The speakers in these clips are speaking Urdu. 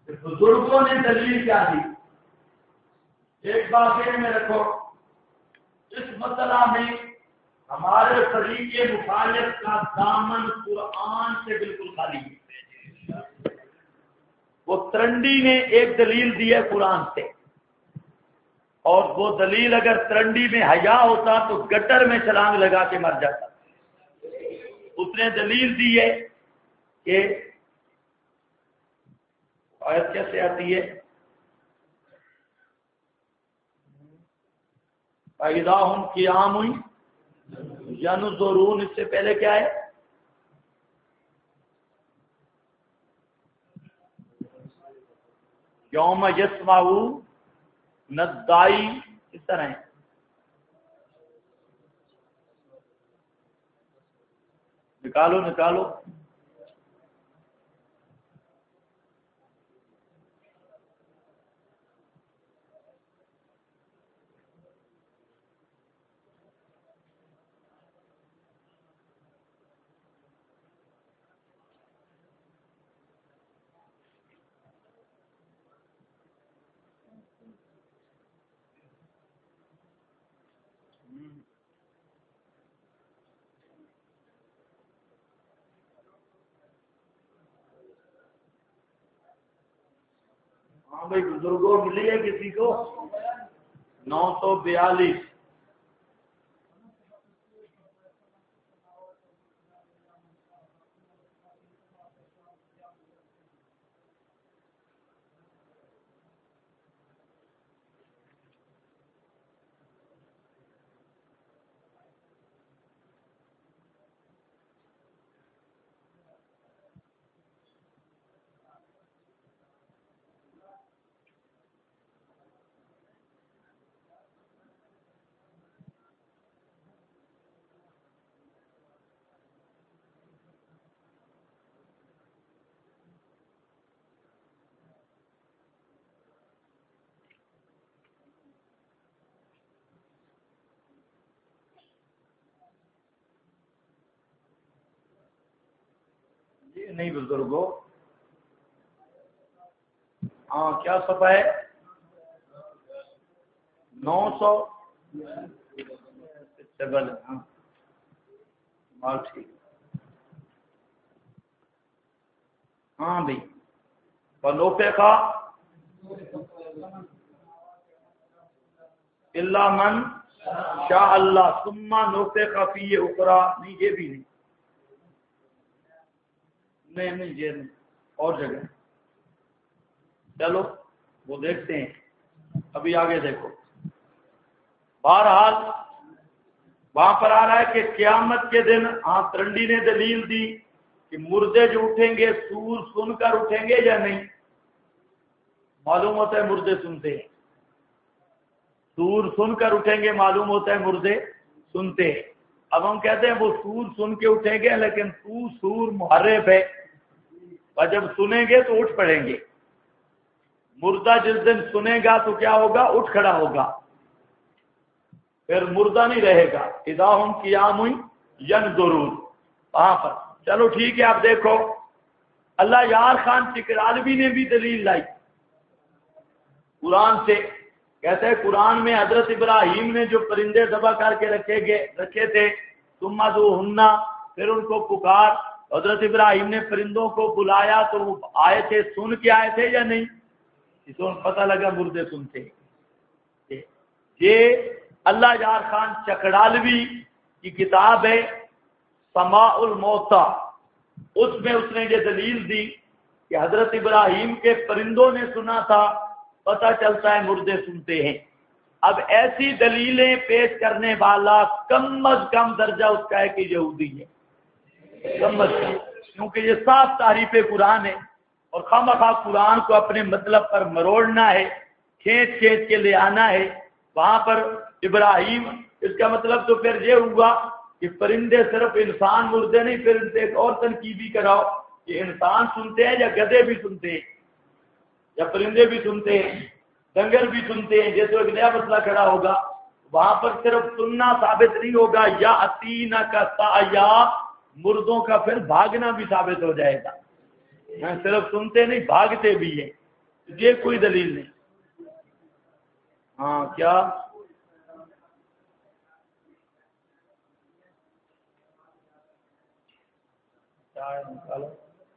بزرگوں نے دلیل کیا دی؟ ایک بات ذہن میں رکھو، اس مسئلہ میں ہمارے طریقے مخالف کا دامن قرآن سے بالکل خالی ہے۔ وہ ترنڈی نے ایک دلیل دی ہے قرآن سے، اور وہ دلیل اگر ترنڈی میں حیا ہوتا تو گٹر میں چھلانگ لگا کے مر جاتا۔ اس نے دلیل دی ہے کہ آیت کیسے آتی ہے؟ فَإِذَا هُمْ قِيَامٌ يَنْظُرُونَ، اس سے پہلے کیا ہے؟ یوم یسمعون الداعی، اس طرح ہے۔ نکالو ہاں بھائی، بزرگوں ملی ہے کسی کو؟ 942۔ نہیں بزرگوں، ہاں کیا صفحہ ہے؟ 900 ہاں ٹھیک، ہاں بھائی۔ فَنُفِخَ إِلَّا مَنْ شَاءَ اللَّهُ ثُمَّ نُفِخَ فِيهِ أُخْرَى، نہیں یہ بھی نہیں، یہ نہیں، اور جگہ چلو وہ دیکھتے ہیں، ابھی آگے دیکھو۔ بہرحال وہاں پر آ رہا ہے کہ قیامت کے دن، ہاں ترنڈی نے دلیل دی کہ مردے جو اٹھیں گے سور سن کر اٹھیں گے یا نہیں؟ معلوم ہوتا ہے مردے سنتے ہیں، سور سن کر اٹھیں گے، معلوم ہوتا ہے مردے سنتے ہیں۔ اب ہم کہتے ہیں وہ سور سن کے اٹھیں گے، لیکن سور محرف ہے، اور جب سنیں گے تو اٹھ پڑیں گے۔ مردہ جس دن سنے گا تو کیا ہوگا؟ اٹھ کھڑا ہوگا، پھر مردہ نہیں رہے گا۔ اذا ہم قیام ینظرون، وہاں پر چلو ٹھیک ہے۔ آپ دیکھو اللہ یار خان چکرالوی نے بھی دلیل لائی قرآن سے، کہتے ہیں قرآن میں حضرت ابراہیم نے جو پرندے ذبح کر کے رکھے تھے، ثم ادعوہن، پھر ان کو پکار، حضرت ابراہیم نے پرندوں کو بلایا تو وہ آئے تھے، سن کے آئے تھے یا نہیں؟ اس کو پتہ لگا مردے سنتے۔ یہ اللہ یار خان چکڑالوی کی کتاب ہے سماع الموتیٰ، اس میں اس نے یہ دلیل دی کہ حضرت ابراہیم کے پرندوں نے سنا تھا، پتہ چلتا ہے مردے سنتے ہیں۔ اب ایسی دلیلیں پیش کرنے والا کم از کم درجہ اس کا ہے کہ یہودی ہے، کم از کم، کیونکہ یہ صاف تعریف قرآن ہے، اور خواہ قرآن کو اپنے مطلب پر مروڑنا ہے، کھینچ کے لے آنا ہے۔ وہاں پر ابراہیم، اس کا مطلب تو پھر یہ ہوا کہ پرندے صرف انسان مردے نہیں، پھر ان سے ایک اور تنقید بھی کراؤ کہ انسان سنتے ہیں یا گدھے بھی سنتے ہیں یا پرندے بھی سنتے ہیں، ڈنگر بھی سنتے ہیں، جیسے ایک نیا مسئلہ کھڑا ہوگا۔ وہاں پر صرف سننا ثابت نہیں ہوگا، یا اتینا کا سعیا، مردوں کا پھر بھاگنا بھی ثابت ہو جائے گا، صرف سنتے نہیں بھاگتے بھی ہیں۔ یہ کوئی دلیل نہیں. ہاں کیا نکالو.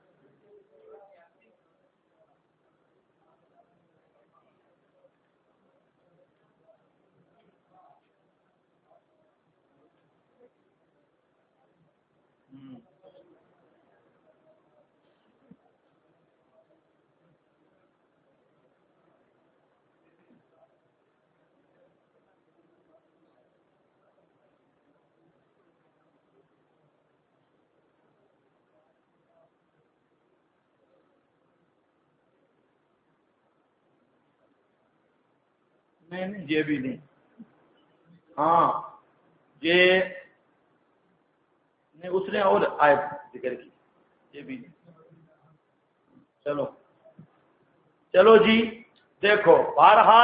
نہیں یہ بھی نہیں. ہاں یہ نہیں، اس نے اور آیت ذکر کی، یہ بھی نہیں. چلو جی دیکھو، بہرحال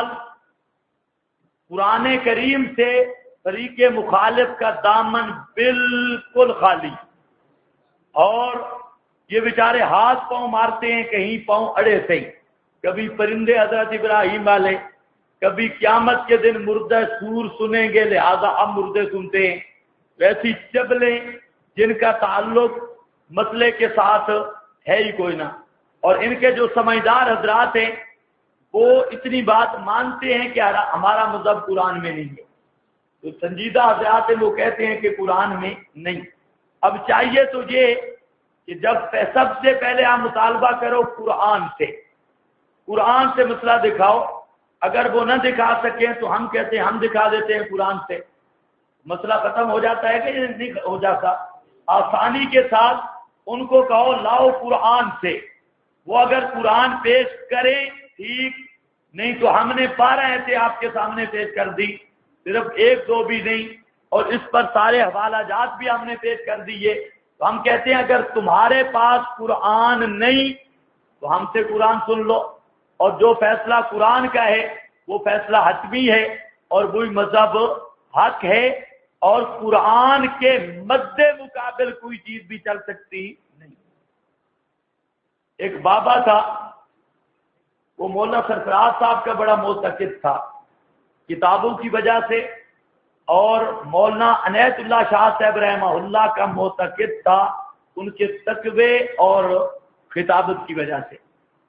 قرآن کریم سے فریق مخالف کا دامن بالکل خالی، اور یہ بیچارے ہاتھ پاؤں مارتے ہیں، کہیں پاؤں اڑے سے، کبھی پرندے حضرت ابراہیم والے، کبھی قیامت کے دن مردہ سور سنیں گے لہذا اب مردے سنتے ہیں. ویسی چبلیں جن کا تعلق مسئلے کے ساتھ ہے ہی کوئی نہ. اور ان کے جو سمجھدار حضرات ہیں وہ اتنی بات مانتے ہیں کہ ہمارا مذہب قرآن میں نہیں ہے. تو سنجیدہ حضرات وہ کہتے ہیں کہ قرآن میں نہیں. اب چاہیے تو یہ کہ جب سب سے پہلے آپ مطالبہ کرو قرآن سے مسئلہ دکھاؤ. اگر وہ نہ دکھا سکیں تو ہم کہتے ہیں ہم دکھا دیتے ہیں قرآن سے. مسئلہ ختم ہو جاتا ہے کہ نہیں ہو جاتا؟ آسانی کے ساتھ ان کو کہو لاؤ قرآن سے، وہ اگر قرآن پیش کریں ٹھیک، نہیں تو ہم نے 12 ایسے آپ کے سامنے پیش کر دی، صرف 1-2 بھی نہیں، اور اس پر سارے حوالہ جات بھی ہم نے پیش کر دیے. تو ہم کہتے ہیں اگر تمہارے پاس قرآن نہیں تو ہم سے قرآن سن لو، اور جو فیصلہ قرآن کا ہے وہ فیصلہ حتمی ہے، اور وہی مذہب حق ہے، اور قرآن کے مد مقابل کوئی چیز بھی چل سکتی نہیں. ایک بابا تھا، وہ مولانا سرفراز صاحب کا بڑا معتقد تھا کتابوں کی وجہ سے، اور مولانا عنایت اللہ شاہ صاحب رحمہ اللہ کا معتقد تھا ان کے تقوی اور خطابت کی وجہ سے.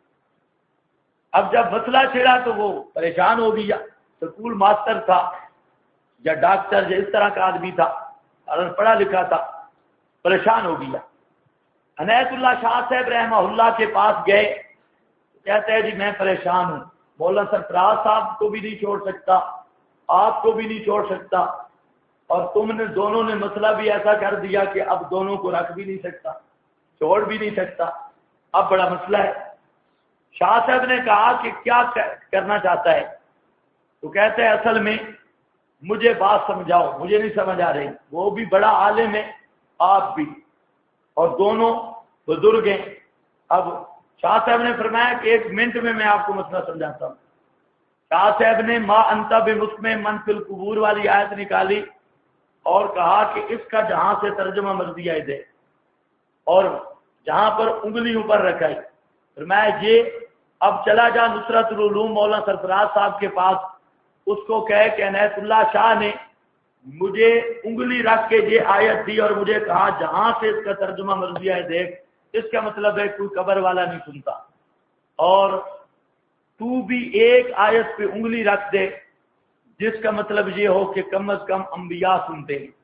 اب جب مسئلہ چھڑا تو وہ پریشان ہو گیا. سکول ماسٹر تھا یا ڈاکٹر یا اس طرح کا آدمی تھا، اور پڑھا لکھا تھا، پریشان ہو گیا. عنایت اللہ شاہ صاحب رحمہ اللہ کے پاس گئے، کہتے ہیں جی میں پریشان ہوں، مولانا سرفراز صاحب کو بھی نہیں چھوڑ سکتا، آپ کو بھی نہیں چھوڑ سکتا، اور تم نے دونوں نے مسئلہ بھی ایسا کر دیا کہ اب دونوں کو رکھ بھی نہیں سکتا، چھوڑ بھی نہیں سکتا، اب بڑا مسئلہ ہے. شاہ صاحب نے کہا کہ کیا کرنا چاہتا ہے؟ تو کہتے ہیں اصل میں مجھے بات سمجھاؤ، مجھے نہیں سمجھ آ رہی. وہ بھی بڑا عالم ہے، آپ بھی، اور دونوں بزرگ ہیں. اب شاہ صاحب نے فرمایا کہ 1 منٹ میں آپ کو مسئلہ سمجھاتا ہوں. شاہ صاحب نے ما انت بمسمع من فی القبور والی آیت نکالی اور کہا کہ اس کا جہاں سے ترجمہ مرضی آئے دے، اور جہاں پر انگلی اوپر رکھائی، فرمایا یہ اب چلا جا نصرت العلوم مولانا سرفراز صاحب کے پاس، اس کو کہے کہ عنایت اللہ شاہ نے مجھے انگلی رکھ کے یہ آیت دی اور مجھے کہا جہاں سے اس کا ترجمہ مرضی آئے دیکھ. اس کا مطلب ہے کوئی قبر والا نہیں سنتا، اور تو بھی ایک آیت پہ انگلی رکھ دے جس کا مطلب یہ ہو کہ کم از کم انبیاء سنتے ہیں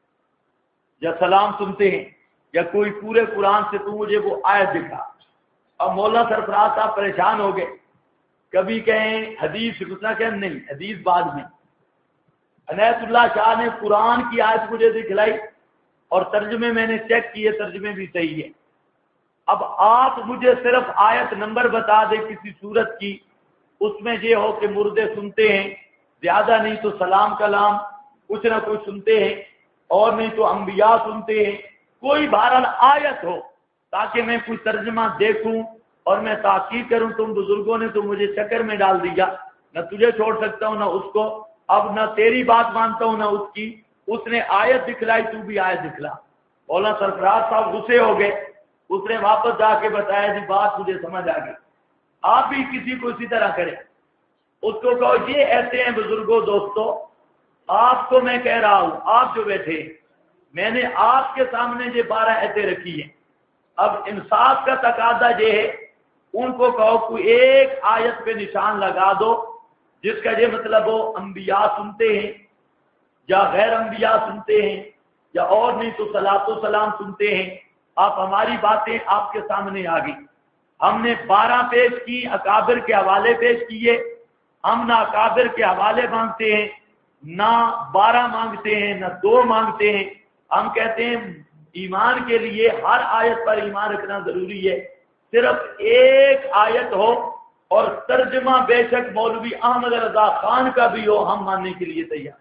یا سلام سنتے ہیں، یا کوئی پورے قرآن سے تو مجھے وہ آیت دکھا. اب مولانا سرفراز صاحب پریشان ہو گئے، کبھی کہیں حدیث کتنا کہیں نہیں، حدیث بعد میں. عنایت اللہ شاہ نے قرآن کی آیت مجھے دکھلائی اور ترجمے میں نے چیک کیے، ترجمے بھی صحیح ہے. اب آپ مجھے صرف آیت نمبر بتا دیں کسی سورت کی، اس میں یہ ہو کہ مردے سنتے ہیں، زیادہ نہیں تو سلام کلام کچھ نہ کچھ سنتے ہیں، اور نہیں تو انبیاء سنتے ہیں. کوئی بہرحال آیت ہو تاکہ میں کوئی ترجمہ دیکھوں اور میں تحقیق کروں. تم بزرگوں نے تو مجھے چکر میں ڈال دیا، نہ تجھے چھوڑ سکتا ہوں نہ اس کو، اب نہ تیری بات مانتا ہوں نہ اس کی. اس نے آیت دکھلائی، تو بھی آیت دکھلا. مولانا سرفراز صاحب غصے ہو گئے. اس نے واپس جا کے بتایا جی بات مجھے سمجھ آ گئی. آپ بھی کسی کو اسی طرح کریں، اس کو کہو یہ ایسے ہیں بزرگوں دوستوں، آپ کو میں کہہ رہا ہوں، آپ جو بیٹھے میں نے آپ کے سامنے یہ 12 ایتیں رکھی ہیں، اب انصاف کا تقاضا یہ ہے ان کو کہو کوئی ایک آیت پہ نشان لگا دو جس کا یہ مطلب ہو انبیاء سنتے ہیں یا غیر انبیاء سنتے ہیں یا اور نہیں تو صلاۃ و سلام سنتے ہیں۔ آپ ہماری باتیں آپ کے سامنے آ گئی، ہم نے 12 پیش کی، اکابر کے حوالے پیش کیے، ہم نہ اکابر کے حوالے مانگتے ہیں، نہ 12 مانگتے ہیں، نہ 2 مانگتے ہیں۔ ہم کہتے ہیں ایمان کے لیے ہر آیت پر ایمان رکھنا ضروری ہے، صرف ایک آیت ہو اور ترجمہ بے شک مولوی احمد رضا خان کا بھی ہو، ہم ماننے کے لیے تیار۔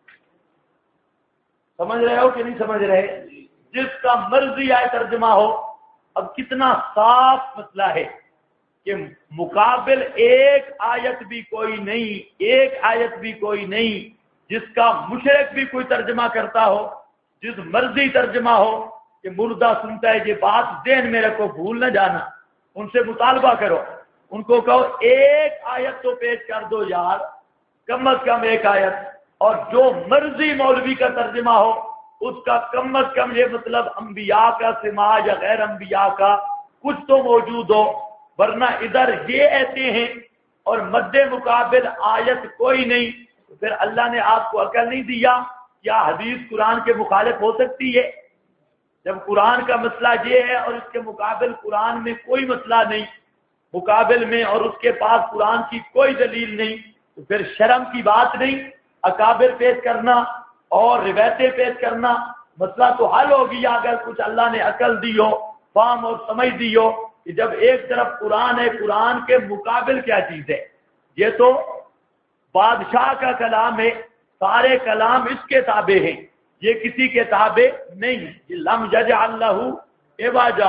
سمجھ رہے ہو کہ نہیں سمجھ رہے؟ جس کا مرضی آئے ترجمہ ہو۔ اب کتنا صاف مسئلہ ہے کہ مقابل ایک آیت بھی کوئی نہیں، ایک آیت بھی کوئی نہیں جس کا مشرک بھی کوئی ترجمہ کرتا ہو، جس مرضی ترجمہ ہو کہ مردہ سنتا ہے، یہ بات ذہن میں رکھو، بھول نہ جانا، ان سے مطالبہ کرو، ان کو کہو ایک آیت تو پیش کر دو یار، کم از کم ایک آیت، اور جو مرضی مولوی کا ترجمہ ہو اس کا کم از کم یہ مطلب انبیاء کا سماع یا غیر انبیاء کا کچھ تو موجود ہو، ورنہ ادھر یہ ایسے ہیں اور مد مقابل آیت کوئی نہیں، تو پھر اللہ نے آپ کو عقل نہیں دیا؟ کیا حدیث قرآن کے مخالف ہو سکتی ہے؟ جب قرآن کا مسئلہ یہ ہے اور اس کے مقابل قرآن میں کوئی مسئلہ نہیں مقابل میں، اور اس کے پاس قرآن کی کوئی دلیل نہیں، تو پھر شرم کی بات نہیں اکابر پیش کرنا اور روایتیں پیش کرنا، مسئلہ تو حل ہو گیا اگر کچھ اللہ نے عقل دی ہو، فہم اور سمجھ دی ہو کہ جب ایک طرف قرآن ہے، قرآن کے مقابل کیا چیز ہے؟ یہ تو بادشاہ کا کلام ہے، سارے کلام اس کے تابع ہیں، یہ کسی کے تابع نہیں۔ لم یجعل لہ عوجا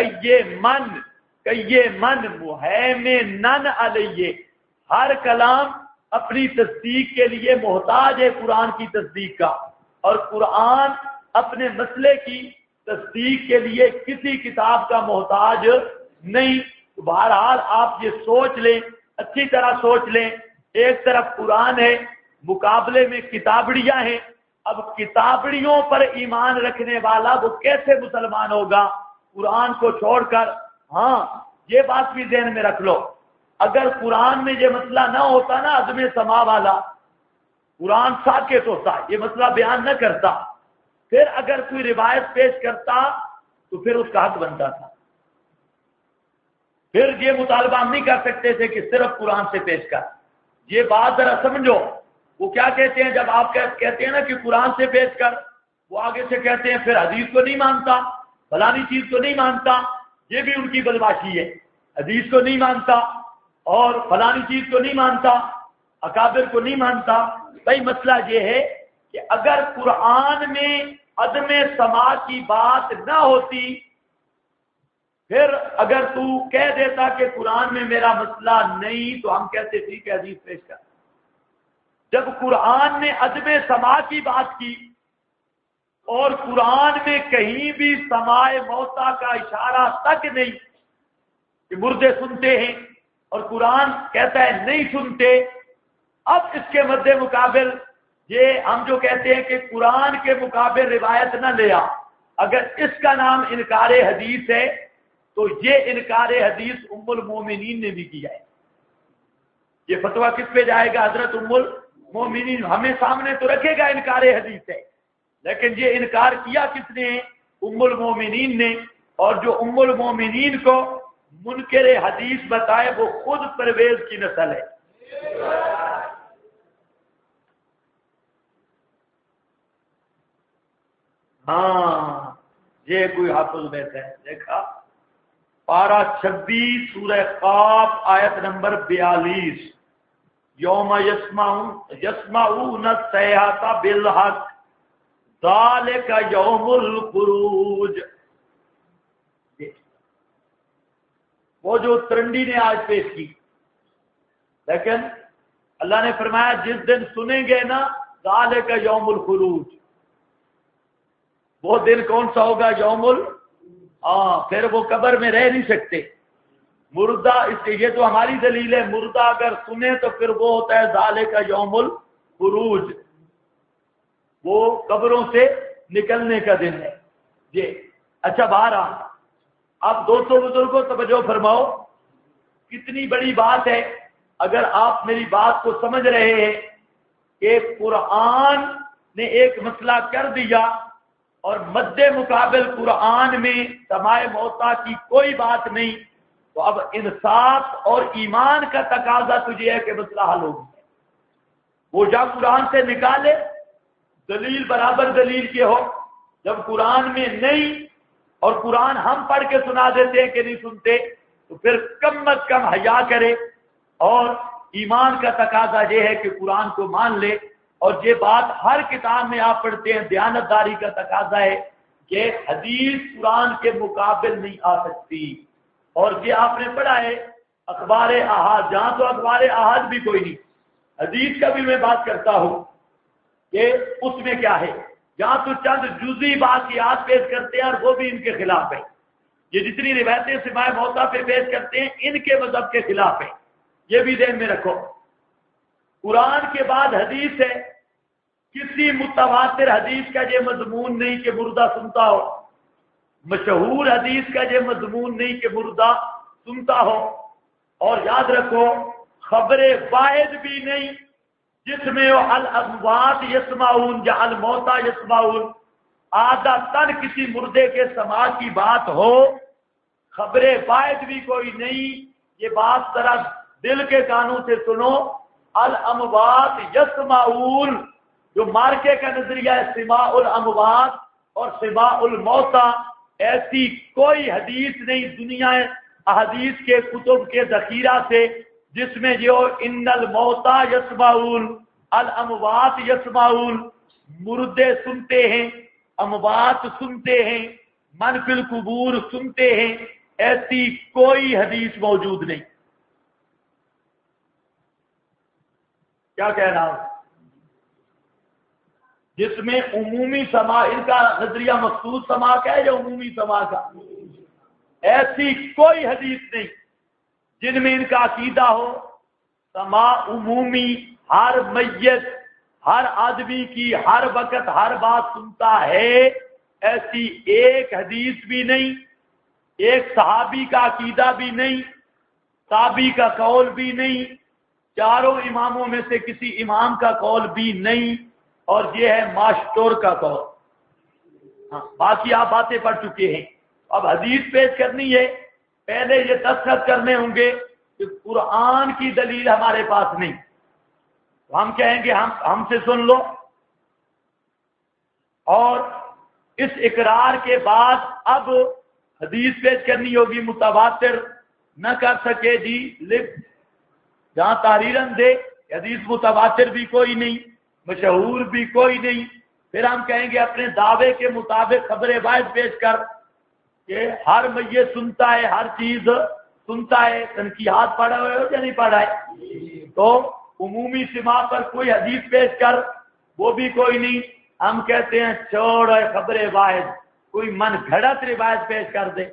قیما مہیمنا علیہ، ہر کلام اپنی تصدیق کے لیے محتاج ہے قرآن کی تصدیق کا، اور قرآن اپنے مسئلے کی تصدیق کے لیے کسی کتاب کا محتاج نہیں۔ بہرحال آپ یہ سوچ لیں، اچھی طرح سوچ لیں، ایک طرف قرآن ہے، مقابلے میں کتابڑیاں ہیں، اب کتابڑیوں پر ایمان رکھنے والا وہ کیسے مسلمان ہوگا قرآن کو چھوڑ کر؟ ہاں یہ بات بھی ذہن میں رکھ لو، اگر قرآن میں یہ مسئلہ نہ ہوتا نا عدم سما والا، قرآن ساکت ہوتا، یہ مسئلہ بیان نہ کرتا، پھر اگر کوئی روایت پیش کرتا تو پھر اس کا حق بنتا تھا، پھر یہ مطالبہ ہم نہیں کر سکتے تھے کہ صرف قرآن سے پیش کر۔ یہ بات ذرا سمجھو، وہ کیا کہتے ہیں جب آپ کہتے ہیں نا کہ قرآن سے پیش کر، وہ آگے سے کہتے ہیں پھر حدیث کو نہیں مانتا، فلانی چیز کو نہیں مانتا، یہ بھی ان کی بدماشی ہے، حدیث کو نہیں مانتا اور فلانی چیز کو نہیں مانتا، اکابر کو نہیں مانتا۔ بھائی مسئلہ یہ ہے کہ اگر قرآن میں عدم سماع کی بات نہ ہوتی، پھر اگر تو کہہ دیتا کہ قرآن میں میرا مسئلہ نہیں، تو ہم کہتے ٹھیک ہے حدیث پیش کر۔ جب قرآن نے عدم سماع کی بات کی اور قرآن میں کہیں بھی سماع موتا کا اشارہ تک نہیں کہ مردے سنتے ہیں، اور قرآن کہتا ہے نہیں سنتے، اب اس کے مد مقابل یہ ہم جو کہتے ہیں کہ قرآن کے مقابل روایت نہ لیا، اگر اس کا نام انکار حدیث ہے تو یہ انکار حدیث ام المومنین نے بھی کیا ہے۔ یہ فتویٰ کس پہ جائے گا؟ حضرت ام المومنین ہمیں سامنے تو رکھے گا انکار حدیث ہے، لیکن یہ انکار کیا کس نے؟ ام المومنین نے، اور جو ام المومنین کو منکر حدیث بتائے وہ خود پرویز کی نسل ہے۔ ہاں یہ کوئی حافظ بیٹھا ہے، دیکھا پارہ 26 سورہ قاف آیت نمبر 42، یوم یسمعون الصیحۃ بالحق ذالک یوم الخروج۔ وہ جو ترنڈی نے آج پیش کی، لیکن اللہ نے فرمایا جس دن سنیں گے نا ذالک یوم الخروج، وہ دن کون سا ہوگا؟ یوم پھر وہ قبر میں رہ نہیں سکتے، مردہ اس لیے، یہ تو ہماری دلیل ہے، مردہ اگر سنے تو پھر وہ ہوتا ہے ذالک یوم الخروج، وہ قبروں سے نکلنے کا دن ہے جی۔ اچھا بہرحال اب دوستوں بزرگوں توجہ فرماؤ، کتنی بڑی بات ہے اگر آپ میری بات کو سمجھ رہے ہیں کہ قرآن نے ایک مسئلہ کر دیا اور مد مقابل قرآن میں سماع موتا کی کوئی بات نہیں، تو اب انصاف اور ایمان کا تقاضا تجھے ہے کہ مسئلہ حل ہوگی۔ وہ جا قرآن سے نکالے، دلیل برابر دلیل کے ہو، جب قرآن میں نہیں اور قرآن ہم پڑھ کے سنا دیتے ہیں کہ نہیں سنتے، تو پھر کم از کم حیا کرے، اور ایمان کا تقاضا یہ ہے کہ قرآن کو مان لے۔ اور یہ بات ہر کتاب میں آپ پڑھتے ہیں، دیانتداری کا تقاضا ہے کہ حدیث قرآن کے مقابل نہیں آ سکتی۔ اور یہ آپ نے پڑھا ہے اخبار احاد، جہاں تو اخبار احاد بھی کوئی نہیں، حدیث کا بھی میں بات کرتا ہوں کہ اس میں کیا ہے، جہاں تو چند جزئی واقعات پیش کرتے ہیں اور وہ بھی ان کے خلاف ہے۔ یہ جتنی روایتیں سماع موتا پہ پیش کرتے ہیں ان کے مذہب کے خلاف ہے، یہ بھی ذہن میں رکھو۔ قرآن کے بعد حدیث ہے، کسی متواتر حدیث کا یہ مضمون نہیں کہ مردہ سنتا ہو، مشہور حدیث کا یہ مضمون نہیں کہ مردہ سنتا ہو، اور یاد رکھو خبر واحد بھی نہیں جس میں وہ الاموات یسمعون یا الموتا یسمعون، آدھا تن کسی مردے کے سماع کی بات ہو، خبر واحد بھی کوئی نہیں۔ یہ بات ذرا دل کے کانوں سے سنو، الاموات یسمعون جو مارکے کا نظریہ ہے، سماع الاموات اور سماع الموتا، ایسی کوئی حدیث نہیں دنیا احادیث کے کتب کے ذخیرہ سے جس میں جو ان الموتا یسمعون الاموات یسمعون، مردے سنتے ہیں، اموات سنتے ہیں، من فی القبور سنتے ہیں، ایسی کوئی حدیث موجود نہیں۔ کیا کہنا ہوں؟ جس میں عمومی سماع، ان کا نظریہ مخصوص سماع کا ہے یا عمومی سماع کا؟ ایسی کوئی حدیث نہیں جن میں ان کا عقیدہ ہو سماع عمومی، ہر میت ہر آدمی کی ہر وقت ہر بات سنتا ہے، ایسی ایک حدیث بھی نہیں، ایک صحابی کا عقیدہ بھی نہیں، تابعی کا قول بھی نہیں، چاروں اماموں میں سے کسی امام کا قول بھی نہیں، اور یہ ہے ماشتور کا قول۔ ہاں، باقی آپ باتیں پڑھ چکے ہیں، اب حدیث پیش کرنی ہے، پہلے یہ دستخط کرنے ہوں گے کہ قرآن کی دلیل ہمارے پاس نہیں، تو ہم کہیں گے ہم سے سن لو، اور اس اقرار کے بعد اب حدیث پیش کرنی ہوگی، متواتر نہ کر سکے جی لکھ جہاں تحریراً دے، حدیث متواتر بھی کوئی نہیں، مشہور بھی کوئی نہیں، پھر ہم کہیں گے اپنے دعوے کے مطابق خبر واحد پیش کر کہ ہر میت سنتا ہے، ہر چیز سنتا ہے، تنقیحات پڑھا ہوئے ہو یا نہیں پڑھا ہے، تو عمومی سماع پر کوئی حدیث پیش کر، وہ بھی کوئی نہیں، ہم کہتے ہیں چھوڑ خبر واحد، کوئی من گھڑت روایت پیش کر دے،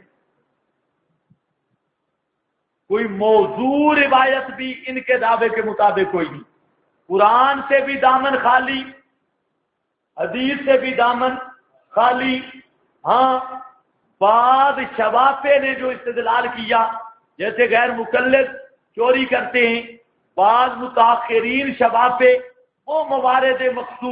کوئی موضوع روایت بھی ان کے دعوے کے مطابق کوئی نہیں، قرآن سے بھی دامن خالی، حدیث سے بھی دامن خالی۔ ہاں، بعض شوافے نے جو استدلال کیا، جیسے غیر مقلد چوری کرتے ہیں، بعض متاخرین شوافے وہ موارد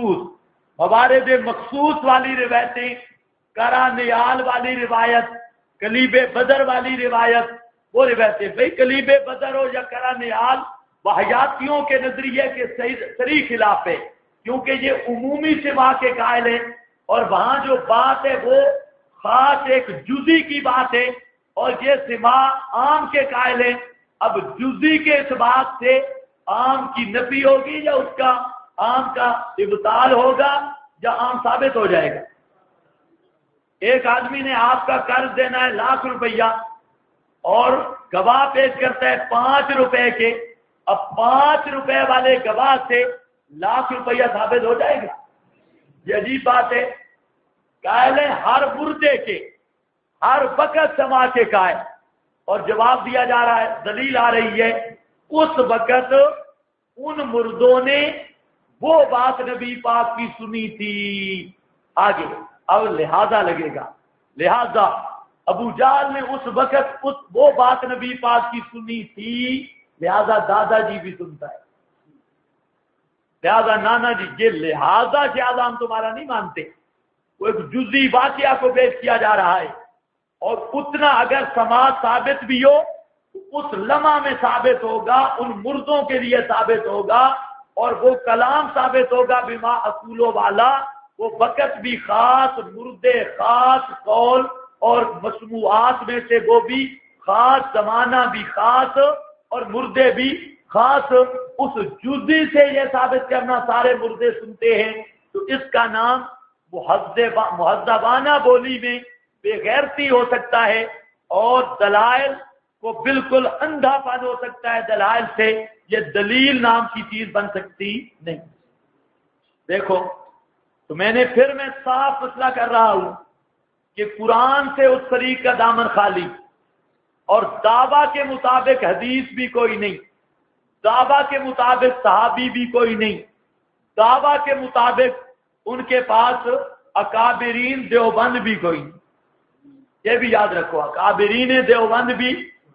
مخصوص والی روایتیں، کرا نیال والی روایت، کلیب بدر والی روایت، وہ روایتیں بھئی کلیب بدر ہو یا کرا نیال وحیاتیوں کے نظریے کے صریح خلاف ہے، کیونکہ یہ عمومی سماع کے قائل ہیں، اور وہاں جو بات ہے وہ خاص ایک جزئی کی بات ہے، اور یہ سماع عام کے قائل ہیں۔ اب جزئی کے اس بات سے عام کی نفی ہوگی یا اس کا عام کا ابطال ہوگا یا عام ثابت ہو جائے گا؟ ایک آدمی نے آپ کا قرض دینا ہے 1,00,000 روپیہ، اور گواہ پیش کرتا ہے 5 روپے کے، اب 5 روپے والے گواہ سے 1,00,000 روپیہ ثابت ہو جائے گا؟ یہ عجیب بات ہے۔ قائل ہے ہر مردے کے ہر وقت سماع کے قائل، اور جواب دیا جا رہا ہے، دلیل آ رہی ہے، اس وقت ان مردوں نے وہ بات نبی پاک کی سنی تھی۔ آگے اب لہذا لگے گا، لہذا ابو جہل نے اس وقت وہ بات نبی پاک کی سنی تھی، لہذا دادا جی بھی سنتا ہے، لہذا نانا جی، یہ لہذا زیادہ ہم تمہارا نہیں مانتے، وہ ایک جزئی واقعہ کو پیش کیا جا رہا ہے، اور اتنا اگر سماج ثابت بھی ہو اس لمحہ میں ثابت ہوگا، ان مردوں کے لیے ثابت ہوگا، اور وہ کلام ثابت ہوگا بما اصولوں والا، وہ وقت بھی خاص، مردے خاص، قول اور مسموعات میں سے وہ بھی خاص، زمانہ بھی خاص اور مردے بھی خاص۔ اس جزئی سے یہ ثابت کرنا سارے مردے سنتے ہیں، تو اس کا نام مہذبانہ بولی میں بے غیرتی ہو سکتا ہے، اور دلائل کو بالکل اندھا پن ہو سکتا ہے دلائل سے، یہ دلیل نام کی چیز بن سکتی نہیں۔ دیکھو تو میں صاف مسئلہ کر رہا ہوں کہ قرآن سے اس طریق کا دامن خالی، اور دعویٰ کے مطابق حدیث بھی کوئی نہیں، دعویٰ کے مطابق صحابی بھی کوئی نہیں، دعویٰ کے مطابق ان کے پاس اکابرین دیوبند بھی کوئی نہیں۔ یہ بھی یاد رکھو، اکابرین دیوبند بھی،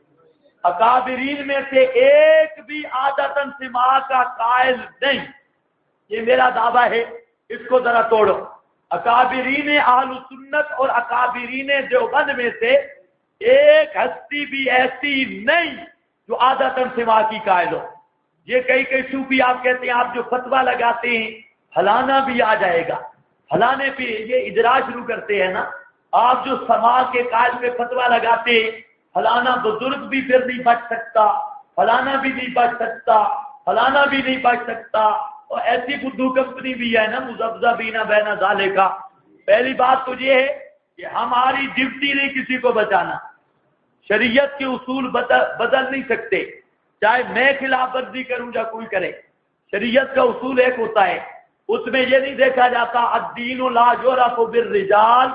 اکابرین میں سے ایک بھی عادتاً سماع کا قائل نہیں، یہ میرا دعویٰ ہے، اس کو ذرا توڑو۔ اکابرین اہل سنت اور اکابرین دیوبند میں سے ایک ہستی بھی ایسی نہیں جو عادتاً سماع کی قائل ہو۔ یہ کئی صوفی آپ کہتے ہیں، آپ جو فتویٰ لگاتے ہیں فلانا بھی آ جائے گا، فلانے پہ یہ اجرا شروع کرتے ہیں نا، آپ جو سماع کے قائل پہ فتویٰ لگاتے ہیں، فلانا بزرگ بھی پھر نہیں بچ سکتا، فلانا بھی نہیں بچ سکتا، فلانا بھی نہیں بچ سکتا، اور ایسی بدھو کمپنی بھی ہے نا، مذبذبین بین ذالک کا۔ پہلی بات تو یہ ہے کہ ہماری ڈیوٹی نہیں کسی کو بچانا، شریعت کے اصول بدل نہیں سکتے، چاہے میں خلاف ورزی کروں یا کوئی کرے، شریعت کا اصول ایک ہوتا ہے، اس میں یہ نہیں دیکھا جاتا الدین لا یعرف بالرجال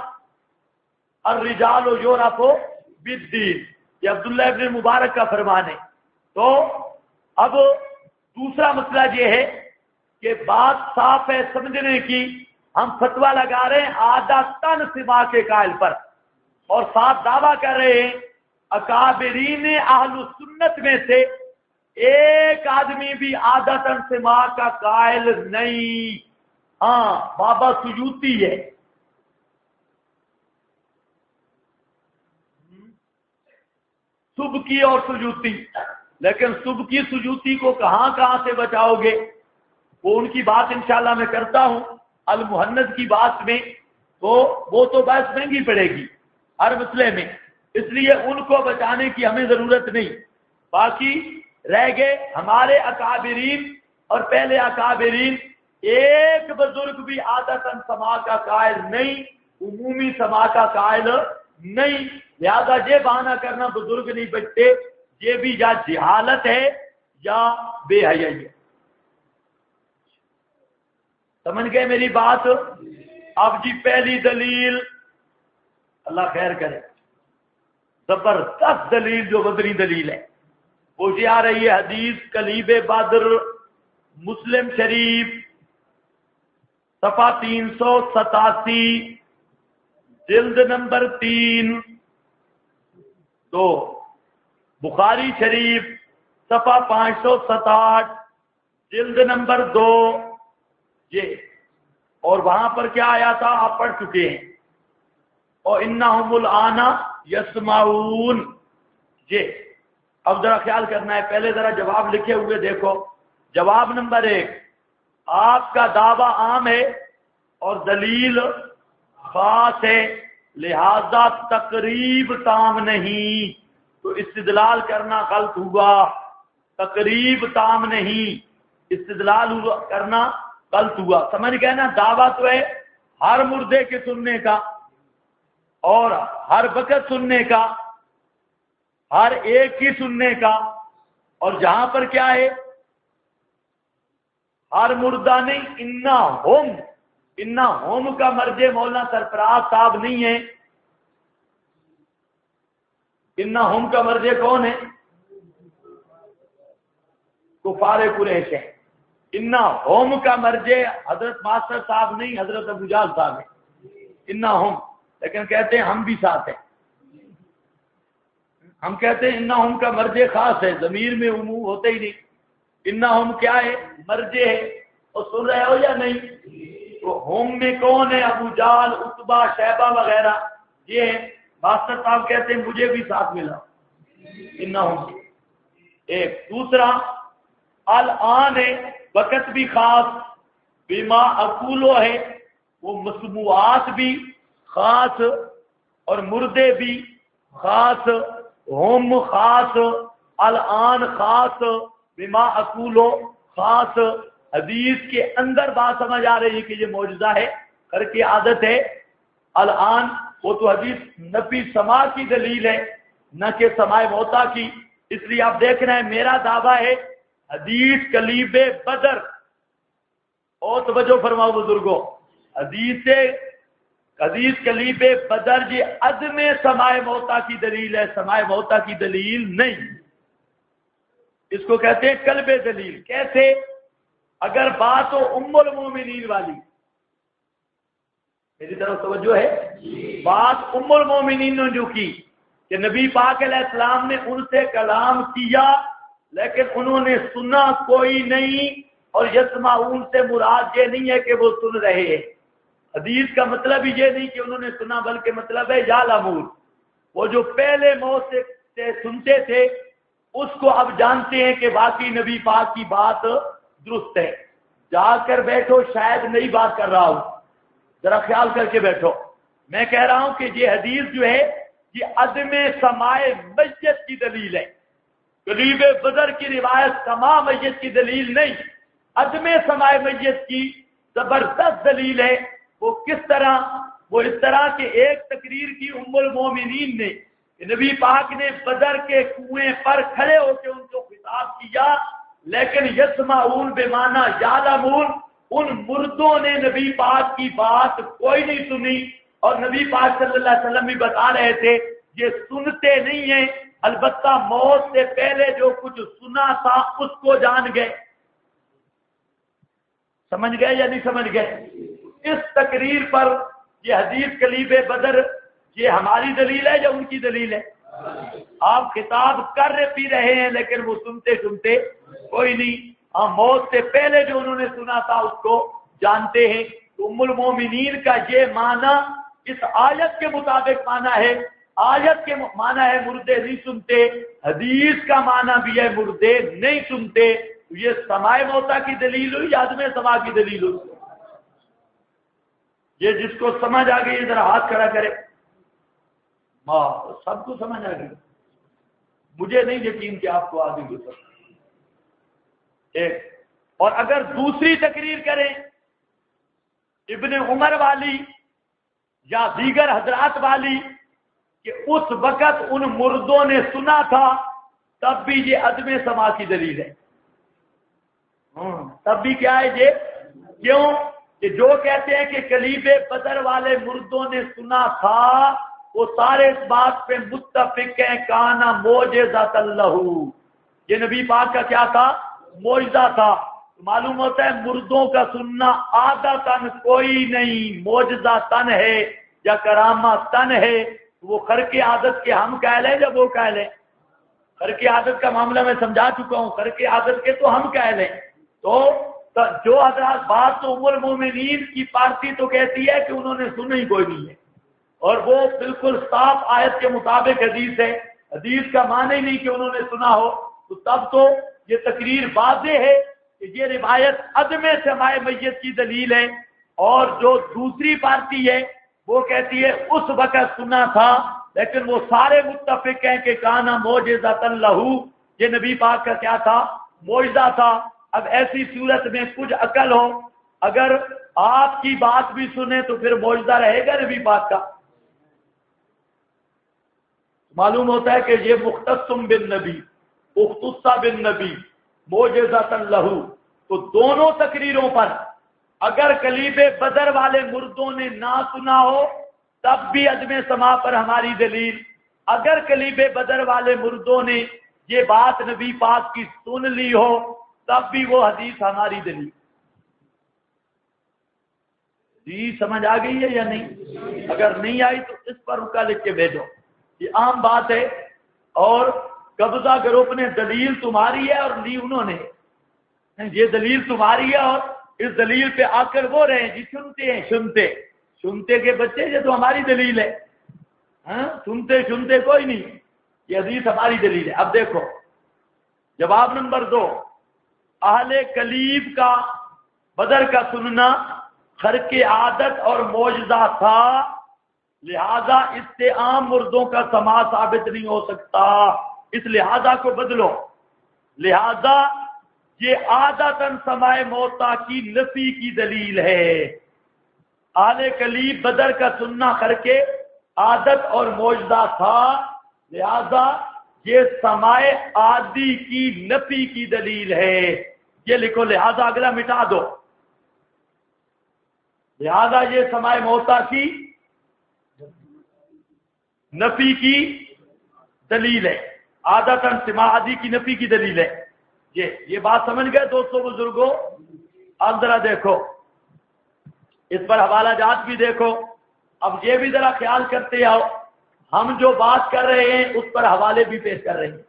الرجال یعرف بالدین، یہ عبداللہ ابن مبارک کا فرمان ہے۔ تو اب دوسرا مسئلہ یہ ہے کہ بات صاف ہے سمجھنے کی، ہم فتویٰ لگا رہے ہیں عادتاً سماع کے قائل پر، اور ساتھ دعویٰ کر رہے ہیں اکابرین اہل سنت میں سے ایک آدمی بھی عادتاً سماع کا قائل نہیں۔ ہاں بابا سجوتی ہے، سبکی اور سجوتی، لیکن سبکی سجوتی کو کہاں سے بچاؤ گے، وہ ان کی بات انشاءاللہ میں کرتا ہوں المحنت کی بات میں، تو وہ تو بحث مہنگی پڑے گی ہر مسئلے میں، اس لیے ان کو بچانے کی ہمیں ضرورت نہیں۔ باقی رہ گئے ہمارے اکابرین، اور پہلے اکابرین ایک بزرگ بھی عادتاً سماع کا قائل نہیں، عمومی سماع کا قائل نہیں، لہذا یہ بہانہ کرنا بزرگ نہیں بچتے، یہ بھی یا جہالت ہے یا بے حیائی ہے۔ سمجھ گئے میری بات؟ اب جی پہلی دلیل، اللہ خیر کرے، زبردست دلیل جو بدری دلیل ہے، وہ یہ آ رہی ہے حدیث کلیب بدر، مسلم شریف صفحہ 387، جلد نمبر 3، بخاری شریف صفحہ 567، جلد نمبر 2، یہ، اور وہاں پر کیا آیا تھا آپ پڑھ چکے ہیں، اور انہم الآن یسمعون۔ یہ اب ذرا خیال کرنا ہے، پہلے ذرا جواب لکھے ہوئے دیکھو۔ جواب نمبر 1، آپ کا دعویٰ عام ہے اور دلیل خاص ہے، لہذا تقریب تام نہیں، تو استدلال کرنا غلط ہوا، تقریب تام نہیں، استدلال کرنا غلط ہوا۔ سمجھ گئے نا؟ دعویٰ تو ہے ہر مردے کے سننے کا، اور ہر وقت سننے کا، ہر ایک کی سننے کا، اور جہاں پر کیا ہے ہر مردہ نہیں، انا ہوم کا مرجع مولانا سرفراز صاحب نہیں ہے، انہم کا مرجع کون ہے؟ کفار قریش ہے۔ انہم کا مرجع حضرت ماسٹر صاحب نہیں، حضرت ابو جہل صاحب ہے۔ انہم، لیکن کہتے ہیں ہم بھی ساتھ ہیں۔ ہم کہتے ہیں انہم کا مرجع خاص ہے، ضمیر میں عموم ہوتے ہی نہیں۔ انہم کیا ہے؟ مرجع ہے۔ اور سن رہے ہو یا نہیں؟ تو ہوم میں کون ہے؟ ابو جہل، عتبہ، شیبہ وغیرہ یہ ہیں۔ ماسٹر صاحب کہتے ہیں مجھے بھی ساتھ ملا انہم۔ ایک دوسرا الآن ہے، وقت بھی خاص، بما اقولو ہے، وہ مسموعات بھی خاص اور مردے بھی خاص، ہم خاص، الآن خاص، بما اقولو خاص۔ حدیث کے اندر بات سمجھ آ رہی ہے کہ یہ معجزہ ہے، کر کی عادت ہے۔ الآن وہ تو حدیث نفی سما کی دلیل ہے، نہ کہ سماع موتا کی۔ اس لیے آپ دیکھ رہے ہیں میرا دعویٰ ہے حدیث کلیب بدر، اور توجہ فرماؤ بزرگوں، حدیث کلیب بدر جی عدم سماع موتا کی دلیل ہے، سماع موتا کی دلیل نہیں۔ اس کو کہتے ہیں قلب دلیل۔ کیسے؟ اگر بات ہو ام المومنین والی، میری طرف توجہ ہے، بات ام المومنین نے جو کی کہ نبی پاک علیہ السلام نے ان سے کلام کیا لیکن انہوں نے سنا کوئی نہیں، اور یسمعون سے مراد یہ نہیں ہے کہ وہ سن رہے ہیں۔ حدیث کا مطلب ہی یہ نہیں کہ انہوں نے سنا، بلکہ مطلب ہے یعلمون، وہ جو پہلے موت سے سنتے تھے اس کو اب جانتے ہیں کہ واقعی نبی پاک کی بات درست ہے۔ جا کر بیٹھو، شاید نئی بات کر رہا ہوں، ذرا خیال کر کے بیٹھو۔ میں کہہ رہا ہوں کہ یہ حدیث جو ہے یہ عدم سماع میت کی دلیل ہے۔ قلیب بدر کی روایت سماع میت کی دلیل نہیں، عدم سماع میت کی زبردست دلیل ہے۔ وہ کس طرح؟ وہ اس طرح کہ ایک تقریر کی ام المومنین نے کہ نبی پاک نے بدر کے کنویں پر کھڑے ہو کے ان کو خطاب کیا، لیکن یسمعون بمعنی یعلمون، ان مردوں نے نبی پاک کی بات کوئی نہیں سنی، اور نبی پاک صلی اللہ علیہ وسلم بھی بتا رہے تھے یہ سنتے نہیں ہیں، البتہ موت سے پہلے جو کچھ سنا تھا اس کو جان گئے۔ سمجھ گئے یا نہیں سمجھ گئے؟ اس تقریر پر یہ حدیث کلیب بدر یہ ہماری دلیل ہے یا ان کی دلیل ہے؟ آپ خطاب کر پی رہے ہیں لیکن وہ سنتے کوئی نہیں۔ موت سے پہلے جو انہوں نے سنا تھا اس کو جانتے ہیں۔ تو ام المومنین کا یہ معنی اس آیت کے مطابق معنی ہے، آیت کے معنی ہے مردے نہیں سنتے، حدیث کا معنی بھی ہے مردے نہیں سنتے۔ تو یہ سماع موتا کی دلیل ہوئی یا عدم سماع کی دلیل ہوئی؟ یہ جس کو سمجھ آ گئی ذرا ہاتھ کھڑا کرے۔ سب کو سمجھ آ گئی؟ مجھے نہیں یقین کہ آپ کو آگے گزر ایک۔ اور اگر دوسری تقریر کریں ابن عمر والی یا دیگر حضرات والی کہ اس وقت ان مردوں نے سنا تھا، تب بھی یہ عدم سماع کی دلیل ہے۔ تب بھی کیا ہے یہ؟ کیوں کہ جو کہتے ہیں کہ کلیب بدر والے مردوں نے سنا تھا وہ سارے اس بات پہ متفق ہیں کانا معجزۃ لہ، یہ نبی پاک کا کیا تھا؟ معجزہ تھا۔ معلوم ہوتا ہے مردوں کا سننا عادتاً کوئی نہیں، معجزہ تن ہے یا کرامت تن ہے، وہ خرق عادت کے ہم کہہ لیں یا وہ کہہ لیں؟ خرق عادت کا معاملہ میں سمجھا چکا ہوں، خرق عادت کے تو ہم کہہ لیں۔ تو جو حضرات بات تو ام المومنین کی پارٹی تو کہتی ہے کہ انہوں نے سنا ہی کوئی نہیں ہے، اور وہ بالکل صاف آیت کے مطابق حدیث ہے، حدیث کا معنی ہی نہیں کہ انہوں نے سنا ہو، تو تب تو یہ تقریر واضح ہے کہ یہ روایت عدم سماع میت کی دلیل ہے۔ اور جو دوسری پارٹی ہے وہ کہتی ہے اس وقت سنا تھا، لیکن وہ سارے متفق ہیں کہ کانا معجزۃ لہ، یہ نبی پاک کا کیا تھا؟ معجزہ تھا۔ اب ایسی صورت میں کچھ عقل ہو، اگر آپ کی بات بھی سنیں تو پھر معجزہ رہے گا نبی پاک کا؟ معلوم ہوتا ہے کہ یہ مختصم بالنبی، اختص بالنبی، معجزۃ لہ۔ تو دونوں تقریروں پر اگر کلیب بدر والے مردوں نے نہ سنا ہو تب بھی عدم سماع پر ہماری دلیل، اگر کلیب بدر والے مردوں نے یہ بات نبی پاک کی سن لی ہو تب بھی وہ حدیث ہماری دلیل۔ جی سمجھ آ گئی ہے یا نہیں؟ اگر نہیں آئی تو اس پر رکا لکھ کے بھیجو، یہ عام بات ہے۔ اور قبضہ گروپ نے دلیل تمہاری ہے اور لی انہوں نے، یہ دلیل تمہاری ہے اور اس دلیل پہ آ کر وہ رہے جی سنتے ہیں، سنتے کے بچے یہ تو ہماری دلیل ہے، ہاں سنتے کوئی نہیں، یہ حدیث ہماری دلیل ہے۔ اب دیکھو جواب نمبر 2، اہل کلیب کا بدر کا سننا خرق عادت اور معجزہ تھا، لہذا اس سے عام مردوں کا سماع ثابت نہیں ہو سکتا، اس لہذا کو بدلو، لہذا یہ عادتاً سماع موتا کی نفی کی دلیل ہے۔ اہل کلیب بدر کا سننا خرق عادت اور معجزہ تھا، لہذا یہ سماع عادی کی نفی کی دلیل ہے۔ یہ لکھو، لہذا اگلا مٹا دو، لہذا یہ سماع موتا کی نفی کی دلیل ہے، عادتاً سماع عادی کی نفی کی دلیل ہے۔ یہ بات سمجھ گئے دوستوں بزرگوں؟ اب ذرا دیکھو اس پر حوالہ جات بھی دیکھو، اب یہ بھی ذرا خیال کرتے آؤ، ہم جو بات کر رہے ہیں اس پر حوالے بھی پیش کر رہے ہیں،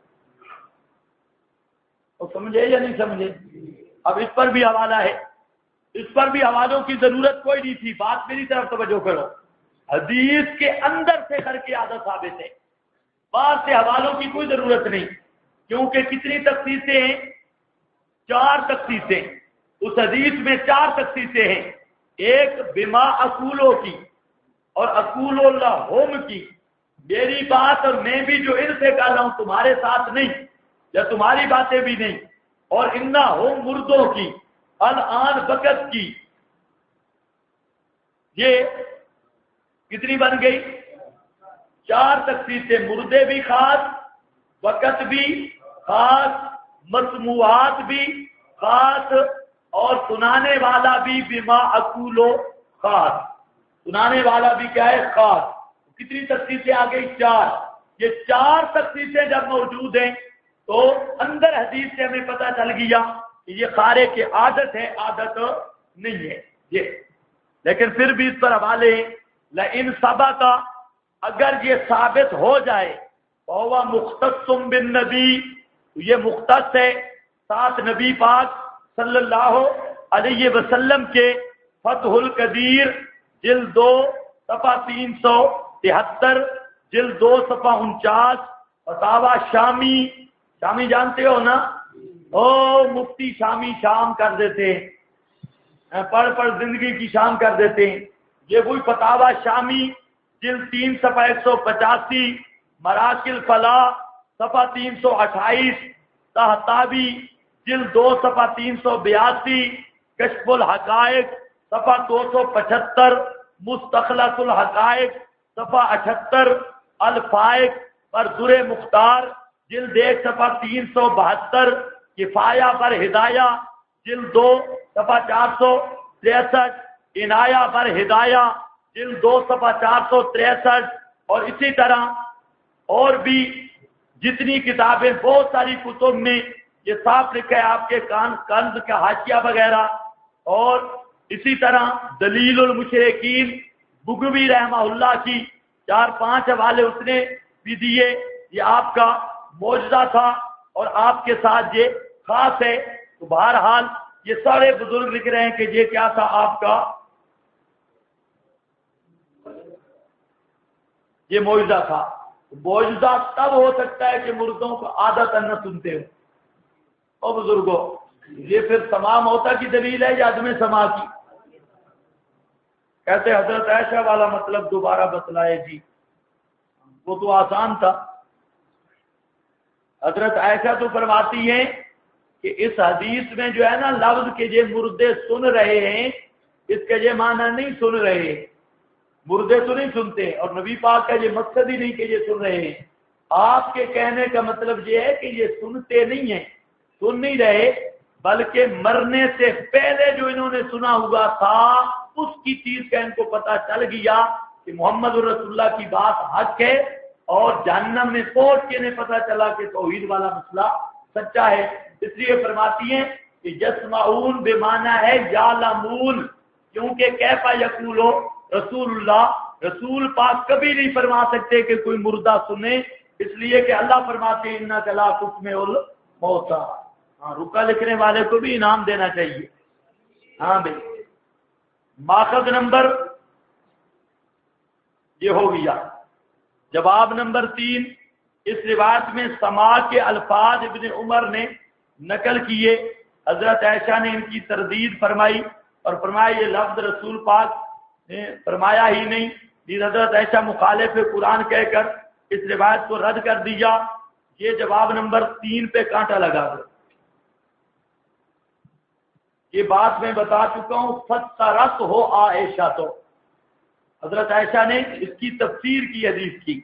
تو سمجھے یا نہیں سمجھے؟ اب اس پر بھی حوالہ ہے، اس پر بھی حوالوں کی ضرورت کوئی نہیں تھی، بات میری طرف توجہ کرو، حدیث کے اندر سے خرق عادت ثابت ہے، باہر سے حوالوں کی کوئی ضرورت نہیں، کیونکہ کتنی تخصیصیں ہیں؟ 4 تخصیصیں، اس حدیث میں 4 تخصیصیں ہیں، ایک بما اقولوں کی اور اقول لہم کی، میری بات اور میں بھی جو ان سے کر رہا ہوں تمہارے ساتھ نہیں، یا تمہاری باتیں بھی نہیں، اور انا ہم مردوں کی الان وقت کی، یہ کتنی بن گئی؟ 4 تخصیصیں، مردے بھی خاص، وقت بھی خاص، مسموعات بھی خاص، اور سنانے والا بھی بما اقولو خاص، سنانے والا بھی کیا ہے؟ خاص۔ کتنی تخصیصیں آ گئی؟ 4۔ یہ 4 تخصیصیں جب موجود ہیں تو اندر حدیث سے ہمیں پتہ چل گیا کہ یہ خارق کی عادت ہے، عادت نہیں ہے یہ، لیکن پھر بھی اس پر حوالے ہیں۔ لئن ثبت، اگر یہ ثابت ہو جائے، فهو مختص بالنبی، یہ مختص ہے ساتھ نبی پاک صلی اللہ علیہ وسلم کے فتح القدیر جلد 2 صفحہ 373، جلد 2 صفحہ 49، فتاوی شامی، شامی جانتے ہو نا؟ مفتی شامی شام کر دیتے ہیں، پڑھ زندگی کی شام کر دیتے ہیں، یہ وہی فتاوی شامی جلد 3 صفحہ 185، مراکل فلاح صفحہ 328، تحتاوی جلد 2 صفحہ 382، کشف الحقائق صفحہ 275، مستخلص الحقائق صفحہ 78، الفائق پر در مختار جلد 1 صفحہ 372، کفایہ پر ہدایہ جلد 2 صفحہ 463، عنایہ پر ہدایہ جلد 2 صفحہ 463، اور اسی طرح اور بھی جتنی کتابیں، بہت ساری کتب میں یہ صاف لکھا ہے، آپ کے کنز کا حاشیہ وغیرہ، اور اسی طرح دلیل المشرکین بغوی رحمہ اللہ کی 4-5 حوالے اس نے بھی دیے، یہ آپ کا معجزہ تھا اور آپ کے ساتھ یہ خاص ہے۔ تو بہرحال یہ سارے بزرگ لکھ رہے ہیں کہ یہ کیا تھا آپ کا، یہ معجزہ تھا۔ معجزہ تب ہو سکتا ہے کہ مردوں کو عادت نہ سنتے ہو، او بزرگوں، یہ پھر سماع موتا کی دلیل ہے یا عدم سماع کی؟ کہتے حضرت عائشہ والا مطلب دوبارہ بتلائے جی، وہ تو آسان تھا۔ حضرت عائشہ تو فرماتی ہیں کہ اس حدیث میں جو ہے نا لفظ کہ یہ مردے سن رہے ہیں، اس کا یہ معنی نہیں سن رہے ہیں، مردے تو نہیں سنتے، اور نبی پاک کا یہ مقصد ہی نہیں کہ یہ سن رہے ہیں، آپ کے کہنے کا مطلب یہ ہے کہ یہ سنتے نہیں ہیں، سن نہیں رہے، بلکہ مرنے سے پہلے جو انہوں نے سنا ہوا تھا اس کی چیز کا ان کو پتہ چل گیا کہ محمد رسول اللہ کی بات حق ہے اور جہنم میں پہنچ کے انہیں پتہ چلا کہ توحید والا مسئلہ سچا ہے، اس لیے فرماتی ہیں کہ یسمعون بمعنی ہے یعلمون، کیونکہ کیفا یقول رسول اللہ، رسول پاک کبھی نہیں فرما سکتے کہ کوئی مردہ سنے، اس لیے کہ اللہ فرماتے ہیں انک لا تسمع الموتیٰ۔ ہاں، رکا لکھنے والے کو بھی انعام دینا چاہیے۔ ہاں بھائی، ماخذ نمبر یہ ہو گیا۔ جواب نمبر 3، اس روایت میں سماع کے الفاظ ابن عمر نے نقل کیے، حضرت عائشہ نے ان کی تردید فرمائی اور فرمایا یہ لفظ رسول پاک نے فرمایا ہی نہیں، جس حضرت عائشہ مخالف قرآن کہہ کر اس روایت کو رد کر دیا۔ یہ جواب نمبر 3 پہ کانٹا لگا دو۔ یہ بات میں بتا چکا ہوں، فسرت ہو عائشہ، تو حضرت عائشہ نے اس کی تفسیر کی، حدیث کی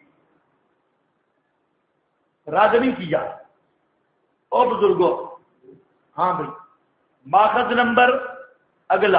رد نہیں کیا۔ او بزرگوں، ہاں بھائی، ماخذ نمبر اگلا،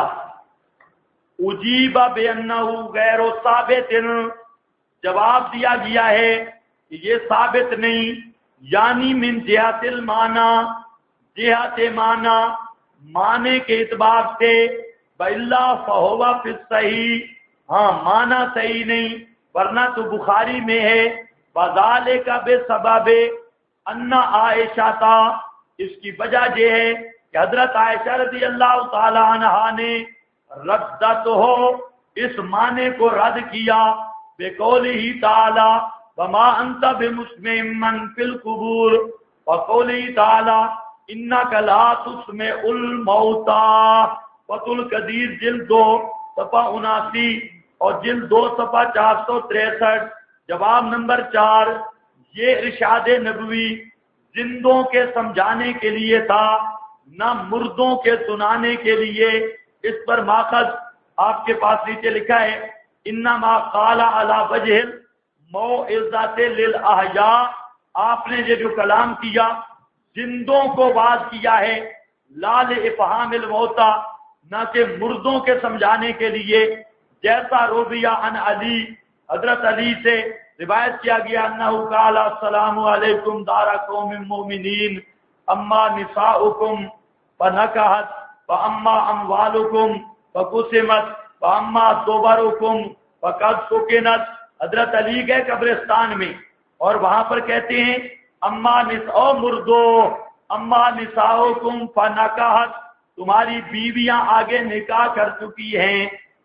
اجیب بانہ غیر ثابت، جواب دیا گیا ہے کہ یہ ثابت نہیں، یعنی من جہت المعنی، جہت معنی، معنی کے اعتبار سے، بَإِلَّا فَهُوَ فِي الصَّحِيحِ، ہاں معنی صحیح نہیں، ورنہ تو بخاری میں ہے، وَذَلِكَ بِسَبَبِ أَنَّ عَائِشَةَ، اس کی وجہ یہ ہے کہ حضرت عائشہ رضی اللہ تعالی عنہ نے ردت ہو، اس معنی کو رد کیا، بِقَوْلِهِ تَعَالَى وَمَا أَنْتَ بِمُسْمِعٍ مَّن فِي الْقُبُورِ، وَقَوْلِهِ تَعَالَى إِنَّكَ لَا تُسْمِعُ الْمَوْتَىٰ، فتح القدیر جلد 2 صفحہ 79 اور جلد 2 صفحہ 463۔ جواب نمبر 4، یہ ارشاد نبوی زندوں کے سمجھانے کے لیے تھا، نہ مردوں کے سنانے کے لیے۔ اس پر ماخذ آپ کے پاس نیچے لکھا ہے، انما قال علی وجہ الموعظۃ للاحیاء، آپ نے یہ جو کلام کیا زندوں کو واعظ کیا ہے، لا لافہام الموتیٰ، نہ کہ مردوں کے سمجھانے کے لیے، جیسا رویہ عن علی، حضرت علی سے روایت کیا گیا، انہ قال السلام علیکم دار قوم مومنین، اما نساؤکم فنکحت واما اموالکم فقسمت واما صبرکم فقد سکنت۔ حضرت علی گئے قبرستان میں اور وہاں پر کہتے ہیں اما نساء مردو، اما نساؤکم فنکحت، تمہاری بیویاں آگے نکاح کر چکی ہیں،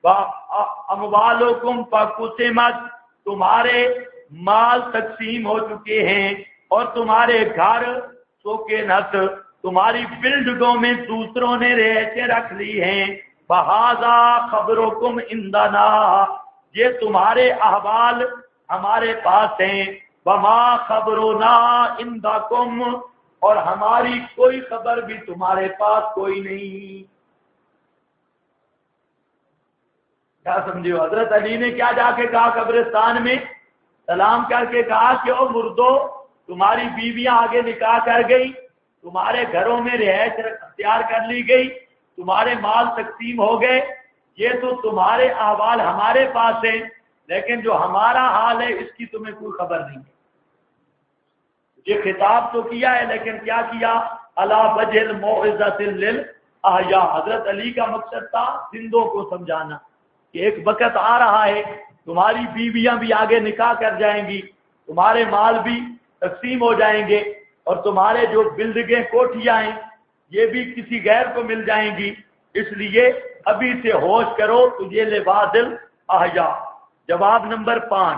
اموالکم فقسمت، تمہارے مال تقسیم ہو چکے ہیں، اور تمہارے گھر سکنت، تمہاری بلڈنگوں میں دوسروں نے رہائشیں رکھ لی ہیں، بہذا خبرکم عندنا، یہ تمہارے احوال ہمارے پاس ہیں، وما خبرنا عندکم، اور ہماری کوئی خبر بھی تمہارے پاس کوئی نہیں۔ کیا سمجھو؟ حضرت علی نے کیا جا کے کہا قبرستان میں؟ سلام کر کے کہا کہ او مردو، تمہاری بیویاں آگے نکاح کر گئی، تمہارے گھروں میں رہائش اختیار کر لی گئی، تمہارے مال تقسیم ہو گئے، یہ تو تمہارے احوال ہمارے پاس ہیں، لیکن جو ہمارا حال ہے اس کی تمہیں کوئی خبر نہیں ہے۔ یہ خطاب تو کیا ہے، لیکن کیا کیا؟ علی وجہ الموعظۃ للاحیاء، حضرت علی کا مقصد تھا زندوں کو سمجھانا کہ ایک وقت آ رہا ہے تمہاری بیویاں بھی آگے نکاح کر جائیں گی، تمہارے مال بھی تقسیم ہو جائیں گے، اور تمہارے جو بلڈنگیں کوٹھیاں ہیں یہ بھی کسی غیر کو مل جائیں گی، اس لیے ابھی سے ہوش کرو تجھے لبعض الاحیاء۔ جواب نمبر 5،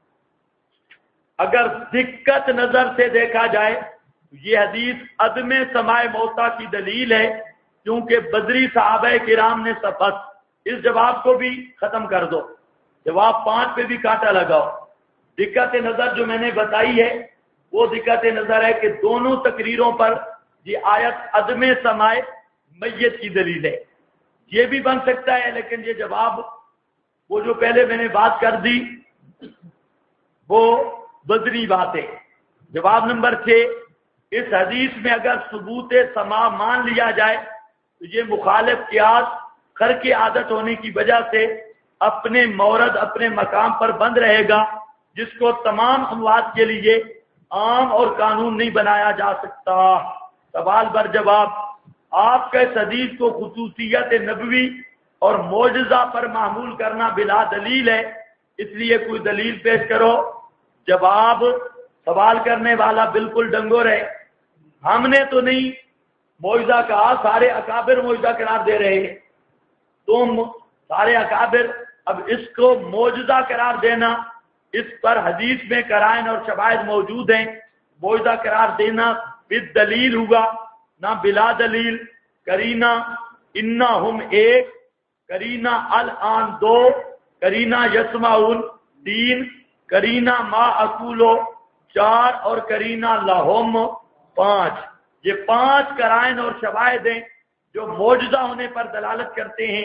اگر دقت نظر سے دیکھا جائے تو یہ حدیث عدم سماع موتیٰ کی دلیل ہے، کیونکہ بدری صحابہ کرام نے سفت۔ اس جواب کو بھی ختم کر دو، جواب 5 پہ بھی کانٹا لگاؤ۔ دقت نظر جو میں نے بتائی ہے وہ دقت نظر ہے کہ دونوں تقریروں پر یہ آیت عدم سماع میت کی دلیل ہے۔ یہ بھی بن سکتا ہے، لیکن یہ جواب وہ جو پہلے میں نے بات کر دی وہ بدری بات ہے۔ جواب نمبر 6، اس حدیث میں اگر ثبوت سماع مان لیا جائے تو یہ مخالف قیاس خر کی عادت ہونے کی وجہ سے اپنے مورد اپنے مقام پر بند رہے گا، جس کو تمام اموات کے لیے عام اور قانون نہیں بنایا جا سکتا۔ سوال بر جواب، آپ کا اس حدیث کو خصوصیت نبوی اور معجزہ پر معمول کرنا بلا دلیل ہے، اس لیے کوئی دلیل پیش کرو۔ جواب، سوال کرنے والا بالکل ڈنگور ہے، ہم نے تو نہیں معجزہ کہا، سارے اکابر معجزہ قرار دے رہے ہیں، تم سارے اکابر، اب اس کو معجزہ قرار دینا، اس پر حدیث میں قرائن اور شواہد موجود ہیں، معجزہ قرار دینا بالدلیل ہوگا نہ بلا دلیل۔ کرینہ انہم ایک، کرینہ الان دو، کرینہ یسمعون تین، کرینہ ما اقولو چار، اور کرینہ لہم پانچ۔ یہ پانچ قرائن اور شواہد ہیں جو معجزہ ہونے پر دلالت کرتے ہیں۔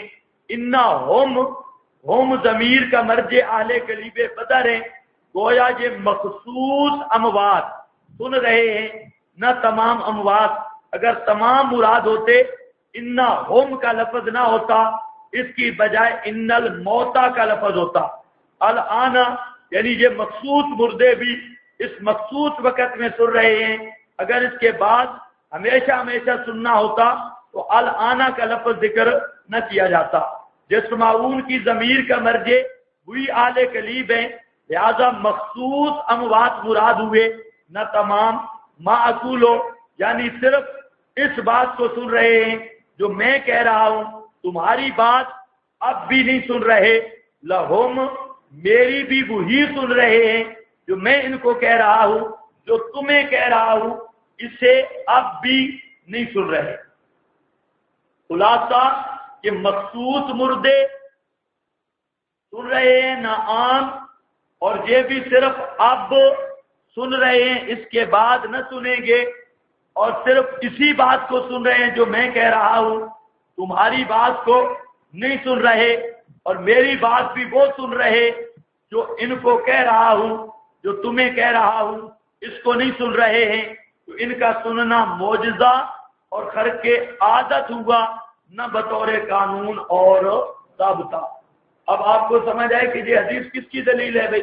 ہم ضمیر کا مرجع اہل کلیب بدر ہیں، گویا یہ مخصوص اموات سن رہے ہیں، نہ تمام اموات۔ اگر تمام مراد ہوتے ہم کا لفظ نہ ہوتا، اس کی بجائے ان الموتا کا لفظ ہوتا۔ الان یعنی یہ مخصوص مردے بھی اس مخصوص وقت میں سن رہے ہیں، اگر اس کے بعد ہمیشہ ہمیشہ سننا ہوتا تو الان کا لفظ ذکر نہ کیا جاتا۔ یسمعون کی ضمیر کا مرجع وہی اہل کلیب ہیں، لہذا مخصوص اموات مراد ہوئے نہ تمام۔ معقولو یعنی صرف اس بات کو سن رہے ہیں جو میں کہہ رہا ہوں، تمہاری بات اب بھی نہیں سن رہے۔ لہم میری بھی وہی سن رہے ہیں جو میں ان کو کہہ رہا ہوں، جو تمہیں کہہ رہا ہوں اسے اب بھی نہیں سن رہے۔ خلاصہ کہ مخصوص مردے سن رہے ہیں نہ عام، اور یہ بھی صرف اب سن رہے ہیں، اس کے بعد نہ سنیں گے، اور صرف اسی بات کو سن رہے ہیں جو میں کہہ رہا ہوں، تمہاری بات کو نہیں سن رہے، اور میری بات بھی وہ سن رہے جو ان کو کہہ رہا ہوں، جو تمہیں کہہ رہا ہوں اس کو نہیں سن رہے ہیں، تو ان کا سننا معجزہ اور خرق عادت ہوا، نہ بطور قانون اور ضابطہ۔ اب آپ کو سمجھ آئے کہ یہ حدیث کس کی دلیل ہے بھائی؟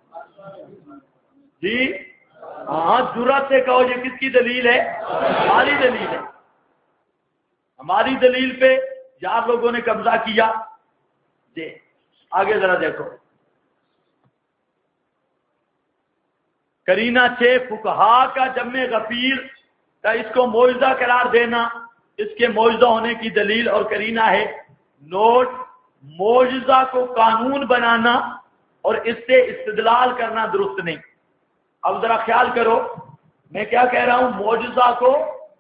جی ہاں، جرأت سے کہو یہ کس کی دلیل ہے؟ ہماری دلیل ہے۔ ہماری دلیل پہ یار لوگوں نے قبضہ کیا۔ جی آگے ذرا دیکھو، کرینہ 6 فقہا کا جمع غفیر کا اس کو معجزہ قرار دینا، اس کے معجزہ ہونے کی دلیل اور کرینہ ہے۔ نوٹ، معجزہ کو قانون بنانا اور اس سے استدلال کرنا درست نہیں۔ اب ذرا خیال کرو میں کیا کہہ رہا ہوں، معجزہ کو،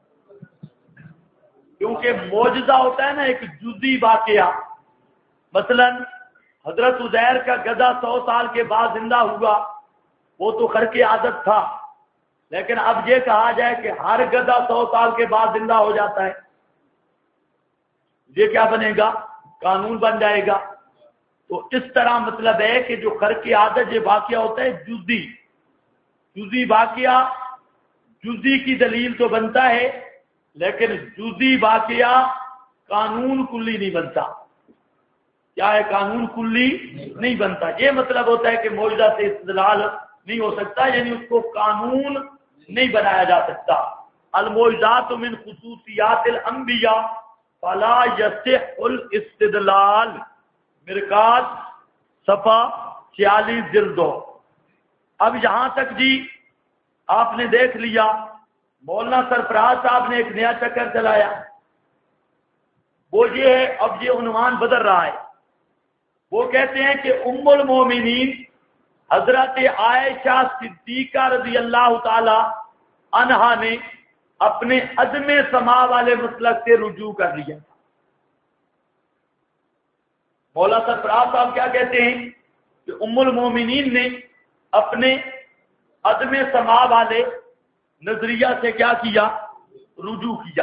کیونکہ معجزہ ہوتا ہے نا ایک جزئی واقعہ، مثلا حضرت عزیر کا گدھا 100 سال کے بعد زندہ ہوا، وہ تو خرق عادت تھا، لیکن اب یہ کہا جائے کہ ہر گدھا 100 سال کے بعد زندہ ہو جاتا ہے، یہ کیا بنے گا؟ قانون بن جائے گا۔ تو اس طرح مطلب ہے کہ جو خرق عادت یہ واقعہ ہوتا ہے جزئی واقعہ، جزئی کی دلیل تو بنتا ہے، لیکن جزئی واقعہ قانون کلی نہیں بنتا۔ کیا ہے؟ قانون کلی نہیں بنتا۔ یہ مطلب ہوتا ہے کہ معجزہ سے استدلال نہیں ہو سکتا، یعنی اس کو قانون نہیں بنایا جا سکتا۔ المعجزات من خصوصیات الانبیاء فلا یصح الاستدلال، مرقات صفحہ 46 جلد 2۔ اب یہاں تک جی آپ نے دیکھ لیا، مولانا سرفراز صاحب نے ایک نیا چکر چلایا، وہ یہ ہے، اب یہ عنوان بدل رہا ہے، وہ کہتے ہیں کہ ام المومنین حضرت عائشہ صدیقہ رضی اللہ تعالی عنہا نے اپنے عدم سماع والے مسلک سے رجوع کر لیا۔ مولانا سرفراز صاحب کیا کہتے ہیں کہ ام المومنین نے اپنے عدم سماع والے نظریہ سے کیا کیا؟ رجوع کیا۔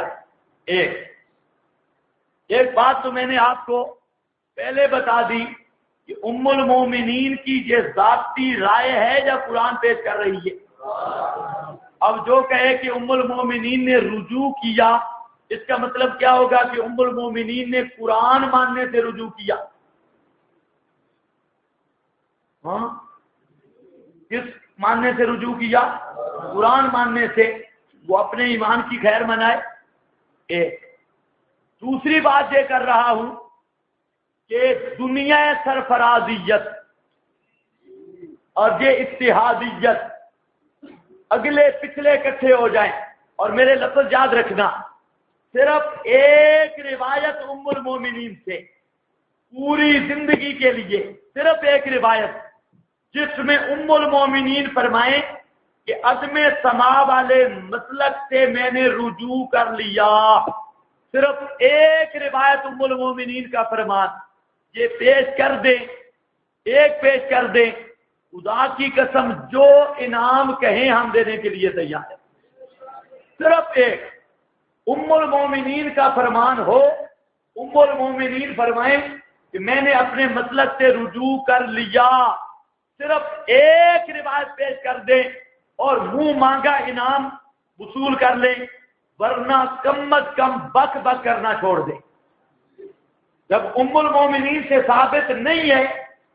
ایک بات تو میں نے آپ کو پہلے بتا دی کہ ام المومنین کی یہ ذاتی رائے ہے یا قرآن پیش کر رہی ہے؟ اب جو کہے کہ ام المومنین نے رجوع کیا، اس کا مطلب کیا ہوگا کہ ام المومنین نے قرآن ماننے سے رجوع کیا؟ ہاں کس ماننے سے رجوع کیا؟ قرآن ماننے سے، وہ اپنے ایمان کی خیر منائے۔ ایک دوسری بات یہ کر رہا ہوں کہ دنیا سرفرازیت اور یہ اتحادیت اگلے پچھلے اکٹھے ہو جائیں، اور میرے لفظ یاد رکھنا، صرف ایک روایت ام المومنین سے پوری زندگی کے لیے، صرف ایک روایت جس میں ام المومنین فرمائیں کہ عدم سماع والے مسلک سے میں نے رجوع کر لیا، صرف ایک روایت ام المومنین کا فرمان یہ پیش کر دیں، ایک پیش کر دیں، خدا کی قسم جو انعام کہیں ہم دینے کے لیے تیار ہیں۔ صرف ایک ام المومنین کا فرمان ہو، ام المومنین فرمائیں کہ میں نے اپنے مسلک سے رجوع کر لیا، صرف ایک روایت پیش کر دیں اور منہ مانگا انعام وصول کر لیں، ورنہ کم از کم بک بک کرنا چھوڑ دیں۔ جب ام المومنین سے ثابت نہیں ہے،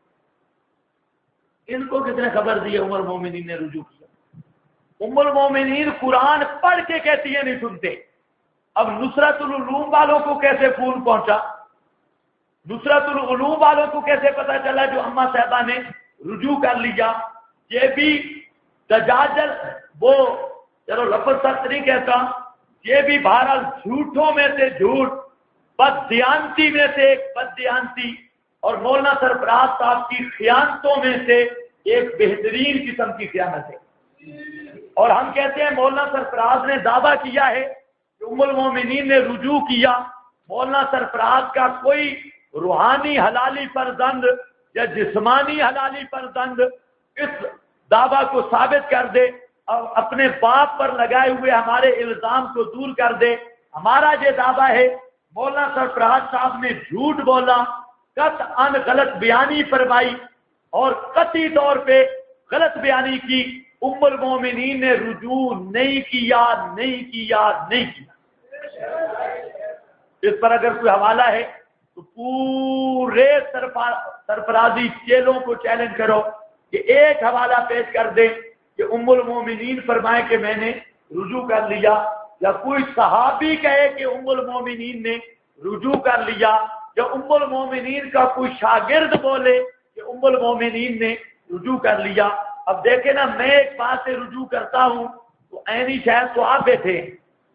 ان کو کس نے خبر دی ام المومنین نے رجوع کیا؟ ام المومنین قرآن پڑھ کے کہتی ہے نہیں سنتے۔ اب نصرت العلوم والوں کو کیسے پھول پہنچا؟ نصرت العلوم والوں کو کیسے پتا چلا جو اما صاحبہ نے رجوع کر لیا؟ یہ بھی دجاجل، وہ چلو لفظ سچ نہیں کہتا، یہ بھی بہرحال جھوٹوں میں سے جھوٹ، بددیانتی میں سے ایک بددیانتی، اور مولانا سرفراز صاحب کی خیانتوں میں سے ایک بہترین قسم کی خیانت ہے۔ اور ہم کہتے ہیں مولانا سرفراز نے دعویٰ کیا ہے کہ ام المومنین نے رجوع کیا، مولانا سرفراز کا کوئی روحانی حلالی فرزند یا جسمانی حلالی فرزند اس دعویٰ کو ثابت کر دے اور اپنے باپ پر لگائے ہوئے ہمارے الزام کو دور کر دے۔ ہمارا یہ دعویٰ ہے مولانا سرفراز صاحب نے جھوٹ بولا، قطعاً غلط بیانی فرمائی اور قطعی طور پہ غلط بیانی کی، ام المومنین نے رجوع نہیں کیا، نہیں کیا، نہیں کیا۔ اس پر اگر کوئی حوالہ ہے تو پورے سرفرازی چیلوں کو چیلنج کرو کہ ایک حوالہ پیش کر دیں کہ ام المومنین فرمائے کہ میں نے رجوع کر لیا، یا کوئی صحابی کہے کہ ام المومنین نے رجوع کر لیا، یا ام المومنین کا کوئی شاگرد بولے کہ ام المومنین نے رجوع کر لیا۔ اب دیکھیں نا، میں ایک بات سے رجوع کرتا ہوں تو عینی شاید تو آپ بیٹھے ہیں،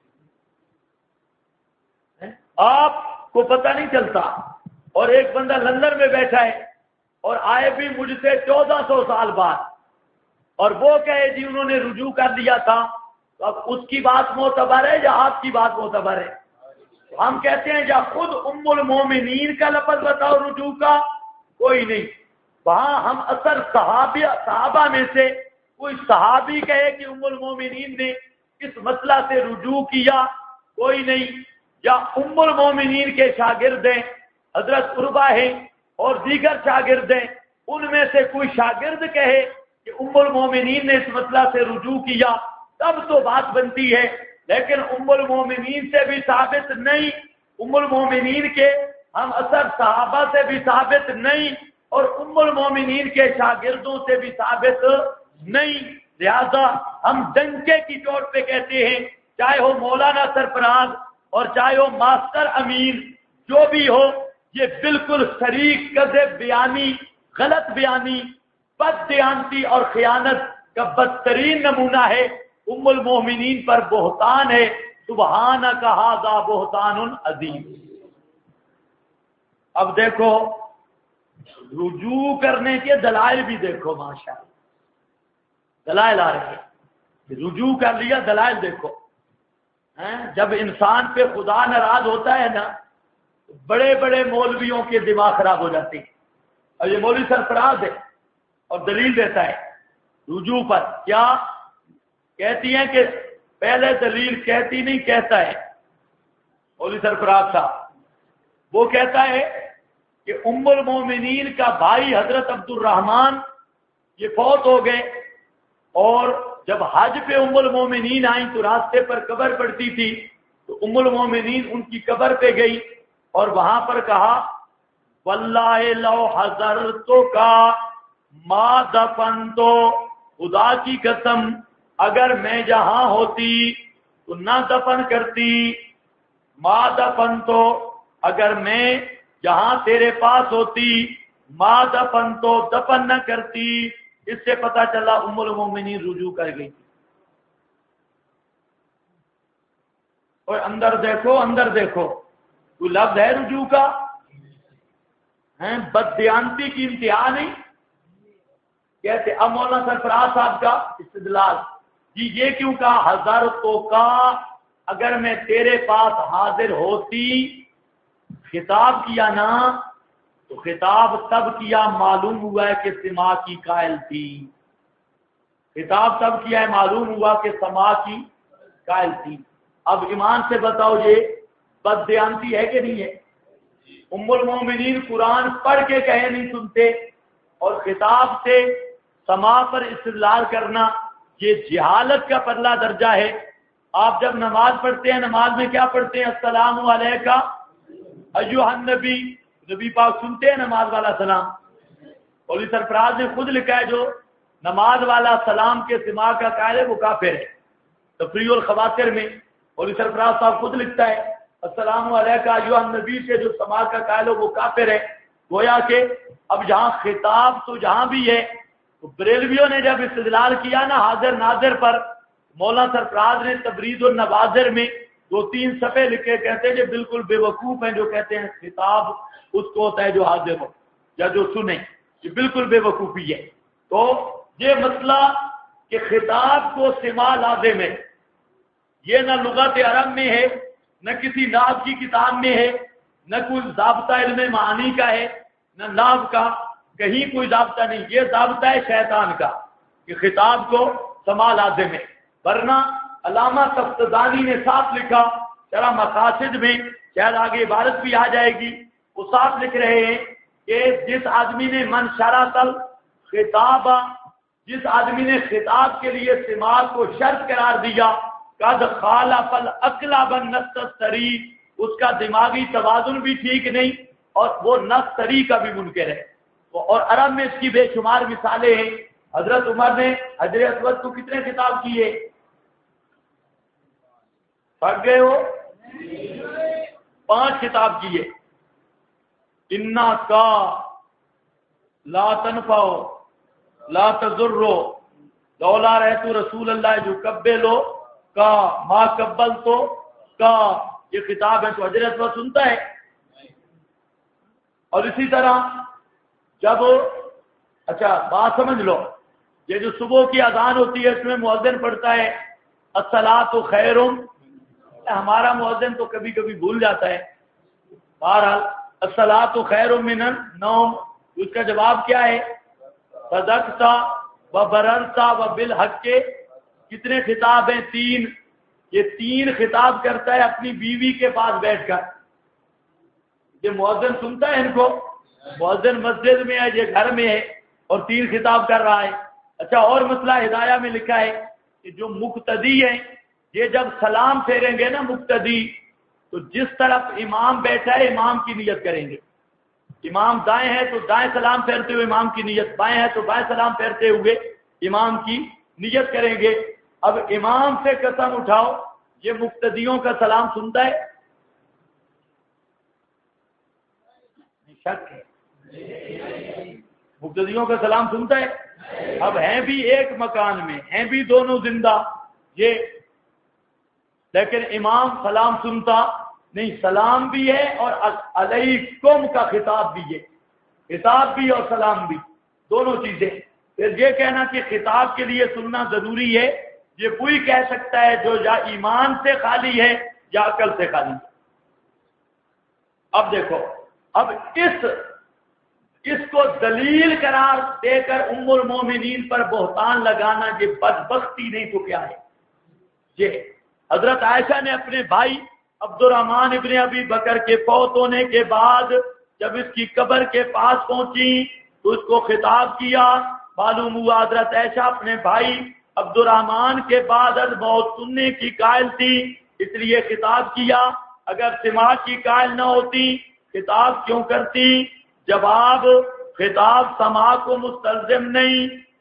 آپ کو پتہ نہیں چلتا، اور ایک بندہ لندن میں بیٹھا ہے اور آئے بھی مجھ سے 1400 سال بعد، اور وہ کہے جی انہوں نے رجوع کر لیا تھا، تو اب اس کی بات معتبر ہے یا آپ کی بات معتبر ہے؟ ہم کہتے ہیں یا خود ام المومنین کا لفظ بتاؤ رجوع کا، کوئی نہیں، وہاں ہم اثر صحابہ میں سے کوئی صحابی کہے کہ ام المومنین نے اس مسئلہ سے رجوع کیا، کوئی نہیں، یا ام المومنین کے شاگرد ہیں، حضرت عروہ ہیں اور دیگر شاگرد ہیں، ان میں سے کوئی شاگرد کہے کہ ام المومنین نے اس مسئلہ سے رجوع کیا، تب تو بات بنتی ہے، لیکن ام المومنین سے بھی ثابت نہیں، ام المومنین کے ہم اثر صحابہ سے بھی ثابت نہیں، اور ام المومنین کے شاگردوں سے بھی ثابت نہیں، لہذا ہم ڈنکے کی چوٹ پہ کہتے ہیں، چاہے ہو مولانا سرفراز اور چاہے ہو ماسٹر امین، جو بھی ہو، یہ بالکل شریک کذب بیانی، غلط بیانی، بددیانتی اور خیانت کا بدترین نمونہ ہے، ام المومنین پر بہتان ہے، سبحانک ھذا بہتان عظیم۔ اب دیکھو رجوع کرنے کے دلائل بھی دیکھو، ماشاءاللہ دلائل آ رہے ہیں، رجوع کر لیا، دلائل دیکھو۔ جب انسان پہ خدا ناراض ہوتا ہے نا، بڑے بڑے مولویوں کے دماغ خراب ہو جاتے ہیں، اور یہ مولوی سرفراز ہے اور دلیل دیتا ہے رجوع پر، کیا کہتی ہیں کہ پہلے دلیل کہتی نہیں، کہتا ہے مولوی سرفراز صاحب، وہ کہتا ہے کہ ام المومنین کا بھائی حضرت عبد الرحمن یہ فوت ہو گئے، اور جب حج پہ ام المومنین آئیں تو راستے پر قبر پڑتی تھی، تو ام المومنین ان کی قبر پہ گئی اور وہاں پر کہا واللہ لو حضرتو کا ما دفنتو، خدا کی قسم اگر میں جہاں ہوتی تو نہ دفن کرتی، ما دفن تو اگر میں جہاں تیرے پاس ہوتی، ما دفن تو دفن نہ کرتی۔ اس سے پتہ چلا ام المومنین رجوع کر گئی۔ اور اندر دیکھو، اندر دیکھو، کوئی لفظ ہے رجوع کا؟ بددیانتی کی انتہا نہیں۔ کہتے اب مولانا سرفراز صاحب کا استدلال، جی یہ کیوں کہا حضرتوں کا، اگر میں تیرے پاس حاضر ہوتی، خطاب کیا نا تو خطاب تب کیا معلوم ہوا ہے کہ سماع کی قائل تھی، خطاب تب کیا ہے معلوم ہوا کہ سماع کی قائل تھی۔ اب ایمان سے بتاؤ یہ بددیانتی ہے کہ نہیں ہے؟ ام المومنین قرآن پڑھ کے کہے نہیں سنتے اور خطاب سے سماع پر استدلال کرنا یہ جہالت کا پرلا درجہ ہے۔ آپ جب نماز پڑھتے ہیں، نماز میں کیا پڑھتے ہیں؟ السلام علیکہ ایھا النبی، نبی پاک سنتے ہیں نماز والا سلام۔ مولوی سرفراز نے خود لکھا ہے جو نماز والا سلام کے سماع کا قائل ہے وہ کافر ہے۔ تفریح الخواطر میں مولوی سرفراز صاحب خود لکھتا ہے السلام علیکہ ایھا النبی سے جو سماع کا قائل ہے وہ کافر ہے۔ گویا کہ اب جہاں خطاب تو جہاں بھی ہے، تو بریلویوں نے جب استدلال کیا نا حاضر ناظر پر، مولانا سرفراز نے تبریز النوازر میں 2-3 صفحے لکھے، کہتے ہیں کہ بالکل بے وقوف ہیں جو کہتے ہیں خطاب اس کو ہوتا ہے جو حاضر ہو یا جو سنے، یہ بالکل بے وقوفی ہے۔ تو یہ مسئلہ کہ خطاب کو سماع لازم ہے، یہ نہ لغت عرب میں ہے، نہ کسی نحو کی کتاب میں ہے، نہ کوئی ضابطہ علم معانی کا ہے، نہ نحو کا، کہیں کوئی ضابطہ نہیں، یہ ضابطہ ہے شیطان کا کہ خطاب کو سماع لازم ہے۔ ورنہ علامہ تفتزانی نے صاف لکھا شرح مقاصد میں، شاید آگے عبارت بھی آ جائے گی، وہ صاف لکھ رہے ہیں کہ جس آدمی نے من شرط الخطاب، جس آدمی نے خطاب کے لیے سماع کو شرط قرار دیا، قد خالف العقل بالنص الصریح، اس کا دماغی توازن بھی ٹھیک نہیں اور وہ نص صریح کا بھی منکر ہے۔ اور عرب میں اس کی بے شمار مثالیں ہیں۔ حضرت عمر نے حجر اسود کو کتنے خطاب کیے؟ پڑھ گئے ہو؟ 5 خطاب کیے۔ انا کا لا تنفع لا تضر لولا رأیت رسول اللہ جو قبلو کا ما قبل تو کا، یہ خطاب ہے تو حجر اسود سنتا ہے۔ اور اسی طرح جب اچھا بات سمجھ لو، یہ جو صبح کی اذان ہوتی ہے اس میں مؤذن پڑھتا ہے الصلاۃ خیر، ہمارا مؤذن تو کبھی کبھی بھول جاتا ہے، بہرحال الصلاۃ خیر من النوم، اس کا جواب کیا ہے؟ صدقت و بررت و بالحق کے کتنے خطاب ہیں؟ 3۔ یہ 3 خطاب کرتا ہے اپنی بیوی کے پاس بیٹھ کر۔ یہ مؤذن سنتا ہے ان کو، مؤذن مسجد میں ہے، یہ گھر میں ہے اور 3 خطاب کر رہا ہے۔ اچھا اور مسئلہ ہدایہ میں لکھا ہے کہ جو مقتدی ہیں یہ جب سلام پھیریں گے نا مقتدی، تو جس طرف امام بیٹھا ہے امام کی نیت کریں گے۔ امام دائیں ہے تو دائیں سلام پھیرتے ہوئے امام کی نیت، بائیں ہے تو بائیں سلام پھیرتے ہوئے امام کی نیت کریں گے۔ اب امام سے قسم اٹھاؤ یہ مقتدیوں کا سلام سنتا ہے؟ شک ہے، مقتدیوں کا سلام سنتا ہے؟ اب ہیں بھی ایک مکان میں، ہیں بھی دونوں زندہ یہ، لیکن امام سلام سنتا نہیں، سلام بھی ہے اور علیکم کا خطاب بھی ہے، خطاب بھی اور سلام بھی، دونوں چیزیں۔ پھر یہ کہنا کہ خطاب کے لیے سننا ضروری ہے، یہ کوئی کہہ سکتا ہے جو یا ایمان سے خالی ہے یا عقل سے خالی ہے۔ اب دیکھو، اب اس کو دلیل قرار دے کر ام المومنین پر بہتان لگانا یہ بدبختی نہیں تو کیا ہے؟ یہ حضرت عائشہ نے اپنے بھائی عبد الرحمن ابن ابی بکر کے فوت ہونے کے بعد جب اس کی قبر کے پاس پہنچی تو اس کو خطاب کیا، معلوم ہوا حضرت عائشہ اپنے بھائی عبد الرحمن کے بعد از موت سننے کی قائل تھی، اس لیے خطاب کیا۔ اگر سماع کی قائل نہ ہوتی خطاب کیوں کرتی؟ جواب، خطاب سماع کو مستلزم نہیں،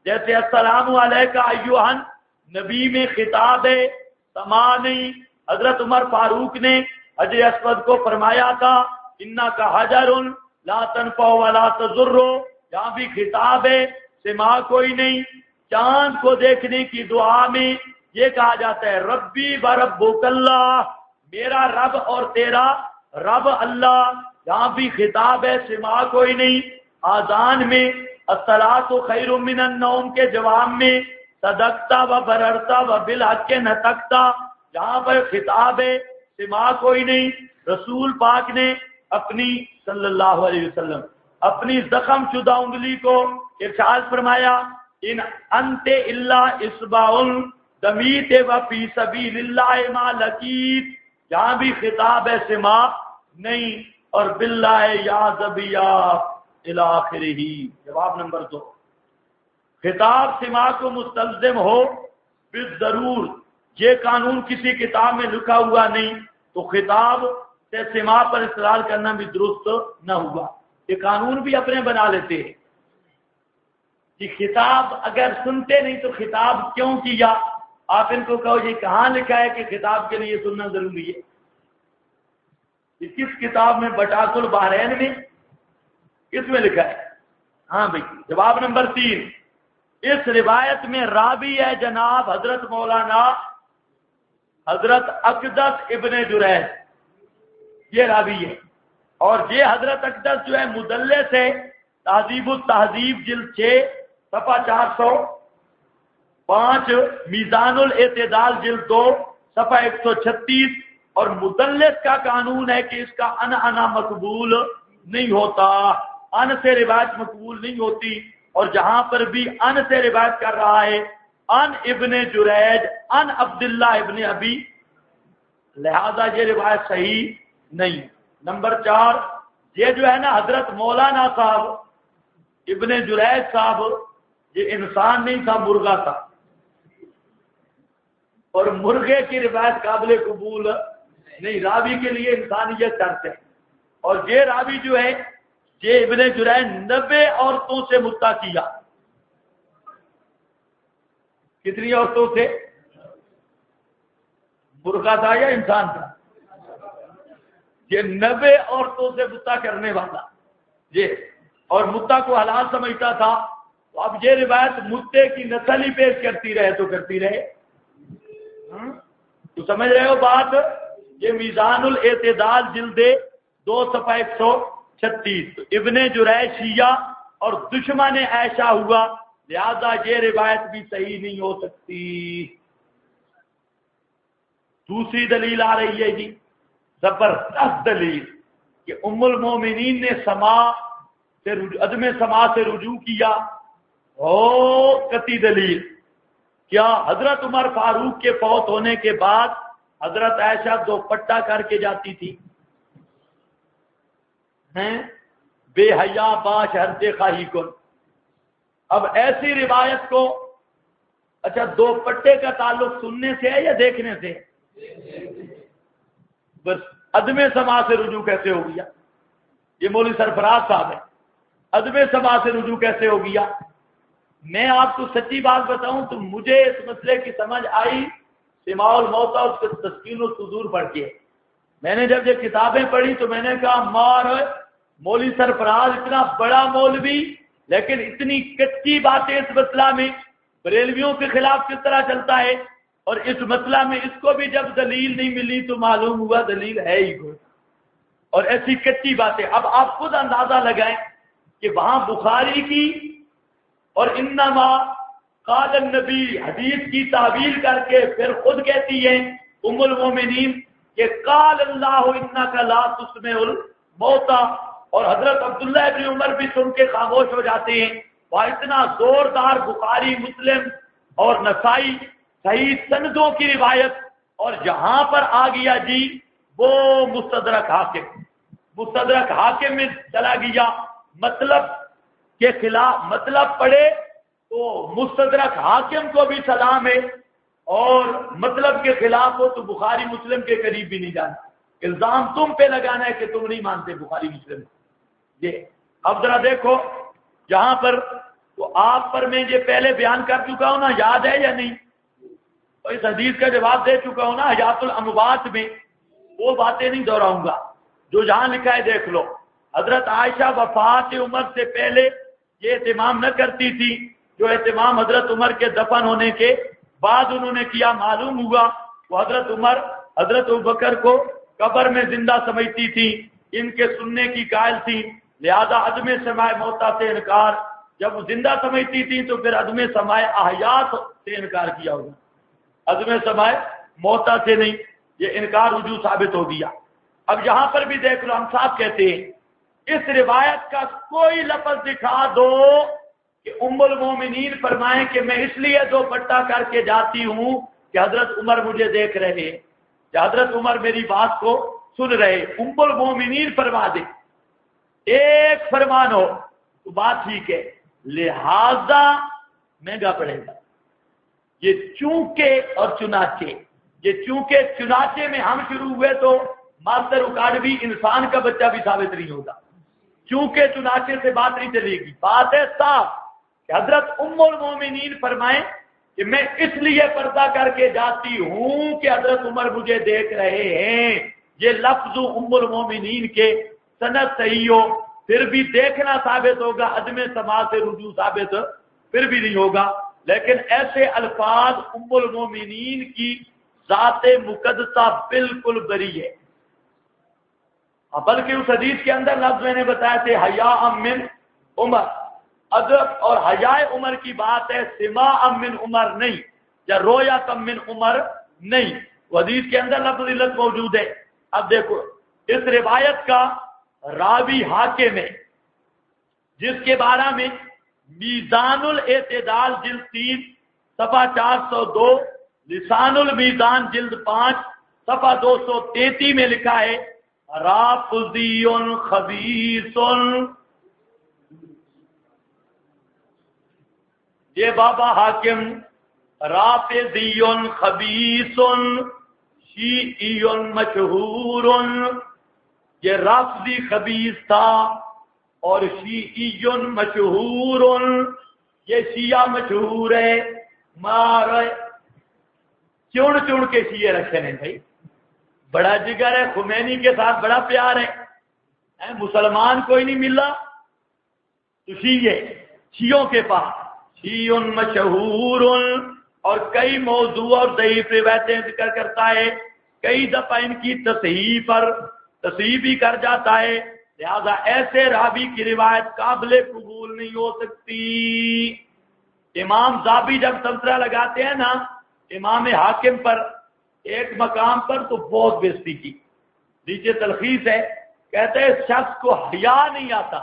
جیسے السلام علیکہ ایوہن نبی میں خطاب ہے، سما نہیں. حضرت عمر فاروق نے حجر اسود کو فرمایا تھا انکا حجر لا تنفع ولا تضر، یہاں بھی خطاب ہے، سما کوئی نہیں. چاند کو دیکھنے کی دعا میں یہ کہا جاتا ہے ربی و ربک اللہ، میرا رب اور تیرا رب اللہ. یہاں بھی خطاب ہے، سما کوئی نہیں. آذان میں الصلاۃ خیر من النوم کے جواب میں صدقتا و بررتا و بالحق نطقتا، جہاں پر خطاب ہے، سما کوئی نہیں. رسول پاک نے اپنی صلی اللہ علیہ وسلم اپنی زخم شدہ انگلی کو ارشاد فرمایا ان انت الا اصبع دمیت و فی سبیل اللہ ما لقیت، جہاں بھی خطاب ہے سما نہیں. اور باللہ یا ذبیہ الی آخرہ. جواب نمبر 2، خطاب سما کو مستلزم ہو بالضرور، یہ قانون کسی کتاب میں لکھا ہوا نہیں تو خطاب سے سما پر استدلال کرنا بھی درست نہ ہوا. یہ قانون بھی اپنے بنا لیتے ہیں کہ خطاب اگر سنتے نہیں تو خطاب کیوں کیا. آپ ان کو کہو یہ کہاں لکھا ہے کہ خطاب کے لیے سننا ضروری ہے؟ یہ کس کتاب میں؟ بٹاک البحرین میں، کس میں لکھا ہے؟ ہاں بھائی. جواب نمبر 3، اس روایت میں راوی ہے جناب حضرت مولانا حضرت اقدس ابن جریج، یہ راوی ہے. اور یہ حضرت اقدس جو ہے مدلس ہے. تہذیب التہذیب جلد 6 صفحہ 405، میزان الاعتدال جلد 2 صفحہ 136. اور مدلس کا قانون ہے کہ اس کا انا مقبول نہیں ہوتا، ان سے روایت مقبول نہیں ہوتی. اور جہاں پر بھی ان سے روایت کر رہا ہے ان ابن جریج ان عبداللہ ابن ابی، لہذا یہ روایت صحیح نہیں. نمبر 4، یہ جو ہے نا حضرت مولانا صاحب ابن جریج صاحب، یہ انسان نہیں تھا، مرغا تھا. اور مرغے کی روایت قابل قبول نہیں، راوی کے لیے انسانیت شرط ہے. اور یہ راوی جو ہے یہ ابن جریج 90 عورتوں سے مدعا کیا. کتنی عورتوں سے؟ مرغا تھا یا انسان تھا؟ یہ 90 عورتوں سے مدعا کرنے والا یہ، اور مدعا کو حلال سمجھتا تھا. تو اب یہ روایت مدعے کی نسل ہی پیش کرتی رہے تو کرتی رہے. تو سمجھ رہے ہو بات؟ یہ میزان الاعتدال جلد 2 صفحہ 136. ابن جریج شیعہ اور دشمن عائشہ ہوا، لہذا یہ روایت بھی صحیح نہیں ہو سکتی. دوسری دلیل آ رہی ہے جی، زبردست دلیل، کہ ام المومنین نے عدم سما سے رجوع کیا. قطعی دلیل. کیا حضرت عمر فاروق کے فوت ہونے کے بعد حضرت عائشہ دوپٹہ کر کے جاتی تھی؟ بے حیا باش ہر خواہی کن. اب ایسی روایت کو، اچھا دوپٹے کا تعلق سننے سے ہے یا دیکھنے سے؟ بس عدم سما سے رجوع کیسے ہو گیا؟ یہ مولوی سرفراز صاحب ہے. عدم سما سے رجوع کیسے ہو گیا؟ میں آپ کو سچی بات بتاؤں تو مجھے اس مسئلے کی سمجھ آئی سماع الموتیٰ اور تسکین الصدور پڑھ کے. میں نے جب یہ کتابیں پڑھی تو میں نے کہا مار مولوی سرفراز اتنا بڑا مولوی لیکن اتنی کچی باتیں اس مسئلہ میں، بریلویوں کے خلاف کس طرح چلتا ہے. اور اس مسئلہ میں اس کو بھی جب دلیل نہیں ملی تو معلوم ہوا دلیل ہے ہی کوئی، اور ایسی کچی باتیں. اب آپ خود اندازہ لگائیں کہ وہاں بخاری کی اور انما قال النبی حدیث کی تعبیر کر کے پھر خود کہتی ہے ام المومنین کہ قال اللہ انک لا تسمع الموتى، اور حضرت عبداللہ ابن عمر بھی سن کے خاموش ہو جاتے ہیں. وہاں اتنا زوردار بخاری مسلم اور نسائی صحیح سندوں کی روایت، اور جہاں پر آ گیا جی وہ مستدرک حاکم میں چلا گیا. مطلب کے خلاف مطلب پڑھے تو مستدرک حاکم کو بھی سلام ہے، اور مطلب کے خلاف ہو تو بخاری مسلم کے قریب بھی نہیں جانا. الزام تم پہ لگانا ہے کہ تم نہیں مانتے بخاری مسلم. یہ اب ذرا دیکھو، جہاں پر تو آپ پر میں یہ پہلے بیان کر چکا ہوں نا، یاد ہے یا نہیں؟ اور اس حدیث کا جواب دے چکا ہوں نا حیات الاموات میں، وہ باتیں نہیں دہراؤں گا، جو جہاں لکھا ہے دیکھ لو۔ حضرت عائشہ وفات عمر سے پہلے یہ اہتمام نہ کرتی تھی جو اہتمام حضرت عمر کے دفن ہونے کے بعد انہوں نے کیا۔ معلوم ہوا وہ حضرت عمر حضرت ابوبکر کو قبر میں زندہ سمجھتی تھی، ان کے سننے کی قائل تھی، لہذا عدم سماع موتا سے انکار، جب وہ زندہ سمجھتی تھی تو پھر عدم سماع احیات سے انکار کیا ہوگا، عدم سماع موتا سے نہیں، یہ انکار رجوع ثابت ہو گیا۔ اب یہاں پر بھی دیکھ لو، ہم صاحب کہتے ہیں اس روایت کا کوئی لفظ دکھا دو کہ ام المومنین فرمائیں کہ میں اس لیے دوپٹہ کر کے جاتی ہوں کہ حضرت عمر مجھے دیکھ رہے ہیں، کہ حضرت عمر میری بات کو سن رہے، ام المومنین فرما دے، ایک فرمان ہو تو بات ٹھیک ہے، لہذا مہنگا پڑے گا۔ یہ چونکہ اور چنانچہ، یہ چونکہ چنانچہ میں ہم شروع ہوئے تو ماسٹر اکاڈمی انسان کا بچہ بھی ثابت نہیں ہوگا، چونکہ چنانچہ سے بات نہیں چلے گی۔ بات ہے صاف کہ حضرت ام المومنین فرمائیں کہ میں اس لیے پردہ کر کے جاتی ہوں کہ حضرت عمر مجھے دیکھ رہے ہیں، یہ لفظ ام المومنین کے سند صحیح ہو پھر بھی دیکھنا ثابت ہوگا، عدم سماع سے رجوع ثابت پھر بھی نہیں ہوگا۔ لیکن ایسے الفاظ ام المومنین کی ذات مقدسہ بالکل بری ہے، بلکہ اس حدیث کے اندر لفظ میں نے بتایا تھے حیاء من عمر، ادب اور حیاء عمر کی بات ہے، سماع من عمر نہیں، یا رویت من عمر نہیں، وہ حدیث کے اندر لفظ علت موجود ہے۔ اب دیکھو اس روایت کا راوی حاکم ہے، جس کے بارے میں میزان الاعتدال جلد 3 صفحہ 402، لسان المیزان جلد 5 صفحہ 233 میں لکھا ہے رافضی خبیث، یہ بابا حاکم رافضی خبیث شیعی مشہور، یہ رافضی خبیث تھا اور شیعی مشہور، یہ شیعہ مشہور ہے، مارے چڑ چڑ کے شیعے رکھے ہیں بھائی، بڑا جگر ہے، خمینی کے ساتھ بڑا پیار ہے، مسلمان کوئی نہیں ملا تو شیعوں کے پاس شیع مشہور، اور کئی موضوع اور ضعیف روایتیں ذکر کرتا ہے، کئی دفعہ ان کی تصحیح بھی کر جاتا ہے، لہذا ایسے راوی کی روایت قابل قبول نہیں ہو سکتی۔ امام ذابی جب تبصرہ لگاتے ہیں نا امام حاکم پر ایک مقام پر تو بہت بےزتی کی، نیچے تلخیص ہے، کہتے ہیں اس شخص کو حیا نہیں آتا،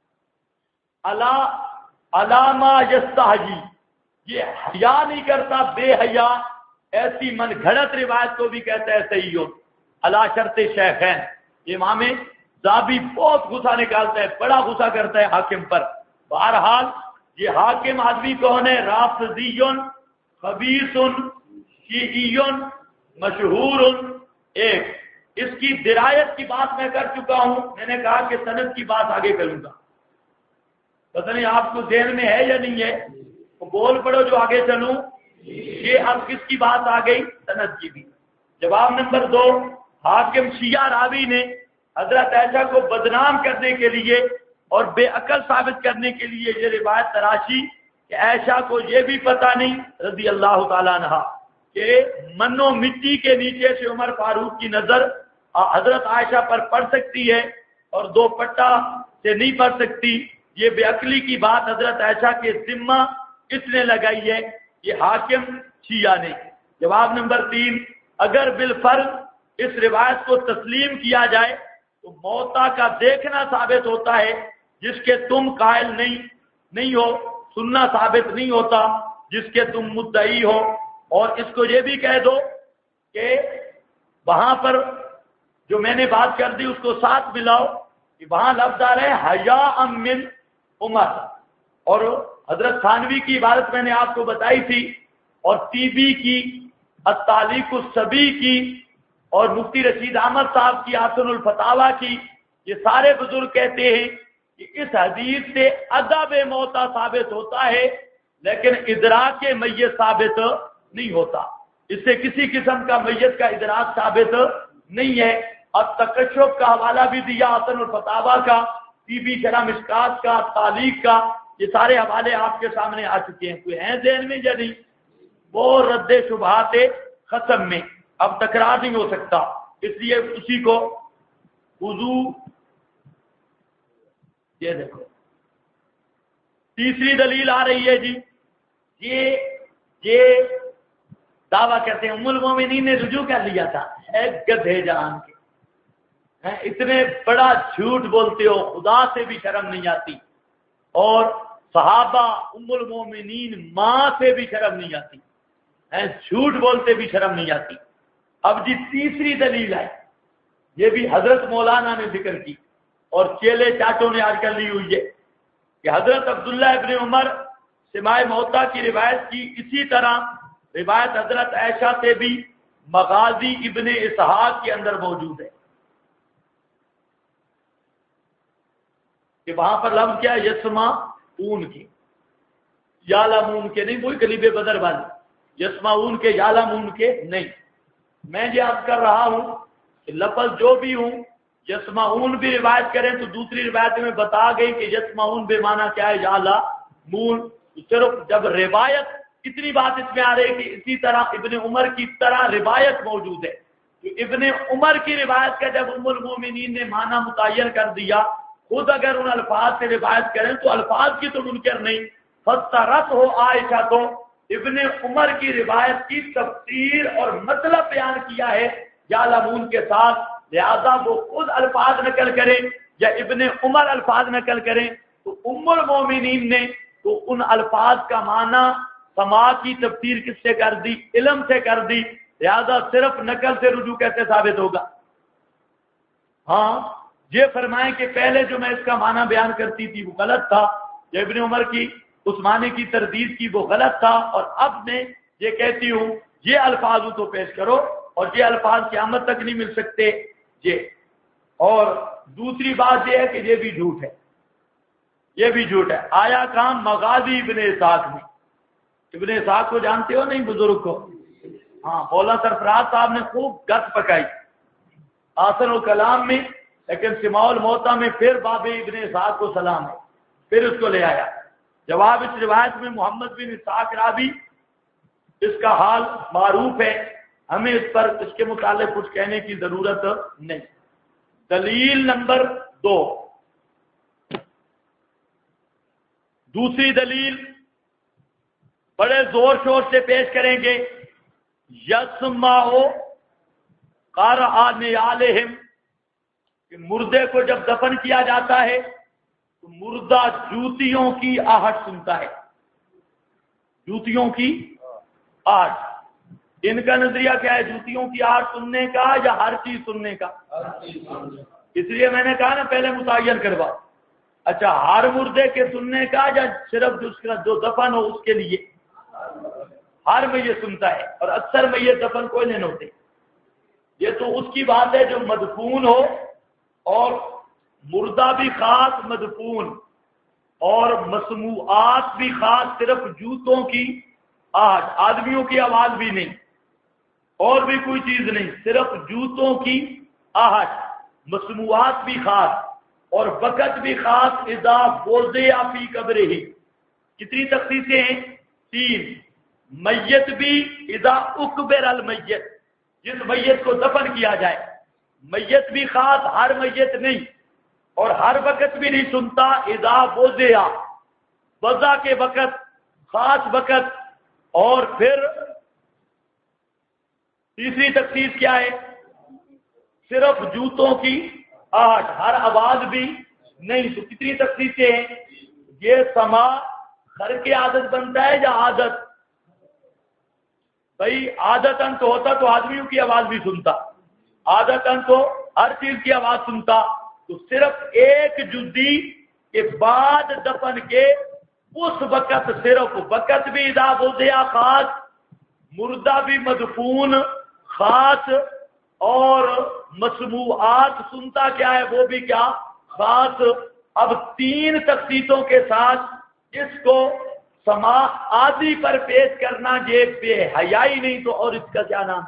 علامہ یستحیی، یہ حیا نہیں کرتا، بے حیا، ایسی من گھڑت روایت کو بھی کہتا ہے صحیح علی شرط شیخین۔ امام ذابی بہت غصہ نکالتا ہے، بڑا غصہ کرتا ہے حاکم پر۔ بہرحال یہ حاکم آدمی کون ہے؟ رافضی خبیث شیعی مشہور، ایک اس کی درایت کی بات میں کر چکا ہوں، میں نے کہا کہ سند کی بات آگے کروں گا، پتہ نہیں آپ کو ذہن میں ہے یا نہیں ہے، تو بول پڑو جو آگے چلوں۔ یہ اب کس کی بات آ گئی؟ سند کی بھی۔ جواب نمبر 2، حاکم شیعہ راوی نے حضرت عائشہ کو بدنام کرنے کے لیے اور بے عقل ثابت کرنے کے لیے یہ روایت تراشی کہ عائشہ کو یہ بھی پتہ نہیں رضی اللہ تعالیٰ عنہا کہ منو مٹی کے نیچے سے عمر فاروق کی نظر حضرت عائشہ پر پڑ سکتی ہے اور دوپٹہ سے نہیں پڑ سکتی، یہ بے عقلی کی بات حضرت عائشہ کے ذمہ اس نے لگائی ہے، یہ حاکم شیعہ نے۔ جواب نمبر 3، اگر بالفرض اس روایت کو تسلیم کیا جائے تو موتا کا دیکھنا ثابت ہوتا ہے جس کے تم قائل نہیں ہو، سننا ثابت نہیں ہوتا جس کے تم مدعی ہو، اور اس کو یہ بھی کہہ دو کہ وہاں پر جو میں نے بات کر دی اس کو ساتھ ملاؤ کہ وہاں لفظ آ رہا ہے حیاء من عمر، اور حضرت تھانوی کی عبارت میں نے آپ کو بتائی تھی، اور طیبی کی، التعلیق الصبی کی، اور مفتی رشید احمد صاحب کی آسن الفتاوی کی، یہ سارے بزرگ کہتے ہیں کہ اس حدیث سے ادب موتا ثابت ہوتا ہے لیکن ادراک میت ثابت نہیں ہوتا، اس سے کسی قسم کا میت کا ادراک ثابت نہیں ہے۔ اور تکشف کا حوالہ بھی دیا، حسن الفتاوی کا، بی بی شرح مشکات کا، تعلیق کا، یہ سارے حوالے آپ کے سامنے آ چکے ہیں، کوئی ہیں ذہن میں یا نہیں؟ وہ رد شبہات ختم میں اب تکرار نہیں ہو سکتا، اس لیے اسی کو وضو۔ یہ دیکھو تیسری دلیل آ رہی ہے جی، یہ دعویٰ کرتے ہیں ام المومنین نے رجوع کر لیا تھا، ایک گدھے جان کے اتنے بڑا جھوٹ بولتے ہو، خدا سے بھی شرم نہیں آتی، اور صحابہ ام المومنین ماں سے بھی شرم نہیں آتی، جھوٹ بولتے بھی شرم نہیں آتی۔ اب جی تیسری دلیل ہے، یہ بھی حضرت مولانا نے ذکر کی اور چیلے چاٹوں نے آج کل لی ہوئی ہے کہ حضرت عبداللہ ابن عمر سماع موطا کی روایت کی، اسی طرح روایت حضرت عائشہ سے بھی مغازی ابن اسحاق کے اندر موجود ہے کہ وہاں پر لفظ کیا یسما اون کے، یالمون کے نہیں، وہی کلیب بدر والی، یسما اون کے یالمون کے نہیں۔ میں یہ عرض کر رہا ہوں کہ لفظ جو بھی ہوں، یسمعون بھی روایت کریں تو دوسری روایت میں بتا گئی کہ یسمعون بے معنی کیا ہے یعلمون، صرف جب روایت اتنی بات اس میں آ رہی ہے کہ اسی طرح ابن عمر کی طرح روایت موجود ہے، تو ابن عمر کی روایت کا جب ام المومنین نے معنی متعین کر دیا، خود اگر ان الفاظ سے روایت کریں تو الفاظ کی تو منکر نہیں، فسرت ہو عائشہ تو ابن عمر کی روایت کی تفسیر اور مطلب بیان کیا ہے یعلمون کے ساتھ، لہذا وہ خود الفاظ نقل کریں یا ابن عمر الفاظ نقل کریں تو ام المومنین نے تو ان الفاظ کا معنی سماع کی تفسیر کس سے کر دی؟ علم سے کر دی، لہذا صرف نقل سے رجوع کیسے ثابت ہوگا؟ ہاں یہ فرمائیں کہ پہلے جو میں اس کا معنی بیان کرتی تھی وہ غلط تھا، جو ابن عمر کی اس معنی کی تردید کی وہ غلط تھا، اور اب میں یہ کہتی ہوں یہ الفاظ تو پیش کرو، اور یہ الفاظ قیامت تک نہیں مل سکتے یہ۔ اور دوسری بات یہ ہے کہ یہ بھی جھوٹ ہے، یہ بھی جھوٹ ہے۔ آیا کام مغازی ابن اسحاق میں، ابن اسحاق کو جانتے ہو نہیں بزرگ کو؟ ہاں، مولانا سرفراز صاحب نے خوب گت پکائی آسن الکلام میں، لیکن سماع الموطا میں پھر باب ابن اسحاق کو سلام ہے، پھر اس کو لے آیا۔ جواب اس روایت میں محمد بن اسحاق راوی، اس کا حال معروف ہے، ہمیں اس پر اس کے متعلق کچھ کہنے کی ضرورت نہیں۔ دلیل نمبر 2، دوسری دلیل بڑے زور شور سے پیش کریں گے، یسمع قرع نعالہم، کہ مردے کو جب دفن کیا جاتا ہے تو مردہ جوتیوں کی آہٹ سنتا ہے، جوتیوں کی آہٹ۔ ان کا نظریہ کیا ہے، جوتیوں کی آہٹ سننے کا یا ہر چیز سننے کا؟ اس لیے میں نے کہا نا پہلے متعین کروا۔ اچھا، ہر مردے کے سننے کا یا صرف جو دفن ہو اس کے لیے؟ ہر میت سنتا ہے، اور اکثر میت دفن کوئی نہیں ہوتے، یہ تو اس کی بات ہے جو مدفون ہو، اور مردہ بھی خاص مدفون، اور مسموعات بھی خاص، صرف جوتوں کی آہٹ، آدمیوں کی آواز بھی نہیں، اور بھی کوئی چیز نہیں، صرف جوتوں کی آہٹ، مسموعات بھی خاص، اور وقت بھی خاص۔ اذا وضع فی قبرہ، کتنی تخصیصیں ہیں؟ 3۔ میت بھی اذا اقبر المیت، جس میت کو دفن کیا جائے، میت بھی خاص، ہر میت نہیں، اور ہر وقت بھی نہیں سنتا۔ اذا وضع، وضع کے وقت، خاص وقت، اور پھر تیسری تخصیص کیا ہے؟ صرف جوتوں کی آہٹ، ہر آواز بھی نہیں۔ تو کتنی تخصیصیں ہیں؟ یہ سماع خرق عادت بنتا ہے یا عادت؟ بھائی عادتاً تو ہوتا تو آدمیوں کی آواز بھی سنتا، عادتاً تو ہر چیز کی آواز سنتا، تو صرف ایک جدی کے بعد دفن کے اس وقت، صرف وقت بھی اذا وضع خاص، مردہ بھی مدفون خاص، اور مسموعات سنتا کیا ہے وہ بھی کیا؟ خاص۔ اب 3 تخصیصوں کے ساتھ اس کو سما عادی پر پیش کرنا یہ بے حیائی نہیں تو اور اس کا کیا نام؟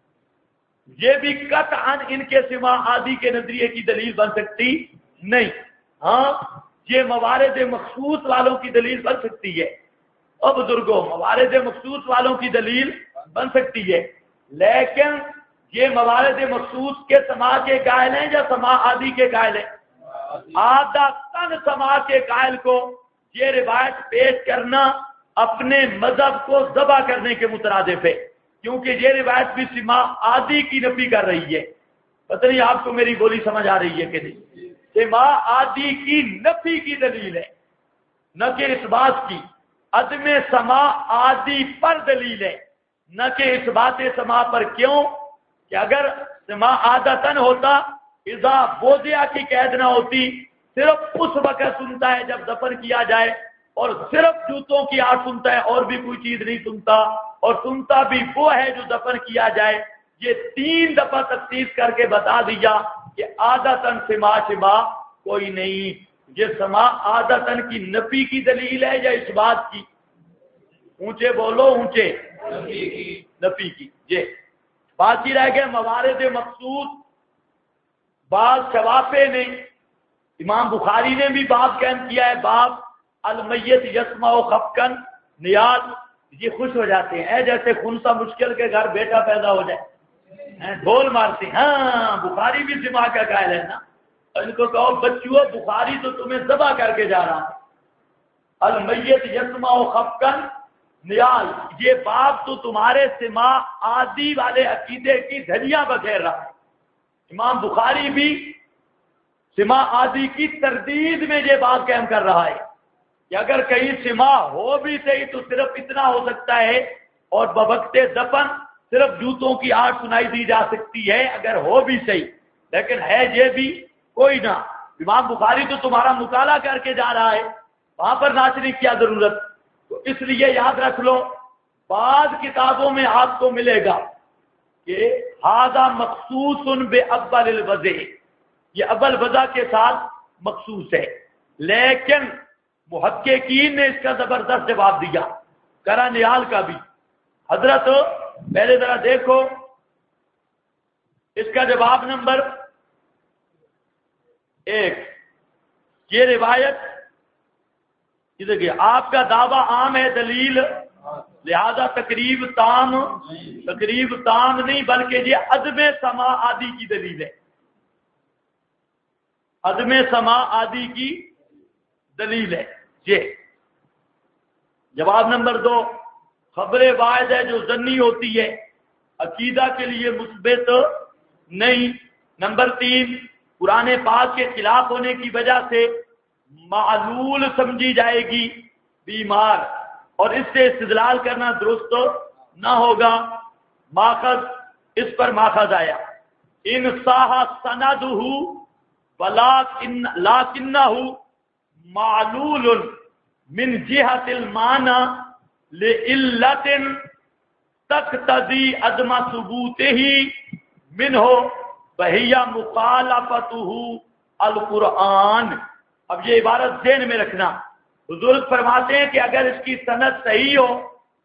یہ بھی قطعاً ان کے سما عادی کے نظریے کی دلیل بن سکتی نہیں. ہاں یہ موارد مخصوص والوں کی دلیل بن سکتی ہے. اور بزرگوں موارد مخصوص والوں کی دلیل بن سکتی ہے، لیکن یہ موارد مخصوص کے سما کے قائل ہیں یا سما عادی کے قائل ہیں؟ آدھا تن سما کے قائل کو یہ روایت پیش کرنا اپنے مذہب کو ذبح کرنے کے مترادف ہے، کیونکہ یہ روایت بھی سما عادی کی نفی کر رہی ہے. پتہ نہیں آپ کو میری بولی سمجھ آ رہی ہے کہ نہیں؟ سما عادی کی نفی کی دلیل ہے، نہ کہ اس بات کی. عدم سما عادی پر دلیل ہے، نہ کہ اس بات سما پر. کیوں کہ اگر سما عادتن ہوتا، اذا بوضع کی قید نہ ہوتی، صرف اس وقت سنتا ہے جب دفن کیا جائے، اور صرف جوتوں کی آواز سنتا ہے اور بھی کوئی چیز نہیں سنتا، اور سنتا بھی وہ ہے جو دفن کیا جائے. یہ 3 دفعہ تفصیل کر کے بتا دیا کہ عادتن سما شبا کوئی نہیں. یہ سما عادتن کی نفی کی دلیل ہے یا اس بات کی؟ اونچے بولو، اونچے. نفی کی. یہ باقی رہ گئے موارد مخصوص. بعض شوافے نے، امام بخاری نے بھی باب قائم کیا ہے، باب المیت یسمع خفقا نیاز. یہ خوش ہو جاتے ہیں جیسے خنسا مشکل کے گھر بیٹا پیدا ہو جائے، ڈھول مارتے ہیں. ہاں بخاری بھی سما کا قائل ہے نا. ان کو کہو بچوں بخاری تو تمہیں ذبح کر کے جا رہا ہے. المیت یسمع خفقا نیاز، یہ باب تو تمہارے سما عادی والے عقیدے کی دھلیاں بکھیر رہا ہے. امام بخاری بھی سما عادی کی تردید میں یہ بات قائم کر رہا ہے کہ اگر کہیں سما ہو بھی صحیح تو صرف اتنا ہو سکتا ہے، اور بوقت دفن صرف جوتوں کی آواز سنائی دی جا سکتی ہے اگر ہو بھی صحیح، لیکن ہے یہ بھی کوئی نہ. امام بخاری تو تمہارا مطالعہ کر کے جا رہا ہے، وہاں پر ناچنے کی کیا ضرورت؟ تو اس لیے یاد رکھ لو، بعض کتابوں میں آپ کو ملے گا کہ ہذا مخصوص بے اول الوضع، یہ اول وضع کے ساتھ مخصوص ہے. لیکن محققین نے اس کا زبردست جواب دیا، کرا نیال کا بھی. حضرت پہلے ذرا دیکھو اس کا جواب نمبر 1. یہ روایت دیکھیے، آپ کا دعویٰ عام ہے دلیل، لہذا تقریب تام نہیں بلکہ یہ عدم سما عادی کی دلیل ہے. عدم سما عادی کی دلیل ہے. یہ جواب نمبر 2، خبر واحد ہے جو ظنی ہوتی ہے، عقیدہ کے لیے مثبت نہیں. نمبر 3، قرآن پاک کے خلاف ہونے کی وجہ سے معلول سمجھی جائے گی، بیمار، اور اس سے استدلال کرنا درست نہ ہوگا. ماخذ، اس پر ماخذ آیا ان صاح سندہ لاکنہ معلول من جہت المعنی لعلت تقتضی عدم ثبوتہ منہ وہی مخالفتہ القرآن. اب یہ عبارت ذہن میں رکھنا، بزرگ فرماتے ہیں کہ اگر اس کی سند صحیح ہو،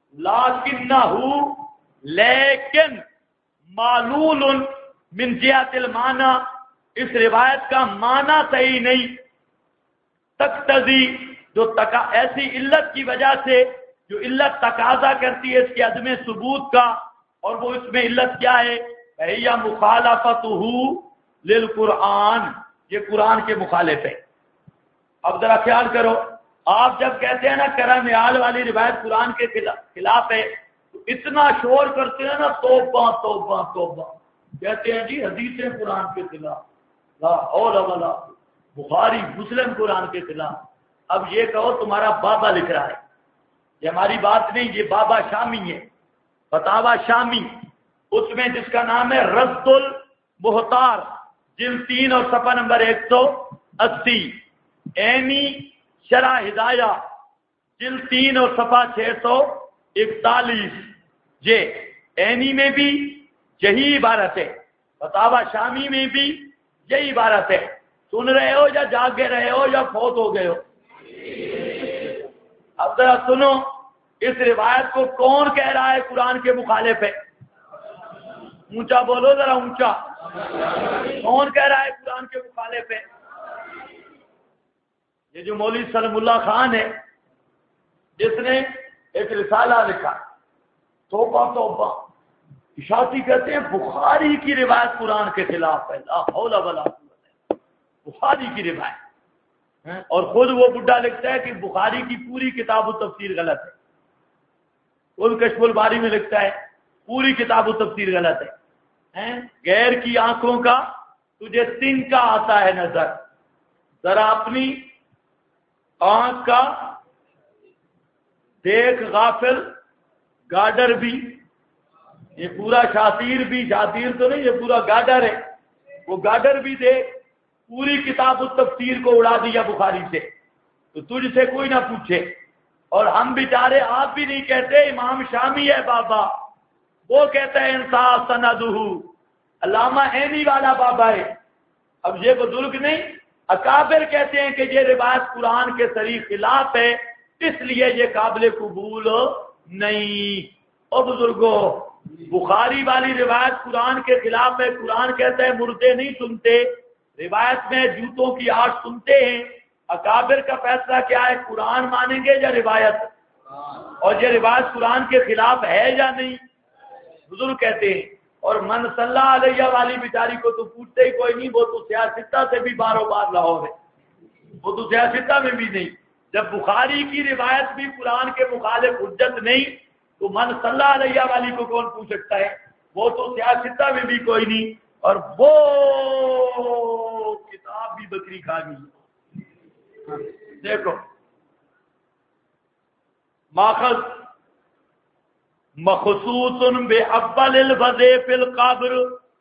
لیکن معلول من جہت المعنی، اس روایت کا معنی صحیح نہیں، تقتضی، جو ایسی علت کی وجہ سے جو علت تقاضا کرتی ہے اس کے عدم ثبوت کا، اور وہ اس میں علت کیا ہے؟ وہی مخالفتہ للقرآن، یہ قرآن کے مخالف ہے. اب ذرا خیال کرو، آپ جب کہتے ہیں نا کرم عیال والی روایت قرآن کے خلاف ہے تو اتنا شور کرتے ہیں نا، توبہ توبہ توبہ، کہتے ہیں جی حدیثیں قرآن کے خلاف، لا حول ولا، بخاری مسلم قرآن کے خلاف. اب یہ کہو تمہارا بابا لکھ رہا ہے، یہ ہماری بات نہیں، یہ بابا شامی ہے، فتاوی شامی، اس میں جس کا نام ہے رد المحتار، جلد 3 اور صفحہ نمبر 180، عینی شرح ہدایہ جلد 3 اور صفحہ 641. یہ عینی میں بھی یہی عبارت ہے، فتاوی شامی میں بھی یہی عبارت ہے. سن رہے ہو یا جاگ رہے ہو یا فوت ہو گئے ہو؟ اب ذرا سنو، اس روایت کو کون کہہ رہا ہے قرآن کے مخالف ہے؟ اونچا بولو ذرا، اونچا، کون کہہ رہا ہے قرآن کے مخالف ہے؟ یہ جو مولوی سلم اللہ خان ہے، جس نے ایک رسالہ لکھا توبہ توبہ، اشاعتی کہتے ہیں بخاری کی روایت قرآن کے خلاف ہے، لا حول ولا قوت، بخاری کی روایت، اور خود وہ بڈھا لکھتا ہے کہ بخاری کی پوری کتاب و تفسیر غلط ہے، خود کشف الباری میں لکھتا ہے پوری کتاب و تفسیر غلط ہے۔ غیر کی آنکھوں کا تجھے تن کا آتا ہے نظر، ذرا اپنی آنکھ کا دیکھ غافل، گاڈر بھی، یہ پورا شاطیر بھی، شاطیر تو نہیں، یہ پورا گاڈر ہے، وہ گاڈر بھی دے، پوری کتاب التفسیر کو اڑا دیا بخاری سے، تو تجھ سے کوئی نہ پوچھے۔ اور ہم بیچارے، آپ بھی نہیں کہتے، امام شامی ہے بابا، وہ کہتا ہے انصاف سندہ، علامہ عینی والا بابا ہے۔ اب یہ بزرگ نہیں، اکابر کہتے ہیں کہ یہ روایت قرآن کے صریح خلاف ہے، اس لیے یہ قابل قبول نہیں۔ اور بزرگوں، بخاری والی روایت قرآن کے خلاف ہے، قرآن کہتا ہے مردے نہیں سنتے، روایت میں جوتوں کی آٹ سنتے ہیں۔ اکابر کا فیصلہ کیا ہے، قرآن مانیں گے یا روایت؟ اور یہ روایت قرآن کے خلاف ہے یا نہیں؟ بزرگ کہتے ہیں۔ اور من صلی اللہ علیہ والی بیچاری کو تو پوچھتے ہی کوئی نہیں، وہ تو سیاستہ سے بھی باروں بار لاہور ہے، وہ تو سیاستہ میں بھی نہیں۔ جب بخاری کی روایت بھی قرآن کے مخالف حجت نہیں، تو من صلی اللہ علیہ والی کو کون پوچھ سکتا ہے؟ وہ تو سیاستہ میں بھی کوئی نہیں، اور وہ کتاب بھی بکری کھا گئی۔ دیکھو، ماخذ مخصوص بأول الوضع فی القبر،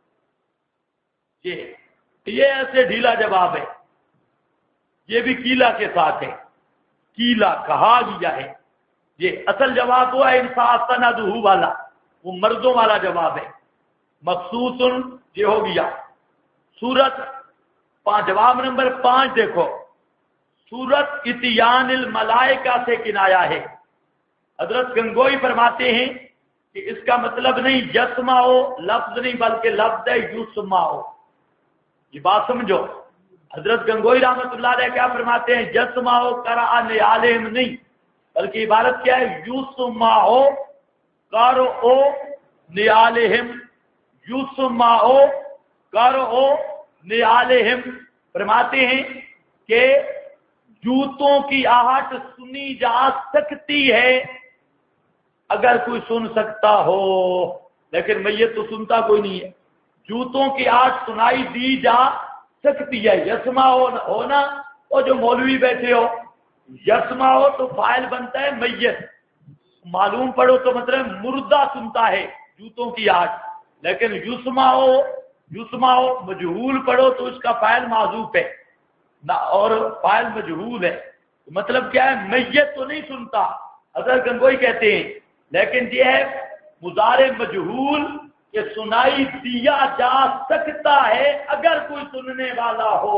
یہ ایسے ڈھیلا جواب ہے، یہ بھی کیلا کے ساتھ ہے، کیلا کہا گیا ہے، یہ اصل جواب وہ ہے انصاف سندہ والا، وہ مردوں والا جواب ہے۔ مخصوص یہ ہو گیا۔ سورت جواب نمبر 5 دیکھو، سورت اتیان الملائکہ سے کنایا ہے۔ حضرت گنگوئی فرماتے ہیں کہ اس کا مطلب نہیں یسما ہو، لفظ نہیں بلکہ لفظ ہے یسما ہو۔ یہ بات سمجھو، حضرت گنگوئی رحمت اللہ علیہ کیا فرماتے ہیں؟ یسما ہو قرأ نعالہم نہیں، بلکہ عبارت کیا ہے؟ یسما ہو قرأ نعالہم، یسما ہو قرأ نعالہم۔ فرماتے ہیں کہ جوتوں کی آہٹ سنی جا سکتی ہے اگر کوئی سن سکتا ہو، لیکن میت تو سنتا کوئی نہیں ہے۔ جوتوں کی آہٹ سنائی دی جا سکتی ہے، یسما ہونا، اور جو مولوی بیٹھے ہو، یسما ہو تو فاعل بنتا ہے میت، معلوم پڑھو تو مطلب مردہ سنتا ہے جوتوں کی آہٹ، لیکن یسما ہو مجہول پڑھو تو اس کا فاعل معذوف ہے اور فاعل مجہول ہے، مطلب کیا ہے؟ میت تو نہیں سنتا، حضرت گنگوئی کہتے ہیں، لیکن یہ ہے مضارع مجہول کہ سنائی دیا جا سکتا ہے اگر کوئی سننے والا ہو۔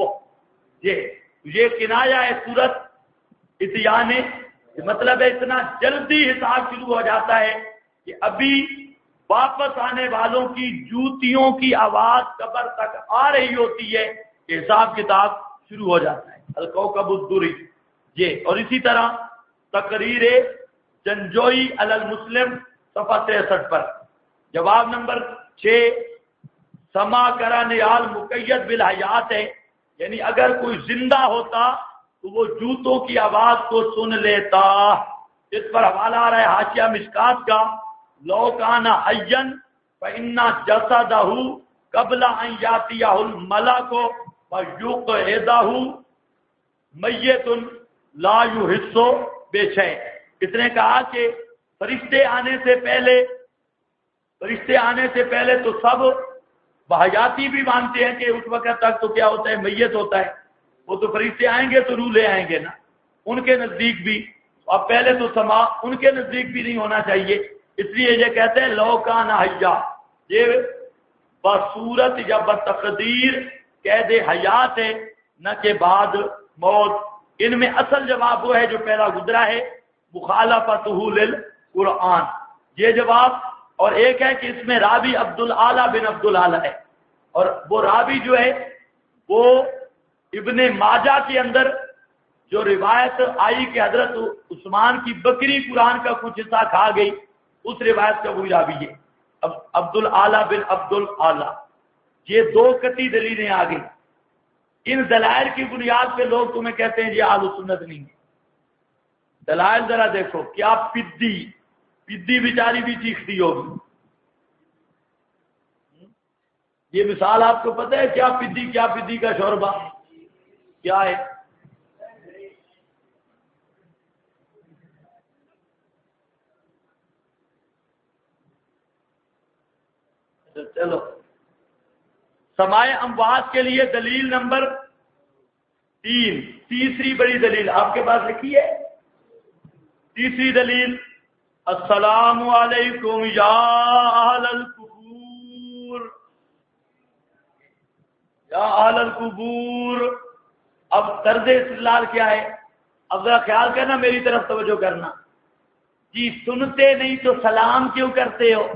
یہ کنایا ہے سورت اتیان، مطلب ہے اتنا جلدی حساب شروع ہو جاتا ہے کہ ابھی واپس آنے والوں کی جوتیوں کی آواز قبر تک آ رہی ہوتی ہے کہ حساب کتاب شروع ہو جاتا ہے۔ الکوکب الدری، یہ اور اسی طرح تقریر جنجوئی علی المسلم صفحہ 63 پر جواب نمبر 6، سما کرا نیال مقید بالحیات ہے، یعنی اگر کوئی زندہ ہوتا تو وہ جوتوں کی آواز کو سن لیتا۔ اس پر حوالہ آ رہا ہے حاشیہ مشکات کا، لو کان حیا فإن جسدہ قبل ان یاتیہ الملک فیقعدہ میت لا یحس بشیء۔ اس نے کہا کہ فرشتے آنے سے پہلے تو سب بحیاتی بھی مانتے ہیں کہ اس وقت تک تو کیا ہوتا ہے؟ میت ہوتا ہے، وہ تو فرشتے آئیں گے تو روح لے آئیں گے نا، ان کے نزدیک بھی، اب پہلے تو سما ان کے نزدیک بھی نہیں ہونا چاہیے، اس لیے یہ کہتے ہیں لو کان حیا، یہ بصورت یا بتقدیر قید حیات ہے نہ کہ بعد موت۔ ان میں اصل جواب وہ ہے جو پہلا گزرا ہے، مخالفتہ للقرآن، یہ جواب۔ اور ایک ہے کہ اس میں راوی عبد الاعلی بن عبد الاعلی ہے، اور وہ راوی جو ہے وہ ابن ماجہ کے اندر جو روایت آئی کہ حضرت عثمان کی بکری قرآن کا کچھ حصہ کھا گئی، اس روایت کا وہی راوی ہے عبد الاعلی بن عبد الاعلی۔ یہ دو قطعی دلیلیں آ گئی۔ ان دلائل کی بنیاد پہ لوگ تمہیں کہتے ہیں یہ اہل سنت نہیں ہے۔ دلائل ذرا دیکھو، کیا پدی بیچاری بھی چیختی ہوگی۔ یہ مثال آپ کو پتہ ہے کیا پدی کا شوربہ کیا ہے؟ چلو، سماع اموات کے لیے دلیل نمبر 3، تیسری بڑی دلیل آپ کے پاس لکھی ہے۔ تیسری دلیل، السلام علیکم یا اہل القبور، یا اہل القبور۔ اب طرز استدلال کیا ہے؟ اب ذرا خیال کرنا، میری طرف توجہ کرنا۔ جی سنتے نہیں تو سلام کیوں کرتے ہو؟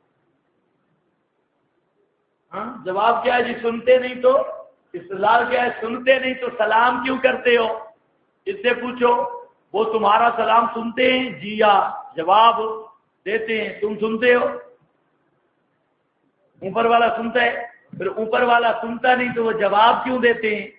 ہاں جواب کیا ہے؟ جی سنتے نہیں تو استدلال کیا ہے؟ سنتے نہیں تو سلام کیوں کرتے ہو؟ اس سے پوچھو وہ تمہارا سلام سنتے ہیں؟ جی یا جواب دیتے ہیں تم سنتے ہو؟ اوپر والا سنتا ہے، پھر اوپر والا سنتا نہیں تو وہ جواب کیوں دیتے ہیں؟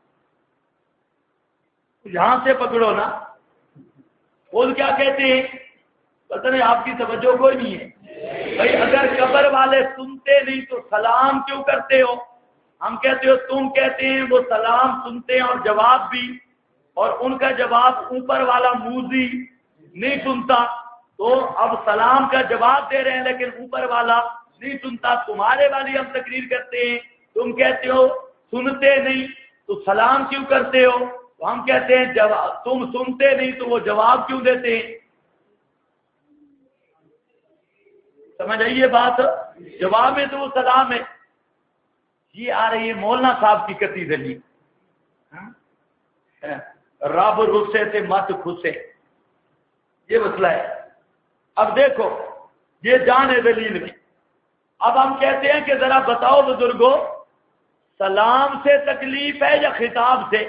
یہاں سے پکڑو نا، خود کیا کہتے ہیں؟ پتہ نہیں آپ کی توجہ کوئی نہیں ہے بھائی۔ اگر قبر والے سنتے نہیں تو سلام کیوں کرتے ہو؟ ہم کہتے ہو تم کہتے ہیں وہ سلام سنتے ہیں اور جواب بھی، اور ان کا جواب اوپر والا موذی نہیں سنتا، تو اب سلام کا جواب دے رہے ہیں لیکن اوپر والا نہیں سنتا۔ تمہارے والی ہم تقریر کرتے ہیں، تم کہتے ہو سنتے نہیں تو سلام کیوں کرتے ہو، تو ہم کہتے ہیں تم سنتے نہیں تو وہ جواب کیوں دیتے ہیں؟ سمجھ آئیے بات؟ جواب میں تو وہ سلام ہے۔ یہ آ رہی ہے مولانا صاحب کی قطعی دلیل، رب رسے سے مت خوشے، یہ مسئلہ ہے۔ اب دیکھو یہ جان ہے دلیل میں۔ اب ہم کہتے ہیں کہ ذرا بتاؤ بزرگوں، سلام سے تکلیف ہے یا خطاب سے؟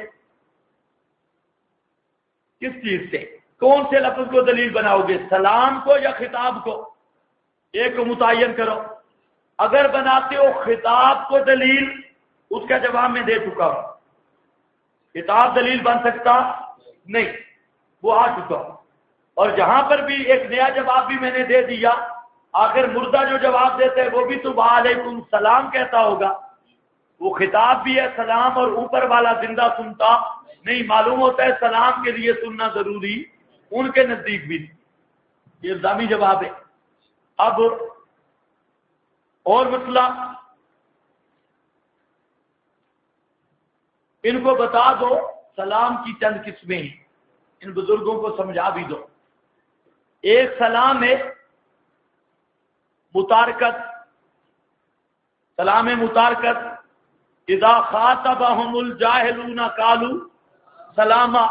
کس چیز سے؟ کون سے لفظ کو دلیل بناؤ گے، سلام کو یا خطاب کو؟ ایک کو متعین کرو۔ اگر بناتے ہو خطاب کو دلیل، اس کا جواب میں دے چکا ہوں، خطاب دلیل بن سکتا نہیں، وہ آ چکا ہوں۔ اور جہاں پر بھی ایک نیا جواب بھی میں نے دے دیا، آخر مردہ جو جواب دیتا ہے وہ بھی تو وعلیکم السلام کہتا ہوگا، وہ خطاب بھی ہے سلام، اور اوپر والا زندہ سنتا نہیں۔ معلوم ہوتا ہے سلام کے لیے سننا ضروری ان کے نزدیک بھی نہیں۔ یہ الزامی جواب ہے۔ اب اور مسئلہ، ان کو بتا دو سلام کی چند قسمیں ہیں، ان بزرگوں کو سمجھا بھی دو۔ ایک سلام ہے متارکت، سلام متارکت، اذا خاطبهم الجاہلون قالوا سلاما،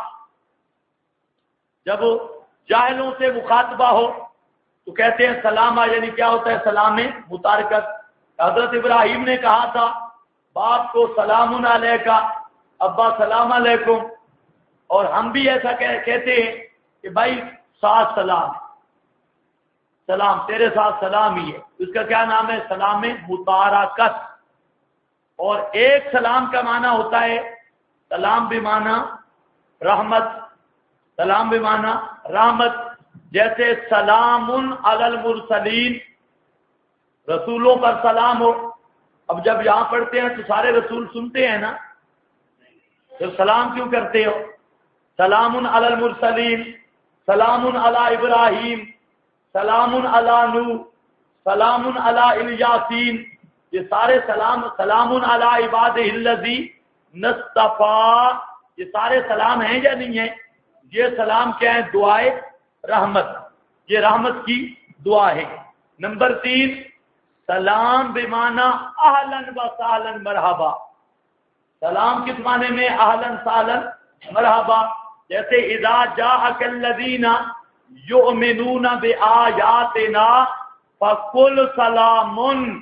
جب جاہلوں سے مخاطبہ ہو تو کہتے ہیں سلامہ، یعنی کیا ہوتا ہے سلام متارکت۔ حضرت ابراہیم نے کہا تھا باپ کو سلام علیکہ، ابا سلام علیکم، اور ہم بھی ایسا کہتے ہیں کہ بھائی ساتھ سلام، سلام تیرے ساتھ سلام ہی ہے، اس کا کیا نام ہے؟ سلام متارکت۔ اور ایک سلام کا معنی ہوتا ہے سلام بمعنی رحمت، سلام بمعنی رحمت، جیسے سلام علی المرسلین، رسولوں پر سلام ہو۔ اب جب یہاں پڑھتے ہیں تو سارے رسول سنتے ہیں نا، تو سلام کیوں کرتے ہو؟ سلام علی المرسلین، سلام علی ابراہیم، سلام علی نوح، سلام علی الیاسین، یہ سارے سلام علی عبادہ الذین اصطفیٰ، یہ سارے سلام ہیں یا نہیں ہیں؟ یہ سلام کیا ہے؟ دعائے رحمت، یہ رحمت کی دعا ہے۔ نمبر 3، سلام بمعنی اہلا و سہلا مرحبا، سلام کس معنی میں؟ اہلاً سہلاً مرحبا. جیسے اذا جاءک الذین یؤمنون بآیاتنا فقل سلام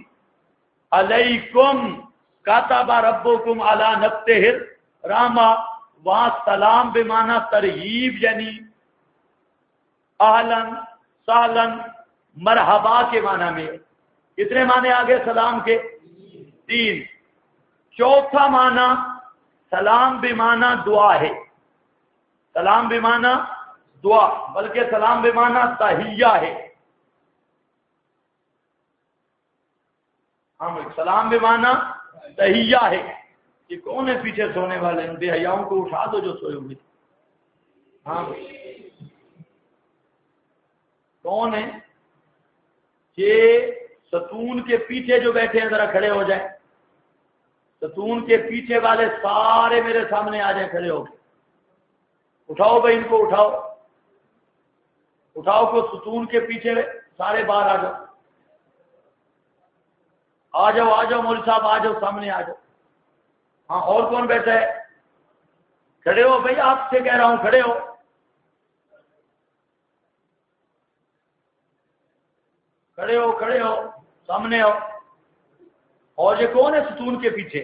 علیکم کتب ربکم علی نفسہ الرحمہ. وہاں سلام بمعنی ترغیب یعنی اہلاً سہلاً مرحبا کے معنی میں. کتنے معنی آگے سلام کے؟ 3. چوتھا معنی سلام بمعنی دعا ہے. سلام بمعنی دعا، بلکہ سلام بمعنی تحیہ ہے. سلام بمعنی تحیہ ہے. یہ کون ہے پیچھے سونے والے؟ بے حیاؤں کو اٹھا دو جو سوئے ہوئے. ہاں کون ہے یہ؟ ستون کے پیچھے جو بیٹھے ہیں ذرا کھڑے ہو جائیں. ستون کے پیچھے والے سارے میرے سامنے آ جائیں کھڑے ہو کے. اٹھاؤ بھائی ان کو اٹھاؤ. اٹھاؤ کو ستون کے پیچھے سارے باہر آ جاؤ. آ جاؤ آ جاؤ مولوی صاحب آ جاؤ سامنے آ جاؤ. ہاں اور کون بیٹھا ہے؟ کھڑے ہو بھائی، آپ سے کہہ رہا ہوں کھڑے ہو. کھڑے ہو کھڑے ہو سامنے آؤ. اور یہ کون ہے ستون کے پیچھے؟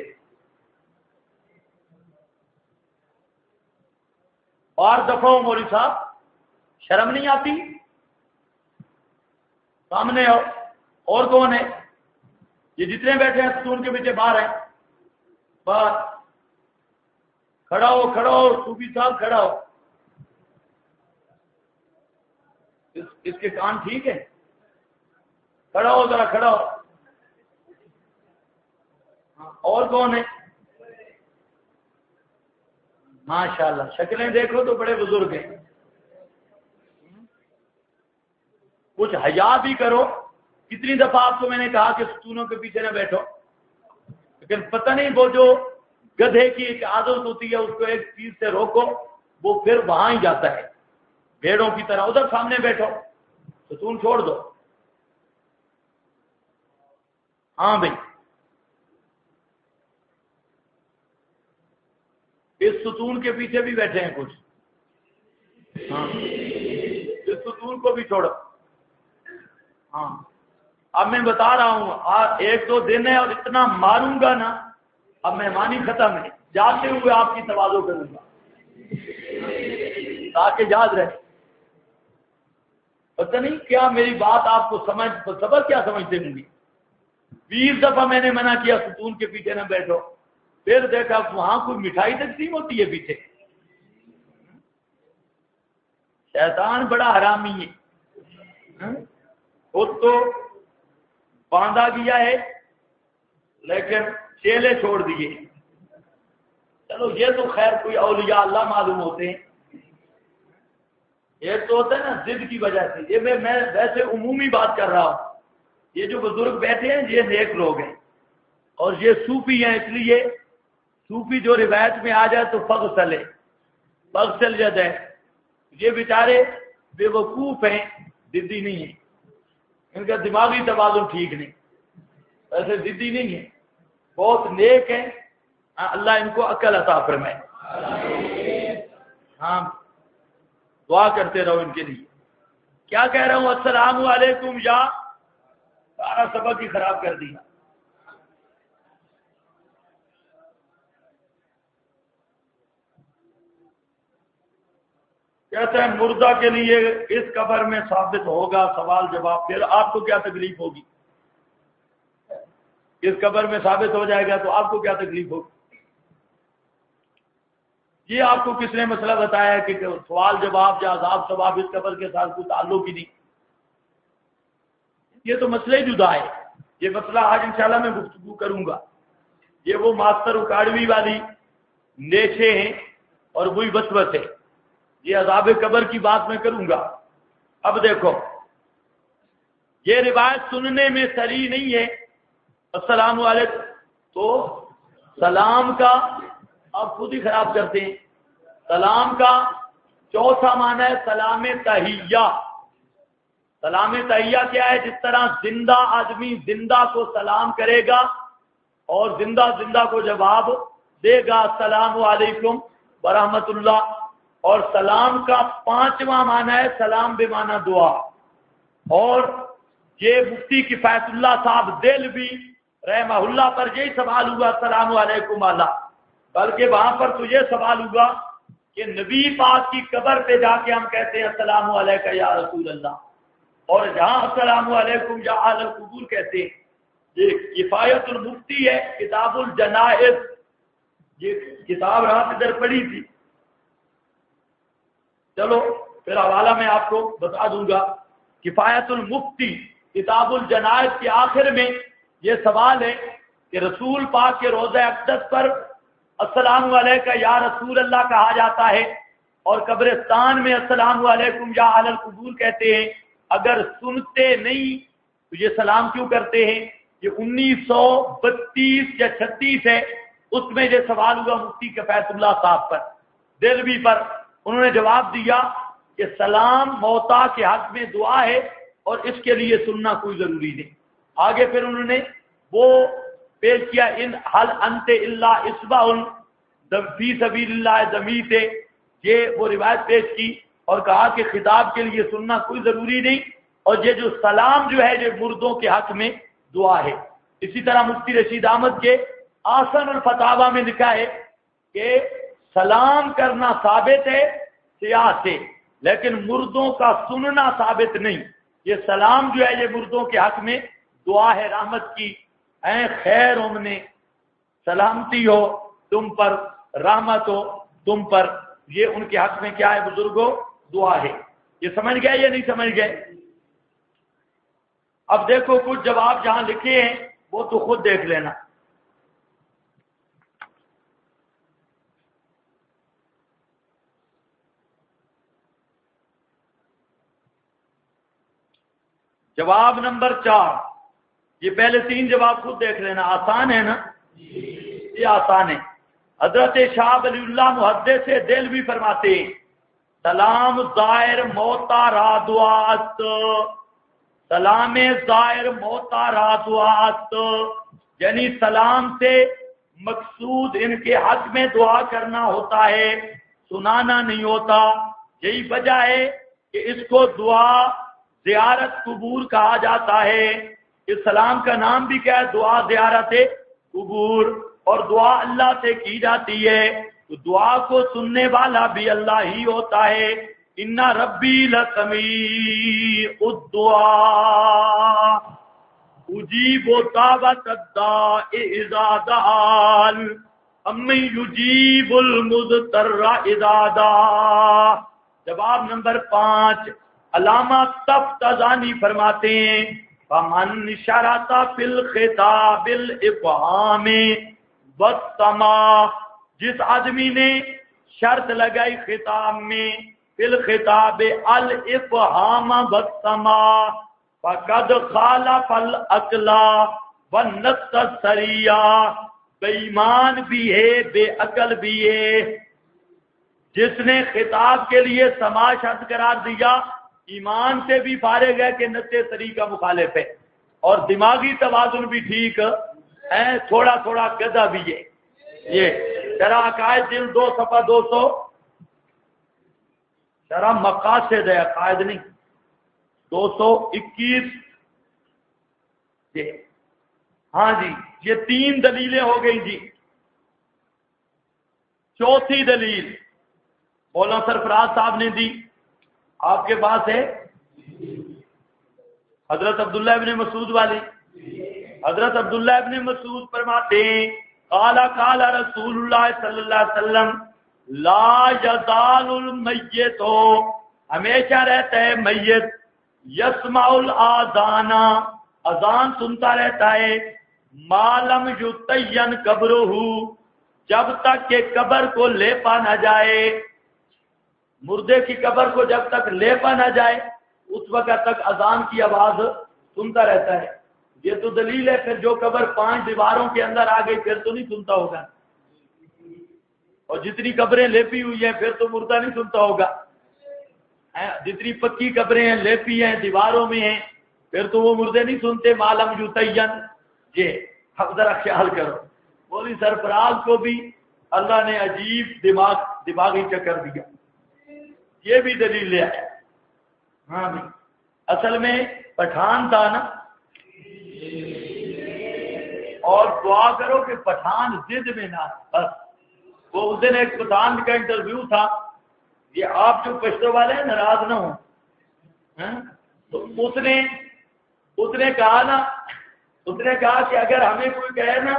اور دفعہ ہو مولوی صاحب، شرم نہیں آتی؟ سامنے آؤ. اور کون ہے؟ یہ جتنے بیٹھے ہیں ستون کے پیچھے باہر ہیں. باہر کھڑا ہو کھڑا ہو صوفی صاحب کھڑا ہو. اس کے کان ٹھیک ہے؟ کھڑا ہو ذرا کھڑا ہو. اور کون ہے؟ ماشاءاللہ شکلیں دیکھو تو بڑے بزرگ ہیں. کچھ حیا بھی کرو. کتنی دفعہ آپ کو میں نے کہا کہ ستونوں کے پیچھے نہ بیٹھو، لیکن پتہ نہیں وہ جو گدھے کی ایک عادت ہوتی ہے اس کو ایک چیز سے روکو وہ پھر وہاں ہی جاتا ہے. بھیڑوں کی طرح ادھر سامنے بیٹھو، ستون چھوڑ دو. ہاں بھائی اس ستون کے پیچھے بھی بیٹھے ہیں کچھ. ہاں اس ستون کو بھی چھوڑو. ہاں اب میں بتا رہا ہوں 1-2 دن ہے اور اتنا ماروں گا نا، اب مہمانی ختم ہے. جاتے ہوئے آپ کی تواضع کروں گا تاکہ یاد رہے. پتہ نہیں کیا میری بات آپ کو صبر کیا سمجھتے ہوں گی. 20 دفعہ میں نے منع کیا ستون کے پیچھے نہ بیٹھو، پھر دیکھا وہاں کوئی مٹھائی تقسیم ہوتی ہے پیچھے. شیطان بڑا حرامی ہے. خود تو باندھا گیا ہے لیکن چیلے چھوڑ دیے. چلو یہ تو خیر کوئی اولیاء اللہ معلوم ہوتے ہیں. یہ تو ہوتا ہے نا ضد کی وجہ سے. یہ میں ویسے عمومی بات کر رہا ہوں. یہ جو بزرگ بیٹھے ہیں یہ نیک لوگ ہیں اور یہ صوفی ہیں. اس لیے صوفی جو روایت میں آ جائے تو فغسل جاتا ہے. یہ بیچارے بے وقوف ہیں، ضدی نہیں ہیں. ان کا دماغی توازن ٹھیک نہیں. ایسے ضدی نہیں ہے، بہت نیک ہیں. اللہ ان کو عقل عطا فرمائے. ہاں دعا کرتے رہو ان کے لیے. کیا کہہ رہا ہوں؟ السلام علیکم. یا سارا سبق ہی خراب کر دیا. کہتے ہیں مردہ کے لیے اس قبر میں ثابت ہوگا سوال جواب. پھر آپ کو کیا تکلیف ہوگی؟ اس قبر میں ثابت ہو جائے گا تو آپ کو کیا تکلیف ہوگی؟ یہ آپ کو کس نے مسئلہ بتایا کہ سوال جواب یا عذاب ثواب اس قبر کے ساتھ کوئی تعلق ہی نہیں؟ یہ تو مسئلہ ہی جدا ہے. یہ مسئلہ آج انشاءاللہ میں گفتگو کروں گا. یہ وہ ماسٹر اکاڑوی والی نیچے ہیں اور وہی وسوسے ہے. یہ عذاب قبر کی بات میں کروں گا. اب دیکھو یہ روایت سننے میں صریح نہیں ہے. السلام علیکم تو سلام کا آپ خود ہی خراب کرتے ہیں. سلام کا چوتھا معنی ہے سلام تحیہ. سلام تحیہ کیا ہے؟ جس طرح زندہ آدمی زندہ کو سلام کرے گا اور زندہ کو جواب دے گا السلام علیکم ورحمۃ اللہ. اور سلام کا 5واں معنی ہے سلام بے معنی دعا. اور یہ مفتی کفایت اللہ صاحب دہلوی رحمہ اللہ پر یہی سوال ہوا السلام علیکم اللہ، بلکہ وہاں پر تو یہ سوال ہوا کہ نبی پاک کی قبر پہ جا کے ہم کہتے ہیں السلام علیکم یا رسول اللہ، اور جہاں السلام علیکم یا اہل القبور کہتے ہیں. یہ کفایت المفتی ہے، کتاب الجنائز، یہ کتاب رات ادھر پڑھی تھی. چلو پھر حوالہ میں آپ کو بتا دوں گا. کفایت المفتی کتاب الجنائز کے آخر میں یہ سوال ہے کہ رسول پاک کے روضہ اقدس پر السلام علیکم یا رسول اللہ کہا جاتا ہے، اور قبرستان میں السلام علیکم یا اہل القبور کہتے ہیں. اگر سنتے نہیں تو یہ سلام کیوں کرتے ہیں؟ یہ 1932 یا 36 ہے، اس میں یہ سوال ہوا مفتی کفایت اللہ صاحب پر دہلوی پر. انہوں نے جواب دیا کہ سلام موتا کے حق میں دعا ہے اور اس کے لیے سننا کوئی ضروری نہیں. آگے پھر انہوں نے وہ پیش کیا ان حل انت الا اصبع فی سبیل اللہ دمیت، یہ وہ روایت پیش کی اور کہا کہ خطاب کے لیے سننا کوئی ضروری نہیں، اور یہ جو سلام جو ہے یہ مردوں کے حق میں دعا ہے. اسی طرح مفتی رشید احمد کے آسن الفتاوی میں لکھا ہے کہ سلام کرنا ثابت ہے سیاح سے، لیکن مردوں کا سننا ثابت نہیں. یہ سلام جو ہے یہ مردوں کے حق میں دعا ہے رحمت کی. اے خیر امنے، سلامتی ہو تم پر، رحمت ہو تم پر، یہ ان کے حق میں کیا ہے بزرگوں؟ دعا ہے. یہ سمجھ گئے یا نہیں سمجھ گئے؟ اب دیکھو کچھ جواب جہاں لکھے ہیں وہ تو خود دیکھ لینا. جواب نمبر 4، یہ پہلے 3 جواب خود دیکھ لینا. آسان ہے نا؟ یہ آسان ہے. حضرت شاہ ولی اللہ محدث سے دہلوی فرماتے ہیں سلام ظاہر موتا را دعات، سلام ظاہر موتا را دعات، یعنی سلام سے مقصود ان کے حق میں دعا کرنا ہوتا ہے، سنانا نہیں ہوتا. یہی وجہ ہے کہ اس کو دعا زیارت قبور کہا جاتا ہے. اس سلام کا نام بھی کیا ہے؟ دعا زیارت قبور، اور دعا اللہ سے کی جاتی ہے تو دعا کو سننے والا بھی اللہ ہی ہوتا ہے. ان ربی لسمیع الدعاء اجیب دعوت الداع اذا دعان امی یجیب المضطر اذا دعا. جواب نمبر 5، علامہ تفتزانی فرماتے ہیں فمن شرط فی الخطاب الافہام والسماع، جس آدمی نے شرط لگائی خطاب میں فی الخطاب الافہام والسماع فقد خالف العقل والنص الصریح، بے ایمان بھی ہے بے عقل بھی ہے. جس نے خطاب کے لیے سماع شرط قرار دیا ایمان سے بھی فارغ ہے کہ نص صریح کا مخالف ہے، اور دماغی توازن بھی ٹھیک ہے، تھوڑا تھوڑا گدھا بھی ہے. یہ شرح عقائد جلد 2 صفحہ 200، شرح مقاصد ہے عقائد نہیں، 221. ہاں جی، یہ 3 دلیلیں ہو گئی جی. چوتھی دلیل مولانا سرفراز صاحب نے دی، آپ کے پاس ہے؟ حضرت عبداللہ ابن مسعود والی. حضرت عبداللہ ابن مسعود فرماتے ہیں قال قال رسول اللہ صلی اللہ علیہ وسلم لا یزال المیت، ہمیشہ رہتا ہے میت، یسمع الاذان، اذان سنتا رہتا ہے، ما لم یتین قبرہ، جب تک کہ قبر کو لیپا نہ جائے. مردے کی قبر کو جب تک لیپا نہ جائے اس وقت تک اذان کی آواز سنتا رہتا ہے. یہ تو دلیل ہے. پھر جو قبر 5 دیواروں کے اندر آ گئی پھر تو نہیں سنتا ہوگا، اور جتنی قبریں لیپی ہوئی ہیں پھر تو مردہ نہیں سنتا ہوگا. جتنی پکی قبریں ہیں لیپی ہیں دیواروں میں ہیں پھر تو وہ مردے نہیں سنتے. معلوم یتین، یہ ذرا خیال کرو. مولوی سرفراز کو بھی اللہ نے عجیب دماغی چکر دیا، یہ بھی دلیل لے آیا۔ ہاں بھی اصل میں پٹھان تھا نا، اور دعا کرو کہ پٹھان ضد میں نہ، بس وہ اس دن ایک پٹھان کا انٹرویو تھا، یہ آپ جو پشتو والے ہیں ناراض نہ ہوں، تو اس نے کہا کہ اگر ہمیں کوئی کہے نا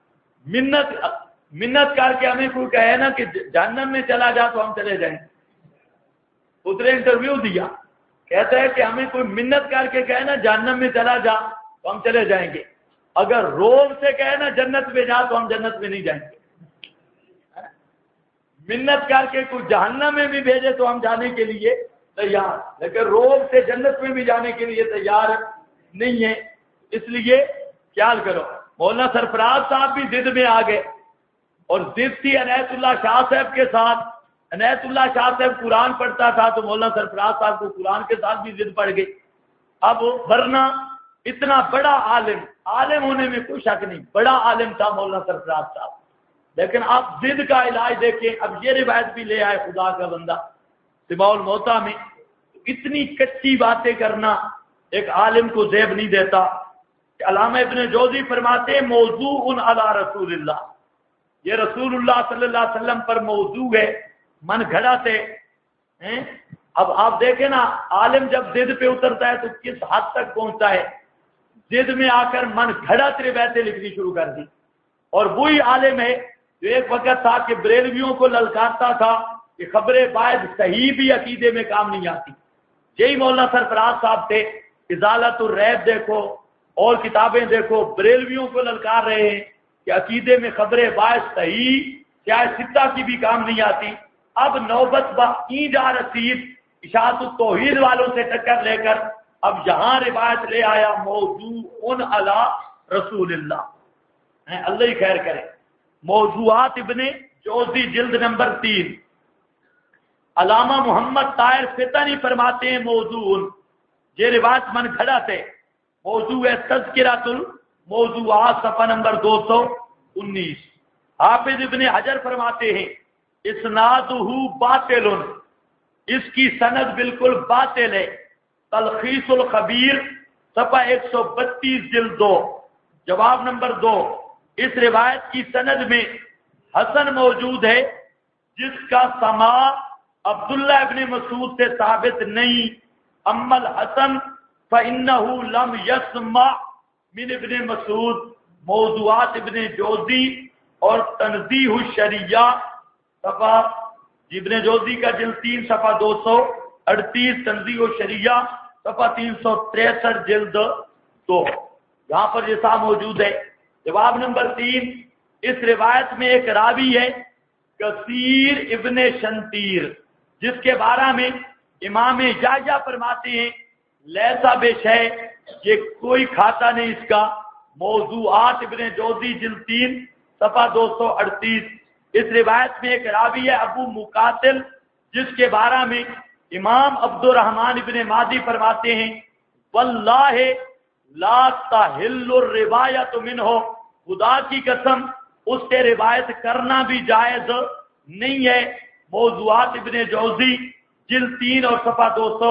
منت کر کے ہمیں کوئی کہے نا کہ جہنم میں چلا جا تو ہم چلے جائیں گے۔ اس نے انٹرویو دیا، کہتا ہے کہ ہمیں کوئی منت کر کے کہے نا جہنم میں چلا جا تو ہم چلے جائیں گے، اگر روب سے کہے نا جنت میں جا تو ہم جنت میں نہیں جائیں گے۔ منت کر کے کوئی جہنم میں بھی بھیجے تو ہم جانے کے لیے تیار، لیکن روب سے جنت میں بھی جانے کے لیے تیار نہیں ہے۔ اس لیے خیال کرو، مولانا سرفراز صاحب بھی ضد میں آ گئے، اور ضد تھی عنایت اللہ شاہ صاحب کے ساتھ۔ عنایت اللہ شاہ صاحب قرآن پڑھتا تھا تو مولانا سرفراز صاحب کو قرآن کے ساتھ بھی ضد پڑ گئی۔ اب ورنہ اتنا بڑا عالم ہونے میں کوئی شک نہیں، بڑا عالم تھا مولانا سرفراز صاحب، لیکن آپ ضد کا علاج دیکھیں۔ اب یہ روایت بھی لے آئے خدا کا بندہ سماع الموتا میں، اتنی کچی باتیں کرنا ایک عالم کو زیب نہیں دیتا۔ علامہ ابن جوزی فرماتے ہیں موضوع علی رسول اللہ، یہ رسول اللہ صلی اللہ علیہ وسلم پر موضوع ہے، من گھڑا سے۔ اب آپ دیکھیں نا، عالم جب ضد پہ اترتا ہے تو کس حد تک پہنچتا ہے، ضد میں آ کر من گھڑا روایتیں لکھنی شروع کر دی۔ اور وہی عالم ہے جو ایک وقت تھا کہ بریلویوں کو للکارتا تھا کہ خبریں باعث صحیح بھی عقیدے میں کام نہیں آتی۔ یہی مولانا سرفراز صاحب تھے، ازالت الریب دیکھو اور کتابیں دیکھو، بریلویوں کو للکار رہے ہیں کہ عقیدے میں خبریں باعث صحیح چاہے ستہ کی بھی کام نہیں آتی۔ اب نوبت جا رسید اشاعت التوحید والوں سے ٹکر لے کر اب یہاں روایت لے آیا موضوع علی رسول اللہ۔ اللہ ہی خیر کرے۔ موضوعات ابن جوزی جلد نمبر 3، علامہ محمد طاہر فتنی فرماتے ہیں موضوع، یہ روایت من گھڑا تھے، موضوع ہے تذکرۃ الموضوعات صفحہ نمبر 219۔ حافظ ابن حجر فرماتے ہیں اسنادہ باطل، اس کی سند بالکل باطل ہے۔ تلخیص الخبیر صفحہ 132 جلد 2، جواب نمبر 2، اس روایت کی سند میں حسن موجود ہے جس کا سماع عبداللہ ابن مسعود سے ثابت نہیں۔ اما الحسن فإنه لم يسمع من ابن مسعود۔ موضوعات ابن جوزی اور تنزیہ الشریعہ صفحہ ابن جوزی کا جلد 3 صفحہ 238، تنزیہ الشریعہ صفحہ 363 جلد 2، یہاں پر یہ صاحب موجود ہے۔ جواب نمبر 3، اس روایت میں ایک راوی ہے کثیر ابن شنتیر، جس کے بارے میں امام یحییٰ فرماتے ہیں لیسا بے شے، یہ کوئی کھاتا نہیں اس کا۔ موضوعات ابن جوزی جلد 3 صفحہ 238۔ اس روایت میں ایک راوی ہے ابو مقاتل، جس کے بارے میں امام عبد الرحمن ابن مادی فرماتے ہیں واللہ لا تحل الروایت منہ، خدا کی قسم اس سے روایت کرنا بھی جائز نہیں ہے۔ موضوعات ابن جوزی جلد 3 اور صفحہ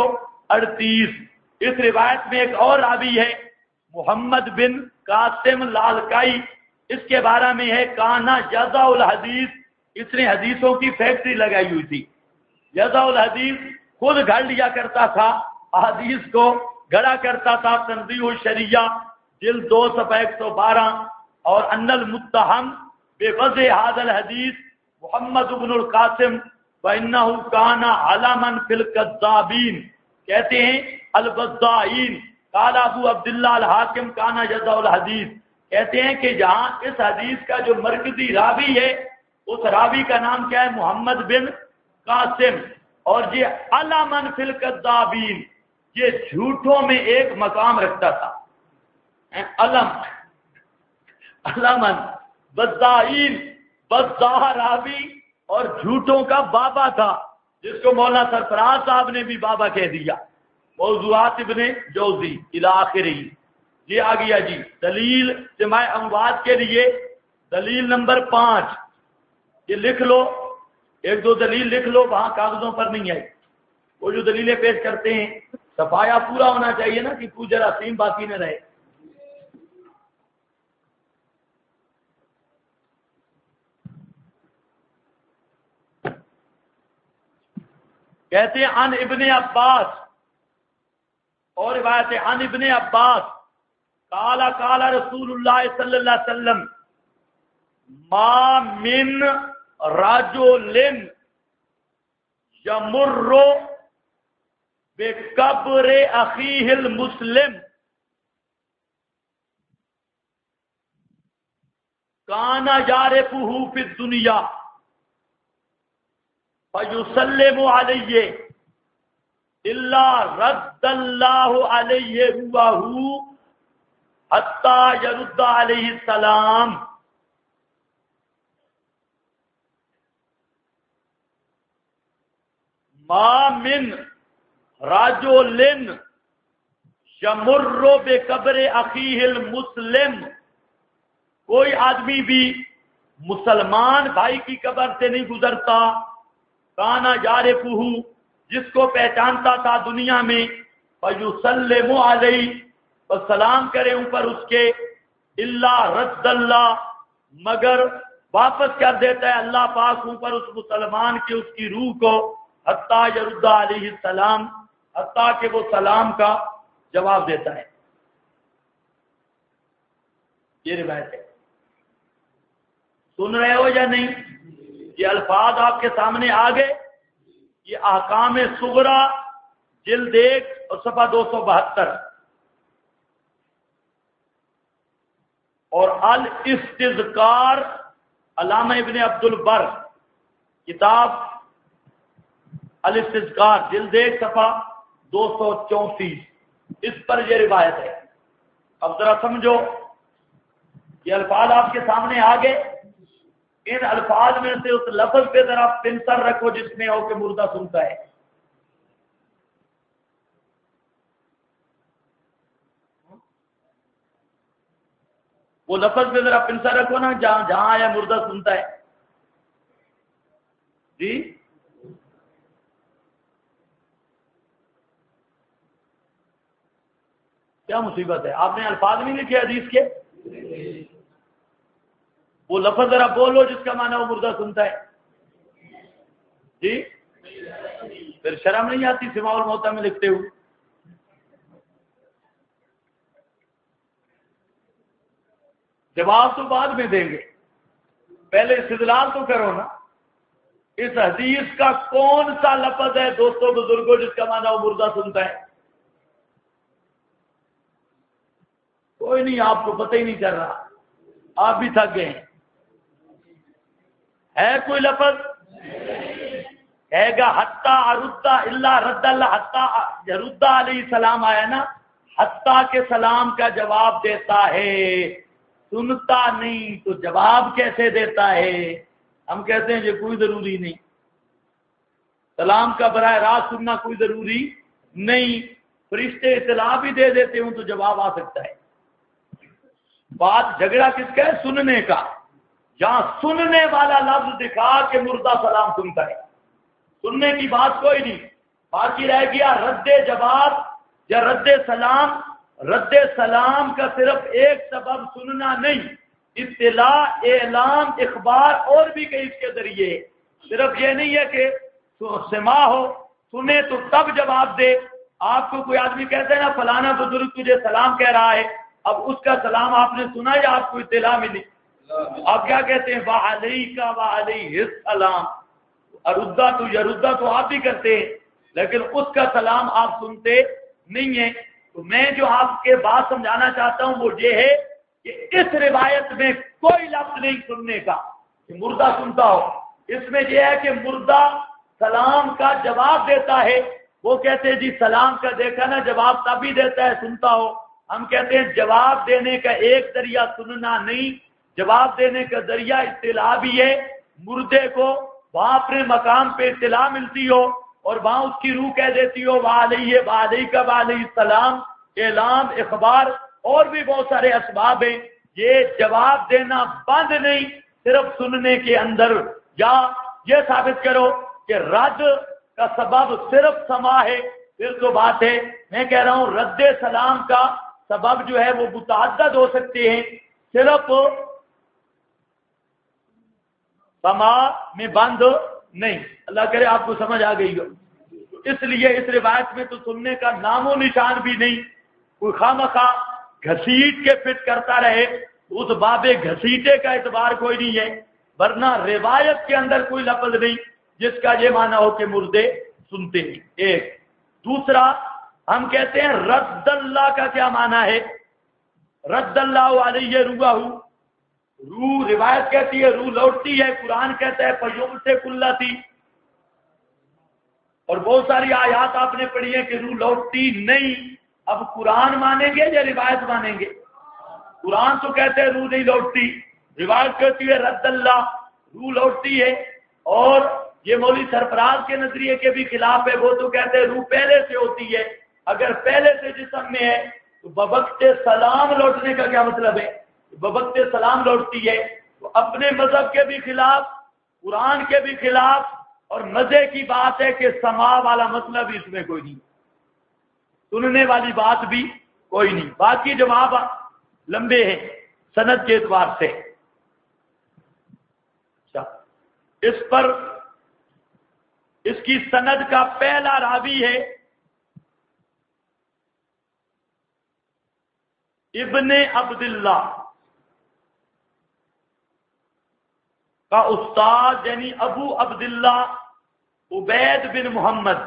238۔ اس روایت میں ایک اور راوی ہے محمد بن قاسم لالکائی، اس کے بارے میں ہے کانا یضع الحدیث، اس نے حدیثوں کی فیکٹری لگائی ہوئی تھی۔ یضع الحدیث خود گھڑ لیا کرتا تھا، احادیث کو گھڑا کرتا تھا۔ تنزیہ الشریعہ جلد 2 صفحہ 112۔ اور ان المتہم بوضع ھذا الحدیث محمد بن القاسم فإنه كان علما في الكذابين، کہتے ہیں الوضاعین۔ قال ابو عبداللہ الحاکم کان یضع الحدیث، کہتے ہیں کہ جہاں اس حدیث کا جو مرکزی راوی ہے اس راوی کا نام کیا ہے؟ محمد بن قاسم۔ اور یہ علما فی الکذابین، یہ جھوٹوں میں ایک مقام رکھتا تھا۔ علما وضاعین، وضاع راوی اور جھوٹوں کا بابا تھا، جس کو مولانا سرفراز صاحب نے بھی بابا کہہ دیا۔ موضوعات ابن جوزی الی آخری۔ یہ آ گیا جی دلیل سماع اموات کے لیے، دلیل نمبر 5، یہ لکھ لو، ایک دو دلیل لکھ لو، وہاں کاغذوں پر نہیں آئی۔ وہ جو دلیلیں پیش کرتے ہیں صفایا پورا ہونا چاہیے نا، کہ کوئی جراثیم باقی نہ رہے۔ کہتے ہیں عن ابن عباس، اور روایت عن ابن عباس قال قال رسول اللہ صلی اللہ علیہ وسلم ما من رجل یمر بقبر اخیہ المسلم کان یعرفہ فی الدنیا فیسلم علیہ الا رد اللہ علیہ روحہ حتی یرد علیہ السلام۔ ما من رجل یمر بقبر اخیہ المسلم، کوئی آدمی بھی مسلمان بھائی کی قبر سے نہیں گزرتا، کانا یعرفہ، جس کو پہچانتا تھا دنیا میں، فیسلم علیہ، اور سلام کرے اوپر اس کے، الا رد اللہ، مگر واپس کر دیتا ہے اللہ پاک اوپر اس مسلمان کی اس کی روح کو، حتیٰ یرد علیہ السلام، حتیٰ کہ وہ سلام کا جواب دیتا ہے۔ یہ روایت ہے، سن رہے ہو یا نہیں؟ یہ الفاظ آپ کے سامنے آ گئے، یہ احکام صغریٰ جلد 1 اور صفحہ 272، اور الاستذکار علامہ ابن عبد البر، کتاب الاستذکار جلد 1 صفحہ 234، اس پر یہ روایت ہے۔ اب ذرا سمجھو، یہ الفاظ آپ کے سامنے آ گئے، ان الفاظ میں سے اس لفظ پہ ذرا پنسر رکھو جس میں ہو کہ مردہ سنتا ہے۔ وہ لفظ پہ ذرا پنسر رکھو نا جہاں آیا مردہ سنتا ہے۔ جی کیا مصیبت ہے؟ آپ نے الفاظ نہیں لکھے حدیث کے؟ وہ لفظ ذرا بولو جس کا معنی وہ مردہ سنتا ہے۔ جی پھر شرم نہیں آتی سماع الموتیٰ میں لکھتے ہوئے؟ جواب تو بعد میں دیں گے، پہلے استدلال تو کرو نا۔ اس حدیث کا کون سا لفظ ہے دوستوں بزرگوں جس کا معنی وہ مردہ سنتا ہے؟ کوئی نہیں، آپ کو پتہ ہی نہیں چل رہا، آپ بھی تھک گئے ہیں۔ ہے کوئی لفظ؟ کہے گا حتیٰ ارد الا رد اللہ، حتیٰ یرد علیہ السلام آیا نا، حتیٰ کے سلام کا جواب دیتا ہے، سنتا نہیں تو جواب کیسے دیتا ہے؟ ہم کہتے ہیں یہ کوئی ضروری نہیں، سلام کا براہ راست سننا کوئی ضروری نہیں، فرشتے اطلاع بھی دے دیتے ہوں تو جواب آ سکتا ہے۔ بات جھگڑا کس کا ہے؟ سننے کا۔ جہاں سننے والا لفظ دکھا کہ مردہ سلام سنتا ہے، سننے کی بات کوئی نہیں، باقی رہ گیا رد جواب یا رد سلام۔ رد سلام کا صرف ایک سبب سننا نہیں، اطلاع، اعلام، اخبار اور بھی کئی اس کے ذریعے، صرف یہ نہیں ہے کہ سماع ہو، سنے تو تب جواب دے۔ آپ کو کوئی آدمی کہتا ہے نا فلانا بزرگ تجھے سلام کہہ رہا ہے، اب اس کا سلام آپ نے سنا یا آپ کو اطلاع ملی؟ آپ کیا کہتے ہیں؟ وعلیکہ وعلیہ السلام، اردہ تو یردہ تو آپ بھی کرتے ہیں، لیکن اس کا سلام آپ سنتے نہیں ہیں۔ تو میں جو آپ کے بات سمجھانا چاہتا ہوں وہ یہ ہے کہ اس روایت میں کوئی لفظ نہیں سننے کا کہ مردہ سنتا ہو، اس میں یہ ہے کہ مردہ سلام کا جواب دیتا ہے۔ وہ کہتے ہیں جی سلام کا دیکھا نا جواب تبھی دیتا ہے سنتا ہو، ہم کہتے ہیں جواب دینے کا ایک ذریعہ سننا نہیں، جواب دینے کا ذریعہ اطلاع بھی ہے۔ مردے کو وہاں اپنے مقام پہ اطلاع ملتی ہو اور وہاں اس کی روح کہہ دیتی ہو وعلیہ وعلیکہ وعلیہ السلام، اعلام، اخبار اور بھی بہت سارے اسباب ہیں۔ یہ جواب دینا بند نہیں، صرف سننے کے اندر یا یہ ثابت کرو کہ رد کا سبب صرف سما ہے، پھر تو بات ہے. میں کہہ رہا ہوں رد سلام کا سبب جو ہے وہ متعدد ہو سکتے ہیں، صرف سما میں بند نہیں. اللہ کرے آپ کو سمجھ آ گئی ہو. اس لیے اس روایت میں تو سننے کا نام و نشان بھی نہیں. کوئی خواہ گھسیٹ کے فٹ کرتا رہے، اس باب گھسیٹے کا اعتبار کوئی نہیں ہے، ورنہ روایت کے اندر کوئی لفظ نہیں جس کا یہ معنی ہو کہ مردے سنتے ہیں. ایک دوسرا، ہم کہتے ہیں رد اللہ کا کیا معنی ہے؟ رد اللہ علیہ روحہ، روح روایت کہتی ہے روح لوٹتی ہے، قرآن کہتا ہے پیوم سے کلاتی، اور بہت ساری آیات آپ نے پڑھی ہیں کہ روح لوٹتی نہیں. اب قرآن مانیں گے یا روایت مانیں گے؟ قرآن تو کہتے ہیں روح نہیں لوٹتی، روایت کہتی ہے رد اللہ روح لوٹتی ہے. اور یہ مولوی سرفراز کے نظریے کے بھی خلاف ہے، وہ تو کہتے ہیں روح پہلے سے ہوتی ہے. اگر پہلے سے جسم میں ہے تو بوقت سلام لوٹنے کا کیا مطلب ہے؟ بوقت سلام لوٹتی ہے. تو اپنے مذہب کے بھی خلاف، قرآن کے بھی خلاف، اور مزے کی بات ہے کہ سما والا مطلب اس میں کوئی نہیں، سننے والی بات بھی کوئی نہیں. باقی جواب لمبے ہیں سند کے اعتبار سے. اس پر اس کی سند کا پہلا راوی ہے ابن عبداللہ کا استاد، یعنی ابو عبداللہ عبید بن محمد.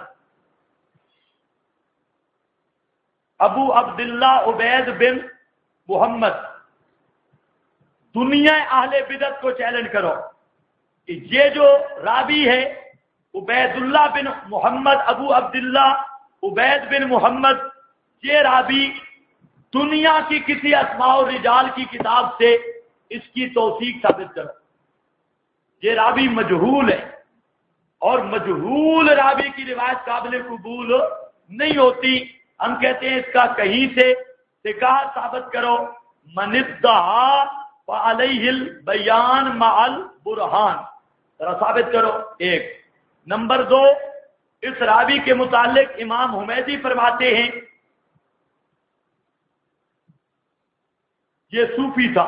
ابو عبداللہ عبید بن محمد. دنیا اہل بدعت کو چیلنج کرو کہ یہ جو راوی ہے عبید اللہ بن محمد ابو عبداللہ عبید بن محمد، یہ راوی دنیا کی کسی اسماء و رجال کی کتاب سے اس کی توثیق ثابت کرو. یہ راوی مجہول ہے، اور مجہول راوی کی روایت قابل قبول نہیں ہوتی. ہم کہتے ہیں اس کا کہیں سے ثقہ ثابت کرو. من ادعا فعلیہ البیان مع البرہان، ذرا ثابت کرو. ایک. نمبر دو، اس راوی کے متعلق امام حمیدی فرماتے ہیں یہ صوفی تھا.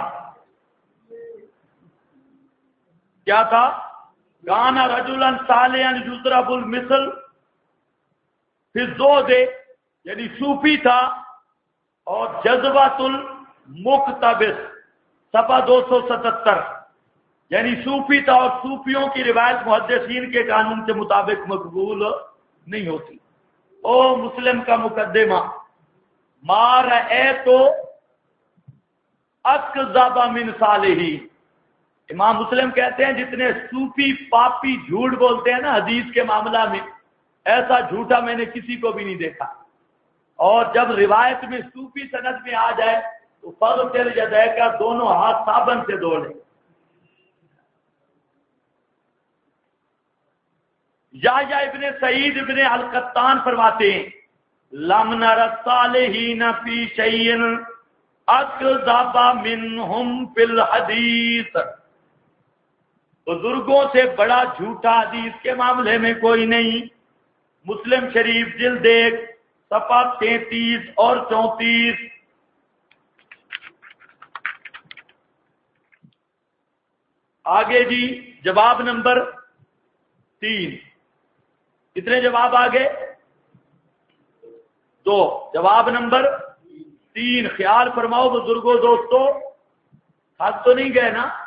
کیا تھا؟ گانا رجلا صالحا یضرب المثل فی الزہد، یعنی صوفی تھا. اور جذبۃ المقتبس صفحہ 277، یعنی صوفی تھا، اور صوفیوں کی روایت محدثین کے قانون کے مطابق مقبول نہیں ہوتی. او مسلم کا مقدمہ، ما رأیت اکذب من صالحین. امام مسلم کہتے ہیں جتنے صوفی پاپی جھوٹ بولتے ہیں نا حدیث کے معاملہ میں، ایسا جھوٹا میں نے کسی کو بھی نہیں دیکھا. اور جب روایت میں صوفی سند میں آ جائے تو فغسل یدیک کا دونوں ہاتھ صابن سے دھو لیں. یا ابن سعید ابن القطان فرماتے ہیں لم نر الصالحین فی شیء اکذب منہم فی الحدیث. بزرگوں سے بڑا جھوٹا حدیث کے معاملے میں کوئی نہیں. مسلم شریف جلد 1 صفحہ 33 اور 34. آگے جی جواب نمبر 3. کتنے جواب آگے؟ 2. جواب نمبر 3. خیال فرماؤ بزرگوں دوستو، حد تو نہیں گئے نا؟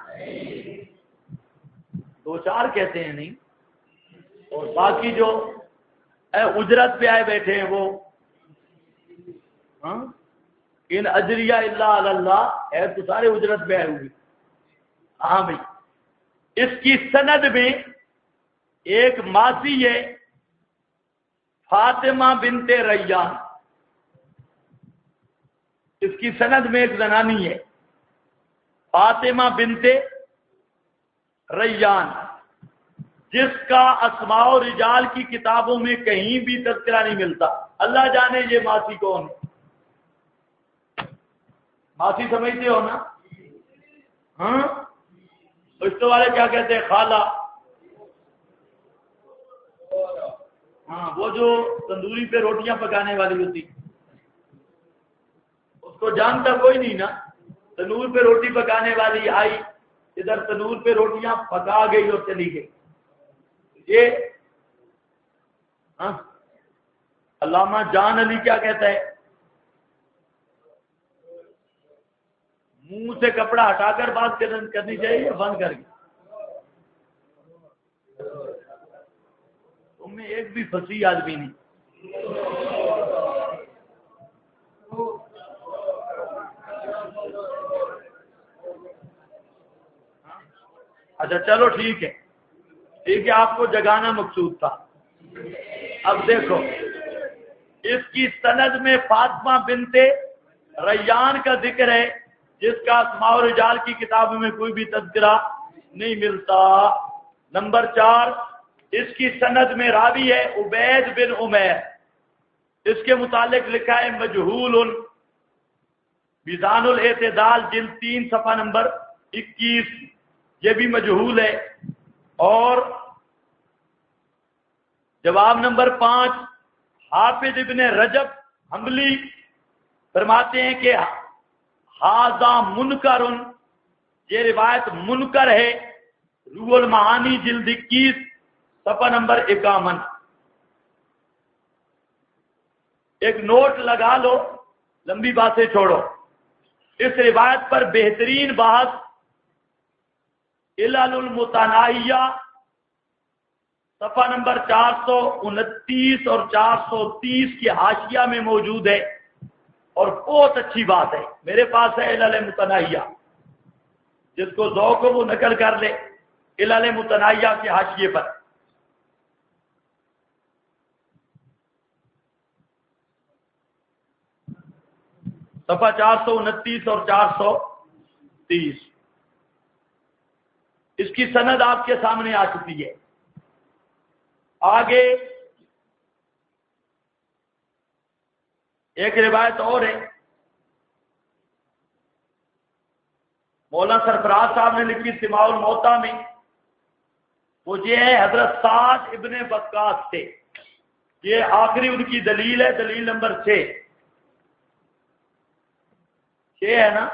2-4 کہتے ہیں نہیں، اور باقی جو اجرت پہ آئے بیٹھے ہیں وہ ان اجریہ الا علی اللہ ہے، تو سارے اجرت پہ آئے ہوئے. ہاں بھائی، اس کی سند میں ایک ماضی ہے فاطمہ بنت ریان. اس کی سند میں ایک زنانی ہے فاطمہ بنت ریان، جس کا اسماء و رجال کی کتابوں میں کہیں بھی تذکرہ نہیں ملتا. اللہ جانے یہ ماسی کون ہے. ماسی سمجھتے ہو نا؟ ہاں، رشتہ والے کیا کہتے ہیں؟ خالہ. ہاں وہ جو تندوری پہ روٹیاں پکانے والی ہوتی اس کو جانتا کوئی نہیں نا. تنور پہ روٹی پکانے والی آئی ادھر تنور پہ روٹیاں پکا گئی اور چلی گئی. یہ علامہ جان علی کیا کہتا ہے؟ منہ سے کپڑا ہٹا کر بات کرنی چاہیے یا بند کر کے؟ تم میں ایک بھی فصیح آدمی نہیں. اچھا چلو ٹھیک ہے آپ کو جگانا مقصود تھا. اب دیکھو اس کی سند میں فاطمہ بنت ریان کا ذکر ہے جس کا اسماء الرجال کی کتابوں میں کوئی بھی تذکرہ نہیں ملتا. نمبر 4 اس کی سند میں راوی ہے عبید بن عمیر. اس کے متعلق لکھا ہے مجہول. میزان الاعتدال جلد 3 صفحہ نمبر 21. یہ بھی مجہول ہے. اور جواب نمبر 5 حافظ ابن رجب حنبلی فرماتے ہیں کہ ھذا منکر، یہ روایت منکر ہے. روح المعانی جلد 21 صفحہ نمبر 51. ایک نوٹ لگا لو، لمبی باتیں چھوڑو. اس روایت پر بہترین بحث علل المتناہیہ صفحہ نمبر 429 اور 430 کی حاشیہ میں موجود ہے اور بہت اچھی بات ہے. میرے پاس ہے علل متناہیہ، جس کو ذوق ہو وہ نقل کر لے علل متناہیہ کے حاشیے پر. صفحہ 429 اور 430. اس کی سند آپ کے سامنے آ چکی ہے. آگے ایک روایت اور ہے، مولانا سرفراز صاحب نے لکھی سماع الموتا میں. وہ یہ ہے حضرت سعد ابن وقاص سے. یہ آخری ان کی دلیل ہے، دلیل نمبر 6 ہے نا.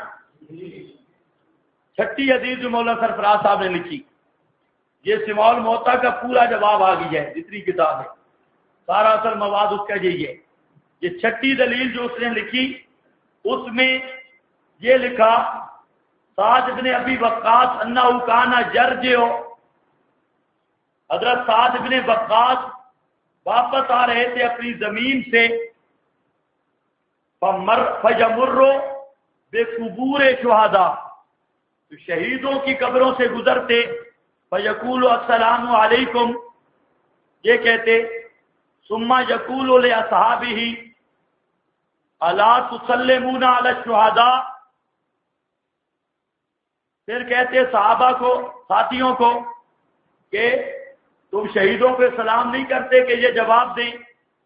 چھٹی حدیث جو مولانا سرفراز صاحب نے لکھی، یہ سماع الموتا کا پورا جواب آ گیا ہے. جتنی کتاب ہے سارا اصل مواد اس کا یہی ہے. یہ چھٹی دلیل جو اس نے لکھی اس میں یہ لکھا سعد ابن ابی وقاص انہ کان یرجع. حضرت سعد ابن وقاص واپس آ رہے تھے اپنی زمین سے، فیمر بقبور شہداء، تو شہیدوں کی قبروں سے گزرتے، فیقول السلام علیکم، یہ کہتے، ثم یقول لاصحابہ الا تسلمون علی الشہداء، پھر کہتے صحابہ کو، ساتھیوں کو کہ تم شہیدوں پہ سلام نہیں کرتے کہ یہ جواب دیں،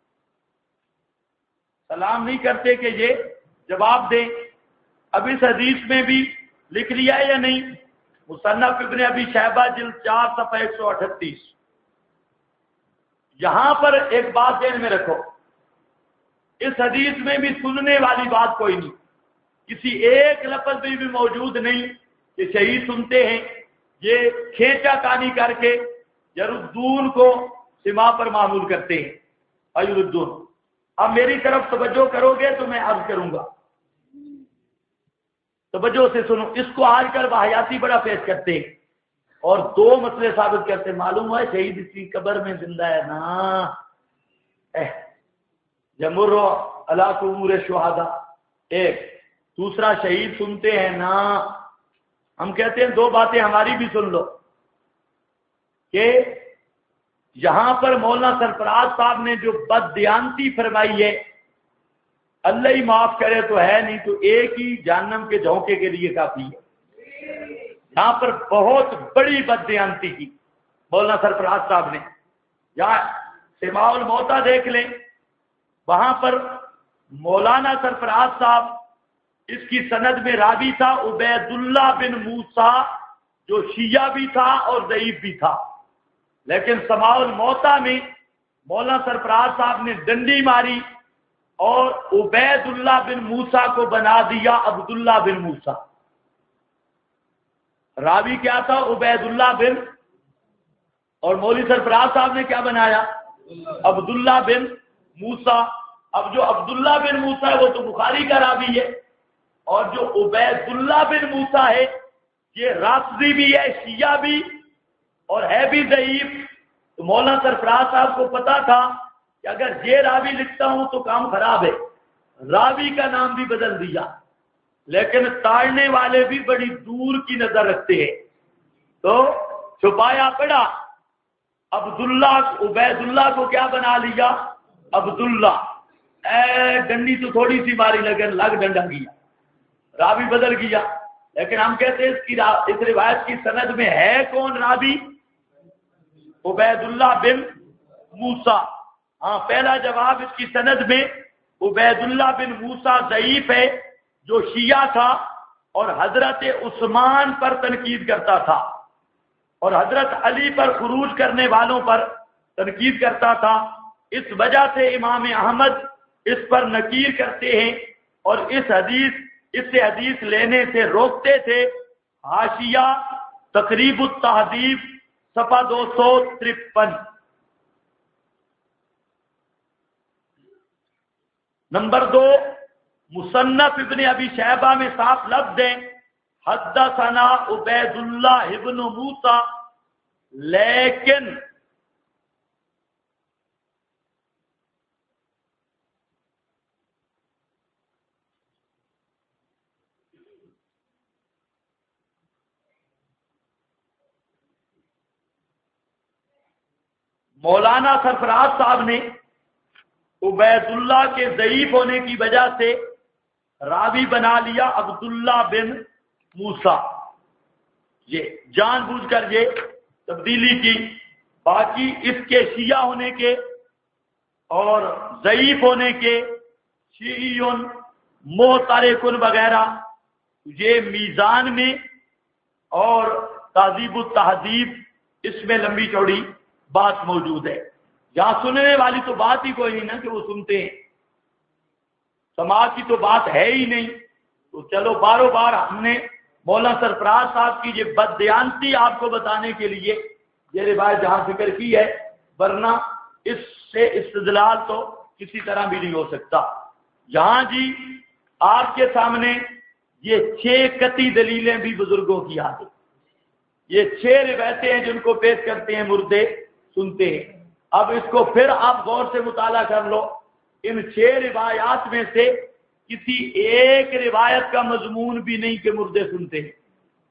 سلام نہیں کرتے کہ یہ جواب دیں. اب اس حدیث میں بھی لکھ لیا ہے یا نہیں؟ مصنف ابن ابی شیبہ جلد 4 صفحہ 138. یہاں پر ایک بات ذہن میں رکھو، اس حدیث میں بھی سننے والی بات کوئی نہیں، کسی ایک لفظ میں بھی موجود نہیں کہ شہید سنتے ہیں. یہ کھینچا کانی کر کے یردون کو سما پر معمول کرتے ہیں. ایردون. اب میری طرف توجہ کرو گے تو میں عرض کروں گا، توجہ سے سنو. اس کو آج کل واحیاتی بڑا پیش کرتے ہیں اور 2 مسئلے ثابت کرتے. معلوم ہے شہید اس کی قبر میں زندہ ہے نا، یمر علی قبور الشہداء. ایک دوسرا شہید سنتے ہیں نا. ہم کہتے ہیں 2 باتیں ہماری بھی سن لو کہ یہاں پر مولانا سرفراز صاحب نے جو بددیانتی فرمائی ہے، اللہ ہی معاف کرے تو ہے، نہیں تو ایک ہی جہنم کے جھونکے کے لیے کافی ہے. یہاں پر بہت بڑی بددیانتی کی مولانا سرفراز صاحب نے. یہاں سماع الموتا دیکھ لیں، وہاں پر مولانا سرفراز صاحب اس کی سند میں راوی تھا عبید اللہ بن موسیٰ، جو شیعہ بھی تھا اور ضعیف بھی تھا. لیکن سماع الموتا میں مولانا سرفراز صاحب نے ڈنڈی ماری اور عبید اللہ بن موسیٰ کو بنا دیا عبداللہ بن موسیٰ. راوی کیا تھا؟ عبید اللہ بن، اور مولوی سرفراز صاحب نے کیا بنایا؟ عبداللہ بن موسیٰ. اب جو عبداللہ بن موسیٰ ہے وہ تو بخاری کا راوی ہے، اور جو عبید اللہ بن موسیٰ ہے یہ رافضی بھی ہے، شیعہ بھی، اور ہے بھی ضعیف. تو مولانا سرفراز صاحب کو پتا تھا کہ اگر یہ راوی لکھتا ہوں تو کام خراب ہے، راوی کا نام بھی بدل دیا. لیکن تاڑنے والے بھی بڑی دور کی نظر رکھتے ہیں، تو چھپایا پڑا. عبداللہ عبید اللہ کو کیا بنا لیا؟ عبداللہ. ڈنڈی تو تھوڑی سی ماری لیکن لگ ڈنڈا گیا، راوی بدل گیا. لیکن ہم کہتے ہیں اس روایت کی سند میں ہے کون راوی؟ عبید اللہ بن موسیٰ. ہاں، پہلا جواب اس کی سند میں عبید اللہ بن موسیٰ ضعیف ہے، جو شیعہ تھا اور حضرت عثمان پر تنقید کرتا تھا اور حضرت علی پر خروج کرنے والوں پر تنقید کرتا تھا. اس وجہ سے امام احمد اس پر نکیر کرتے ہیں اور اس سے حدیث لینے سے روکتے تھے. حاشیہ تقریب التہذیب صفحہ 253. نمبر 2، مصنف ابن ابی شیبہ میں صاف لفظ ہیں حدثنا عبید اللہ ابن موسیٰ، لیکن مولانا سرفراز صاحب نے عبید اللہ کے ضعیف ہونے کی وجہ سے راوی بنا لیا عبداللہ بن موسیٰ. یہ جان بوجھ کر یہ تبدیلی کی. باقی اس کے شیعہ ہونے کے اور ضعیف ہونے کے، شیعیون محترکن وغیرہ، یہ میزان میں اور تہذیب التہذیب اس میں لمبی چوڑی بات موجود ہے. یہاں سننے والی تو بات ہی کوئی نہیں نا کہ وہ سنتے ہیں، سماج کی تو بات ہے ہی نہیں. تو چلو باروں بار ہم نے مولانا سرفراز صاحب کی یہ بددیانتی آپ کو بتانے کے لیے یہ روایت جہاں ذکر کی ہے، ورنہ اس سے استدلال تو کسی طرح بھی نہیں ہو سکتا. یہاں جی آپ کے سامنے یہ 6 قطعی دلیلیں بھی بزرگوں کی آ گئی. یہ 6 روایتیں ہیں جن کو پیش کرتے ہیں مردے سنتے ہیں. اب اس کو پھر آپ غور سے مطالعہ کر لو. ان 6 روایات میں سے کسی ایک روایت کا مضمون بھی نہیں کہ مردے سنتے ہیں.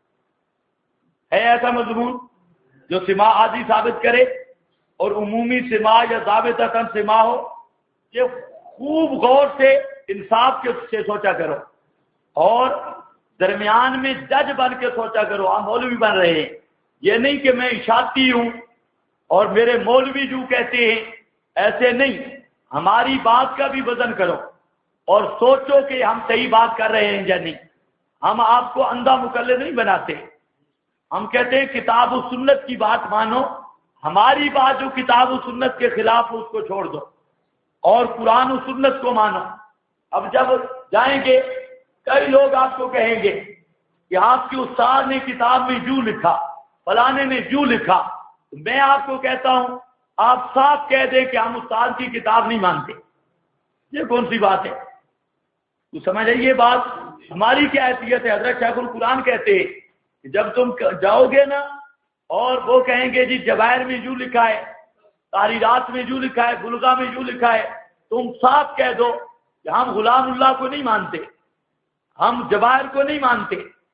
ہے ایسا مضمون جو سماع عادی ثابت کرے اور عمومی سماع یا ضابطہ سماع ہو؟ یہ خوب غور سے انصاف سے سوچا کرو اور درمیان میں جج بن کے سوچا کرو. آپ مولوی بن رہے ہیں، یہ نہیں کہ میں اشاعتی ہوں اور میرے مولوی جو کہتے ہیں، ایسے نہیں. ہماری بات کا بھی وزن کرو اور سوچو کہ ہم صحیح بات کر رہے ہیں یا نہیں. ہم آپ کو اندھا مقلد نہیں بناتے. ہم کہتے ہیں کتاب و سنت کی بات مانو، ہماری بات جو کتاب و سنت کے خلاف اس کو چھوڑ دو اور قرآن و سنت کو مانو. اب جب جائیں گے کئی لوگ آپ کو کہیں گے کہ آپ کے استاد نے کتاب میں جو لکھا، فلانے نے جو لکھا. میں آپ کو کہتا ہوں آپ صاف کہہ دیں کہ ہم استاد کی کتاب نہیں مانتے. یہ کون سی بات ہے؟ تو سمجھ آئیے بات. ہماری کیا حیثیت ہے؟ حضرت شیخ القرآن کہتے ہیں کہ جب تم جاؤ گے نا اور وہ کہیں گے جی جواہر میں جو لکھا ہے، تحریرات میں جو لکھا ہے، بلغہ میں جو لکھا ہے، تم صاف کہہ دو کہ ہم غلام اللہ کو نہیں مانتے، ہم جواہر کو نہیں مانتے،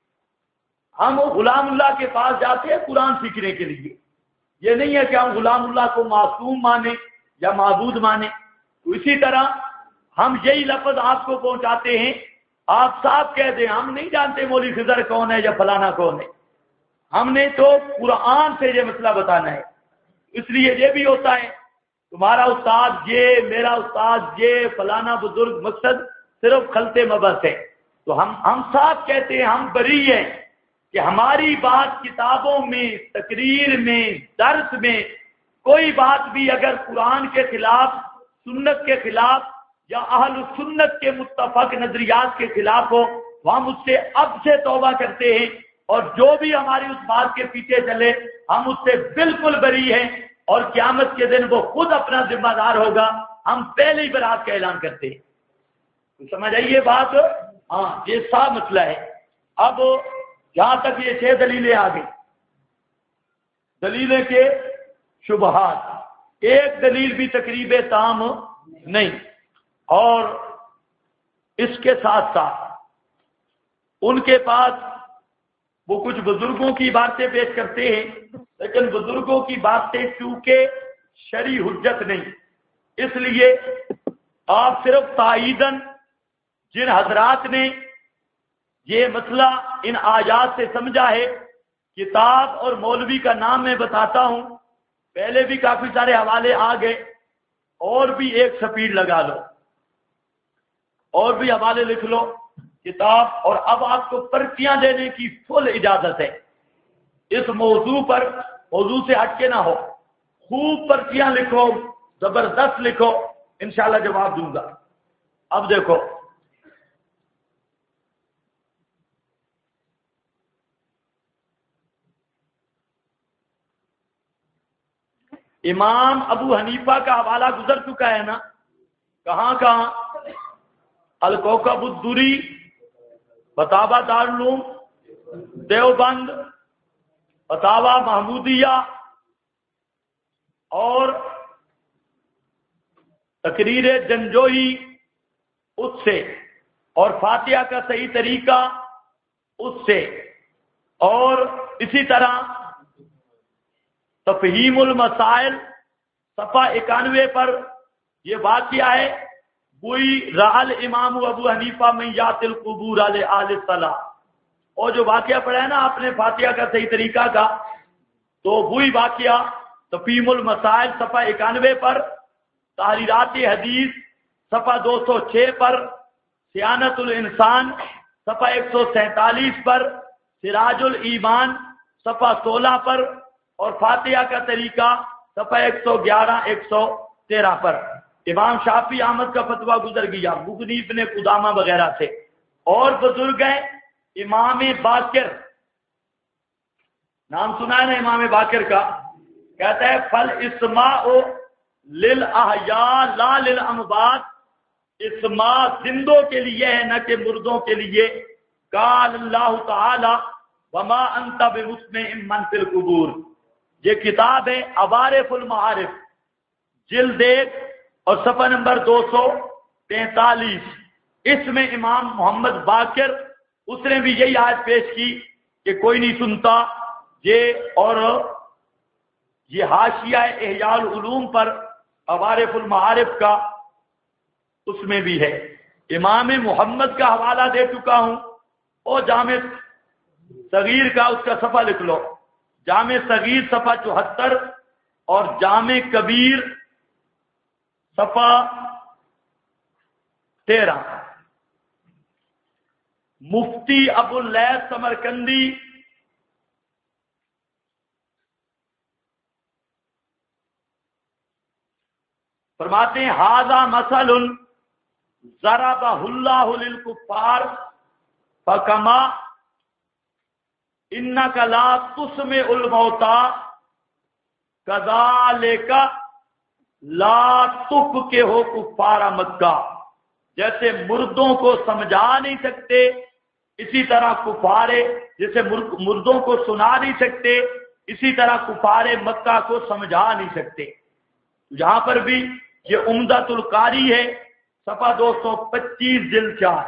ہم غلام اللہ کے پاس جاتے ہیں قرآن سیکھنے کے لیے. یہ نہیں ہے کہ ہم غلام اللہ کو معصوم مانیں یا معبود مانیں. تو اسی طرح ہم یہی لفظ آپ کو پہنچاتے ہیں، آپ صاحب کہہ دیں ہم نہیں جانتے مولوی خضر کون ہے یا فلانا کون ہے. ہم نے تو قرآن سے یہ مسئلہ بتانا ہے. اس لیے یہ بھی ہوتا ہے تمہارا استاد یہ، میرا استاد یہ، فلانا بزرگ، مقصد صرف خلط مبس ہے. تو ہم صاحب کہتے ہیں ہم بری ہیں کہ ہماری بات کتابوں میں، تقریر میں، درس میں کوئی بات بھی اگر قرآن کے خلاف، سنت کے خلاف یا اہل سنت کے متفق نظریات کے خلاف ہو، ہم اس سے اب سے توبہ کرتے ہیں، اور جو بھی ہماری اس بات کے پیچھے چلے ہم اس سے بالکل بری ہیں، اور قیامت کے دن وہ خود اپنا ذمہ دار ہوگا، ہم پہلے ہی برات کا اعلان کرتے ہیں۔ سمجھ آئیے بات؟ ہاں، یہ صاف مسئلہ ہے۔ اب جہاں تک یہ 6 دلیلیں آ گئی، دلیلیں کے شبہات، ایک دلیل بھی تقریب تام نہیں، اور اس کے ساتھ ساتھ ان کے پاس وہ کچھ بزرگوں کی باتیں پیش کرتے ہیں، لیکن بزرگوں کی باتیں چونکہ شرعی حجت نہیں، اس لیے آپ صرف تائیداً جن حضرات نے یہ مسئلہ ان آیات سے سمجھا ہے، کتاب اور مولوی کا نام میں بتاتا ہوں، پہلے بھی کافی سارے حوالے آ گئے، اور بھی ایک سپیڈ لگا لو، اور بھی حوالے لکھ لو کتاب، اور اب آپ کو پرچیاں دینے کی فل اجازت ہے۔ اس موضوع پر، موضوع سے ہٹ کے نہ ہو، خوب پرچیاں لکھو، زبردست لکھو، انشاءاللہ جواب دوں گا۔ اب دیکھو، امام ابو حنیفہ کا حوالہ گزر چکا ہے نا، کہاں کہاں؟ الکوکب الدری، فتاوی دارالعلوم دیوبند، فتاوی محمودیہ، اور تقریر جنجوہی اس سے، اور فاتحہ کا صحیح طریقہ اس سے، اور اسی طرح تفہیم المسائل صفحہ 91 پر یہ واقعہ ہے، وہی رعل امام ابو حنیفہ من یات القبور علی آل الصلاح، اور جو واقعہ پڑھا ہے نا آپ نے فاتحہ کا صحیح طریقہ کا، تو وہی واقعہ تفہیم المسائل صفحہ 91 پر، تحریرات حدیث صفحہ 206 پر، سیانت الانسان صفحہ 147 پر، سراج الایمان صفحہ 16 پر، اور فاتحہ کا طریقہ صفحہ 111 113 پر۔ امام شافعی احمد کا فتویٰ گزر گیا، مغنی ابن قدامہ وغیرہ سے، اور بزرگ ہیں امام باقر، نام سنا ہے نا امام باقر کا، کہتا ہے فل اسماء للاحیاء لا للاموات، اسماء زندوں کے لیے ہے نہ کہ مردوں کے لیے، قال اللہ تعالی وما انت بمسمع من فی القبور۔ یہ کتاب ہے عوارف المعارف، جلد 1 اور صفحہ نمبر 243، اس میں امام محمد باقر اس نے بھی یہی آیت پیش کی کہ کوئی نہیں سنتا یہ، اور یہ حاشیہ احیاء العلوم پر عوارف المعارف کا اس میں بھی ہے۔ امام محمد کا حوالہ دے چکا ہوں، اور جامع صغیر کا اس کا صفحہ لکھ لو، جامع صغیر صفحہ 74 اور جامع کبیر صفحہ 13۔ مفتی ابو اللیث سمرقندی فرماتے ہیں ھذا مثل ضربہ اللہ للکفار فکما انک لا تسمع الموتى کذالک لا تفقہ کفار مکہ، جیسے مردوں کو سمجھا نہیں سکتے اسی طرح کفارے، جیسے مردوں کو سنا نہیں سکتے اسی طرح کفار مکہ کو سمجھا نہیں سکتے۔ یہاں پر بھی یہ عمدۃ القاری ہے، صفحہ 225 جلد 4۔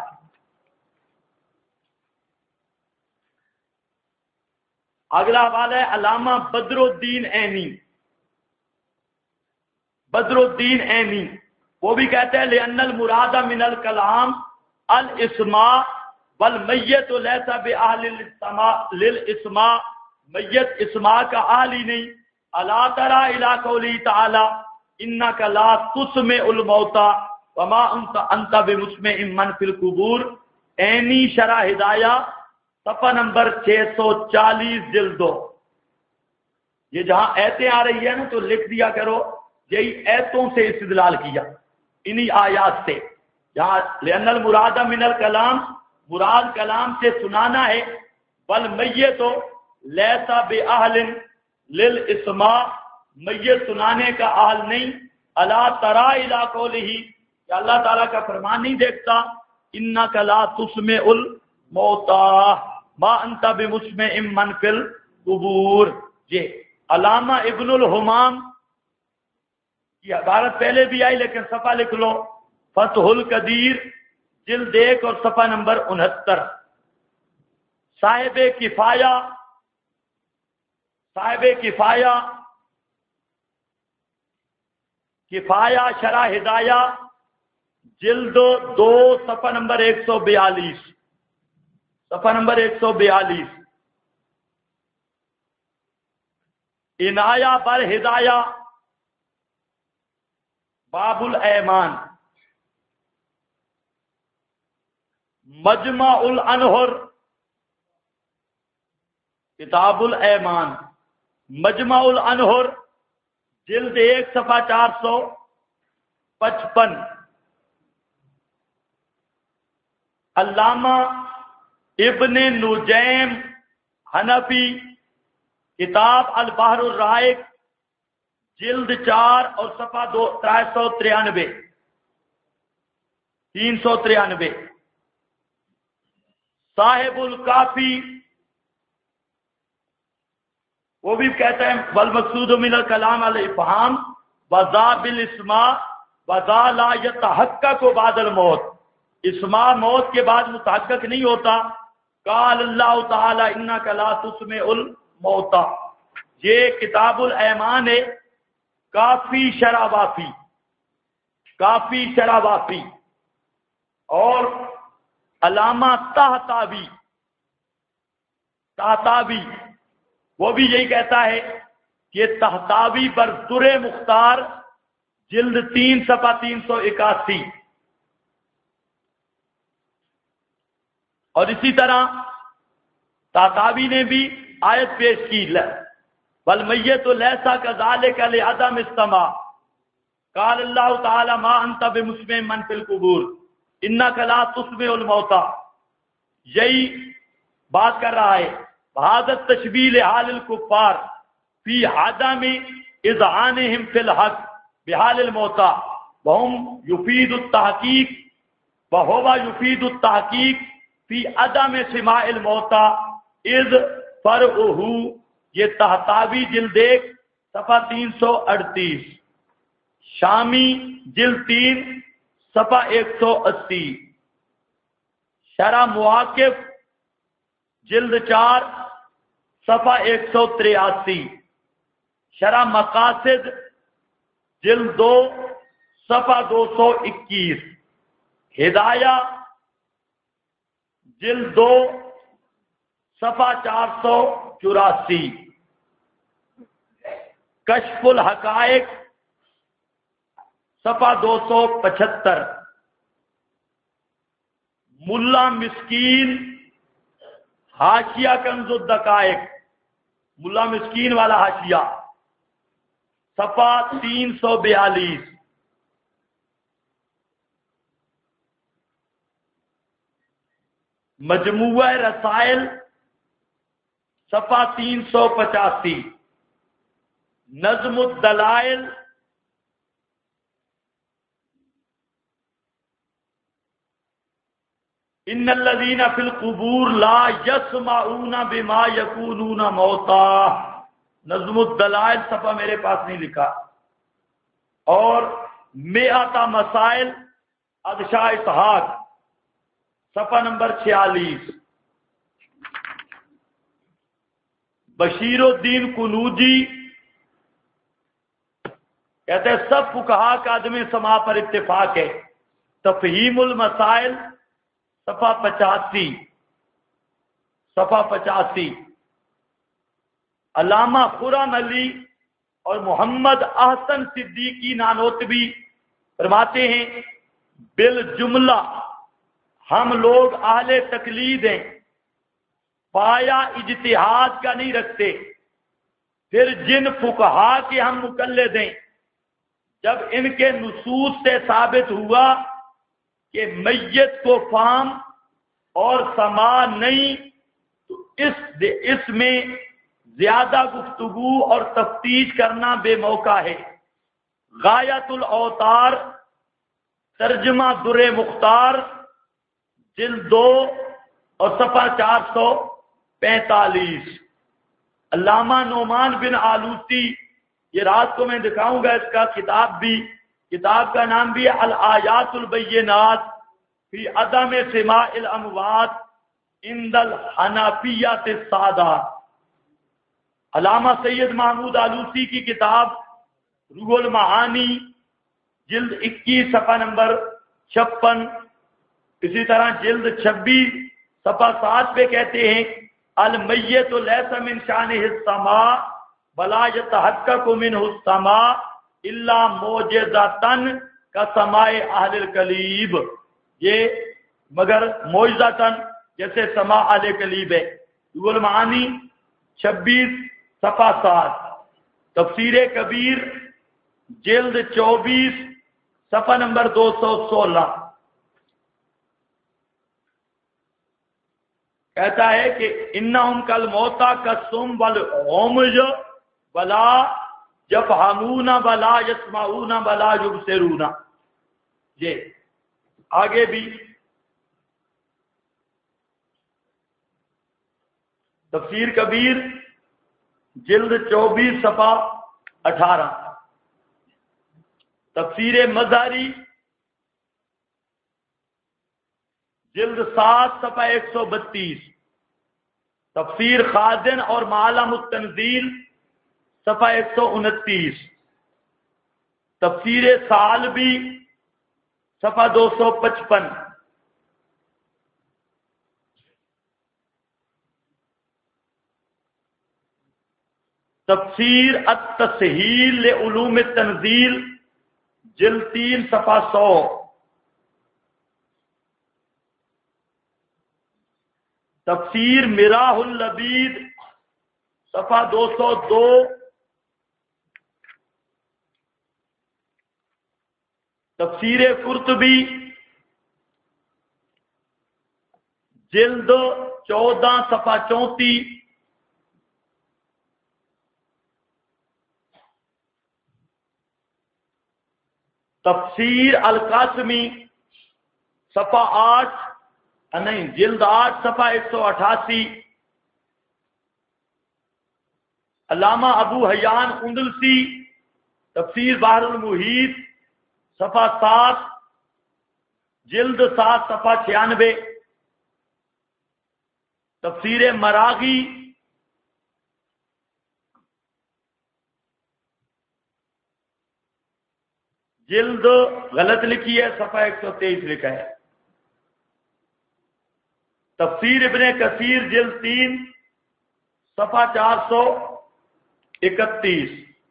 اگلا حوالہ ہے علامہ بدر الدین عینی، بدر الدین عینی، وہ بھی کہتے ہیں لأن المراد من الکلام الاسماء والمیت لیس بأہل للاسماء، میت اسماء کا اہل ہی نہیں۔ الا تری الی قولی تعالی انک لا تسمع الموتى وما انت بمسمع من فی القبور، عینی شرح ہدایہ صفحہ نمبر 640 جلد 2۔ یہ جہاں ایتیں آ رہی ہے نا تو لکھ دیا کرو یہی ایتوں سے استدلال کیا، انہی آیات سے، جہاں لأن المراد من الکلام، مراد کلام سے سنانا ہے، بل میت لیس بأہل للاسماع، میت سنانے کا اہل نہیں، الا تری الی قولہ، کہ اللہ تعالیٰ کا فرمان نہیں دیکھتا، انک لا تسمع الموتى ما انت بمسمع من فی القبور۔ یہ علامہ ابن الحمام کی عبارت پہلے بھی آئی لیکن صفحہ لکھ لو، فتح القدیر جلد 1 اور صفحہ نمبر 69۔ صاحب کفایہ شرح ہدایہ جلد 2 صفحہ نمبر 142، صفحہ نمبر 142۔ عنایہ بر ہدایہ باب الایمان، مجمع الانہر کتاب الایمان، مجمع الانہر جلد 1 صفحہ 455۔ علامہ ابن نجیم حنفی کتاب البحر الرائق جلد 4 اور صفحہ 393۔ صاحب الکافی وہ بھی کہتا ہے والمقصود من الکلام الافہام وذا بالاسماء وذا لا یتحقق بعد الموت، اسماء موت کے بعد متحقق نہیں ہوتا۔ قال اللہ تعالی انک لا تسمع الموتى، یہ کتاب الایمان ہے، کافی شرح وافی، اور علامہ طہطاوی وہ بھی یہی کہتا ہے کہ طہطاوی پر در مختار جلد 3 صفحہ 381۔ اور اسی طرح طہطاوی نے بھی آیت پیش کی، والمیت لیس کذالک لعدم السماع، قال اللہ تعالی ما انت بمسمع من فی القبور انک لا تسمع الموتى، یہی بات کر رہا ہے۔ بهذا التشبیہ لحال الکفار فی عدم اذعانہم فی الحق بحال الموتى وهم یفید التحقیق وهو یفید التحقیق فی عدم سماع الموتى اذ فرعہ، یہ طہطاوی جلد 1 صفحہ 338، شامی جلد 3 صفحہ 180، شرح مواقف جلد 4 صفحہ 183، شرح مقاصد جلد 2 صفحہ 221، ہدایہ جلد 2 صفحہ 484، کشف الحقائق صفحہ 275، ملا مسکین حاشیہ کنز الدقائق، ملا مسکین والا حاشیہ صفحہ 342، مجموعہ رسائل صفحہ 385، نظم الدلائل ان الذین فی القبور لا یسمعون بما یقولون موتا، نظم الدلائل صفحہ میرے پاس نہیں لکھا، اور مئات مسائل ادشاہ اسحاق صفحہ نمبر 46، بشیر الدین کنوجی کہتے ہیں سب فقہا کا عدم سماع پر اتفاق ہے، تفہیم المسائل صفحہ 85، علامہ خرم علی اور محمد احسن صدیقی نانوتوی فرماتے ہیں بالجملہ ہم لوگ اہل تقلید ہیں، پایا اجتہاد کا نہیں رکھتے، پھر جن فقہا کے ہم مقلد ہیں، جب ان کے نصوص سے ثابت ہوا کہ میت کو فہم اور سماع نہیں، تو اس میں زیادہ گفتگو اور تفتیش کرنا بے موقع ہے۔ غایت الاوتار، ترجمہ در مختار، جلد 2 اور صفحہ 445۔ علامہ نعمان بن آلوسی، یہ رات کو میں دکھاؤں گا اس کا کتاب کا نام بھی ہے الآیات البینات فی عدم سماع الاموات عند الحنفیۃ السادات۔ علامہ سید محمود آلوسی کی کتاب روح المعانی، جلد 21 صفحہ نمبر 56، اسی طرح جلد 26 صفحہ 7 پہ کہتے ہیں المیت لیس من شانہ السماع ولا یتحقق منہ السماع الا معجزۃً کسماع اہل القلیب، یہ مگر معجزۃً جیسے سماع اہل قلیب ہے۔ روح المعانی 26 صفحہ 7، تفسیر کبیر جلد 24 صفحہ نمبر 216 کہتا ہے کہ انہم کالموتیٰ کالصم والعمج ولا یفہمون ولا یسمعون ولا یبصرون۔ یہ آگے بھی تفسیر کبیر جلد 24 صفحہ 18، تفسیر مظہری جلد 7 صفحہ 132، تفسیر خازن اور معالم التنزیل صفحہ 129، تفسیر ثعلبی صفحہ 255، تفسیر التسہیل لعلوم التنزیل جلد 3 صفحہ 100، تفسیر مراح اللبید صفحہ 202، تفسیر قرطبی جلد 14 صفحہ 34، تفسیر القاسمی صفحہ 8 جلد 8 صفحہ 188، علامہ ابو حیان اندلسی تفسیر بحر المحیط صفحہ 7 جلد 7 صفحہ 96، تفسیر مراغی جلد غلط لکھی ہے، صفحہ 123 لکھا ہے، تفسیر ابن کثیر جلد 3 صفحہ 431،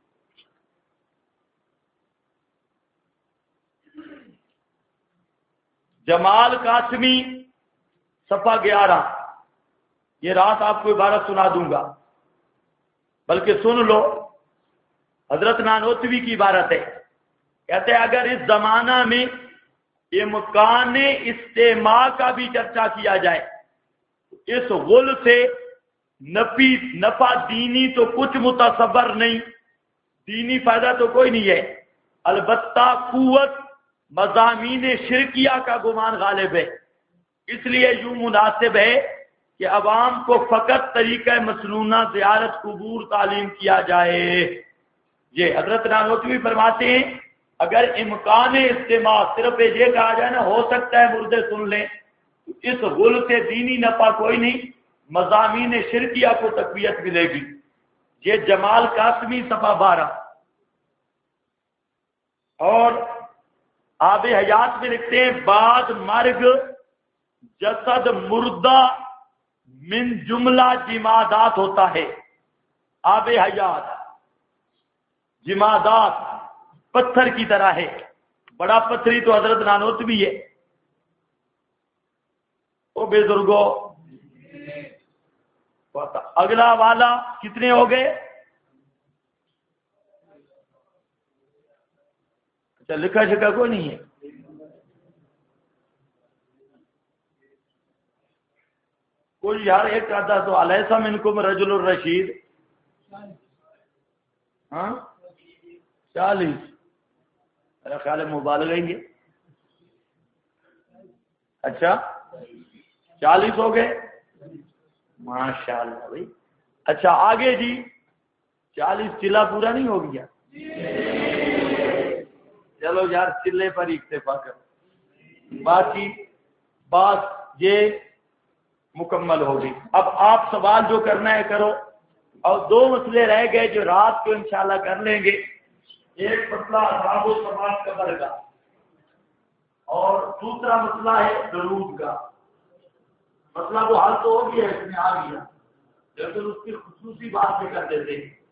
جمال قاسمی صفحہ 11۔ یہ رات آپ کو عبارت سنا دوں گا، بلکہ سن لو، حضرت نانوتوی کی عبارت ہے، کہتے ہیں اگر اس زمانہ میں امکان استماع کا بھی چرچا کیا جائے، اس غل سے نفع دینی تو کچھ متصور نہیں، دینی فائدہ تو کوئی نہیں ہے، البتہ قوت مضامین شرکیہ کا گمان غالب ہے، اس لیے یوں مناسب ہے کہ عوام کو فقط طریقہ مسنونہ زیارت قبور تعلیم کیا جائے۔ یہ حضرت نانوتوی فرماتے ہیں اگر امکان استماع صرف یہ کہا جائے نا ہو سکتا ہے مردے سن لیں، اس غل سے دینی نفع کوئی نہیں، مضامین شرکیہ کو تقویت ملے گی۔ یہ جمال قاسمی صفحہ 12 اور آب حیات میں لکھتے ہیں بعد مرگ جسد مردہ من جملہ جمادات ہوتا ہے۔ آب حیات جمادات پتھر کی طرح ہے، بڑا پتھری تو حضرت نانوتوی ہے۔ او بزرگو، اگلا والا کتنے ہو گئے؟ اچھا لکھا شکا کوئی نہیں ہے؟ کوئی یار ایک آتا تو علیسا منکم رجل الرشید، ہاں 40، میرا خیال ہے مبالغہ ہی ہے۔ اچھا 40 ہو گئے، ماشاء اللہ بھائی۔ اچھا آگے جی 40 چلا پورا نہیں ہو گیا؟ چلو یار چلے پر اکتفا کرو، باقی بات یہ مکمل ہوگی۔ اب آپ سوال جو کرنا ہے کرو، اور 2 مسئلے رہ گئے جو رات کو انشاءاللہ کر لیں گے۔ ایک مسئلہ اصحاب الصفات قبر کا، اور دوسرا مسئلہ ہے درود کا۔ مسئلہ وہ حل تو ہو گیا، اس میں آ گیا، لیکن اس کی خصوصی بات بھی کر دیتے ہیں۔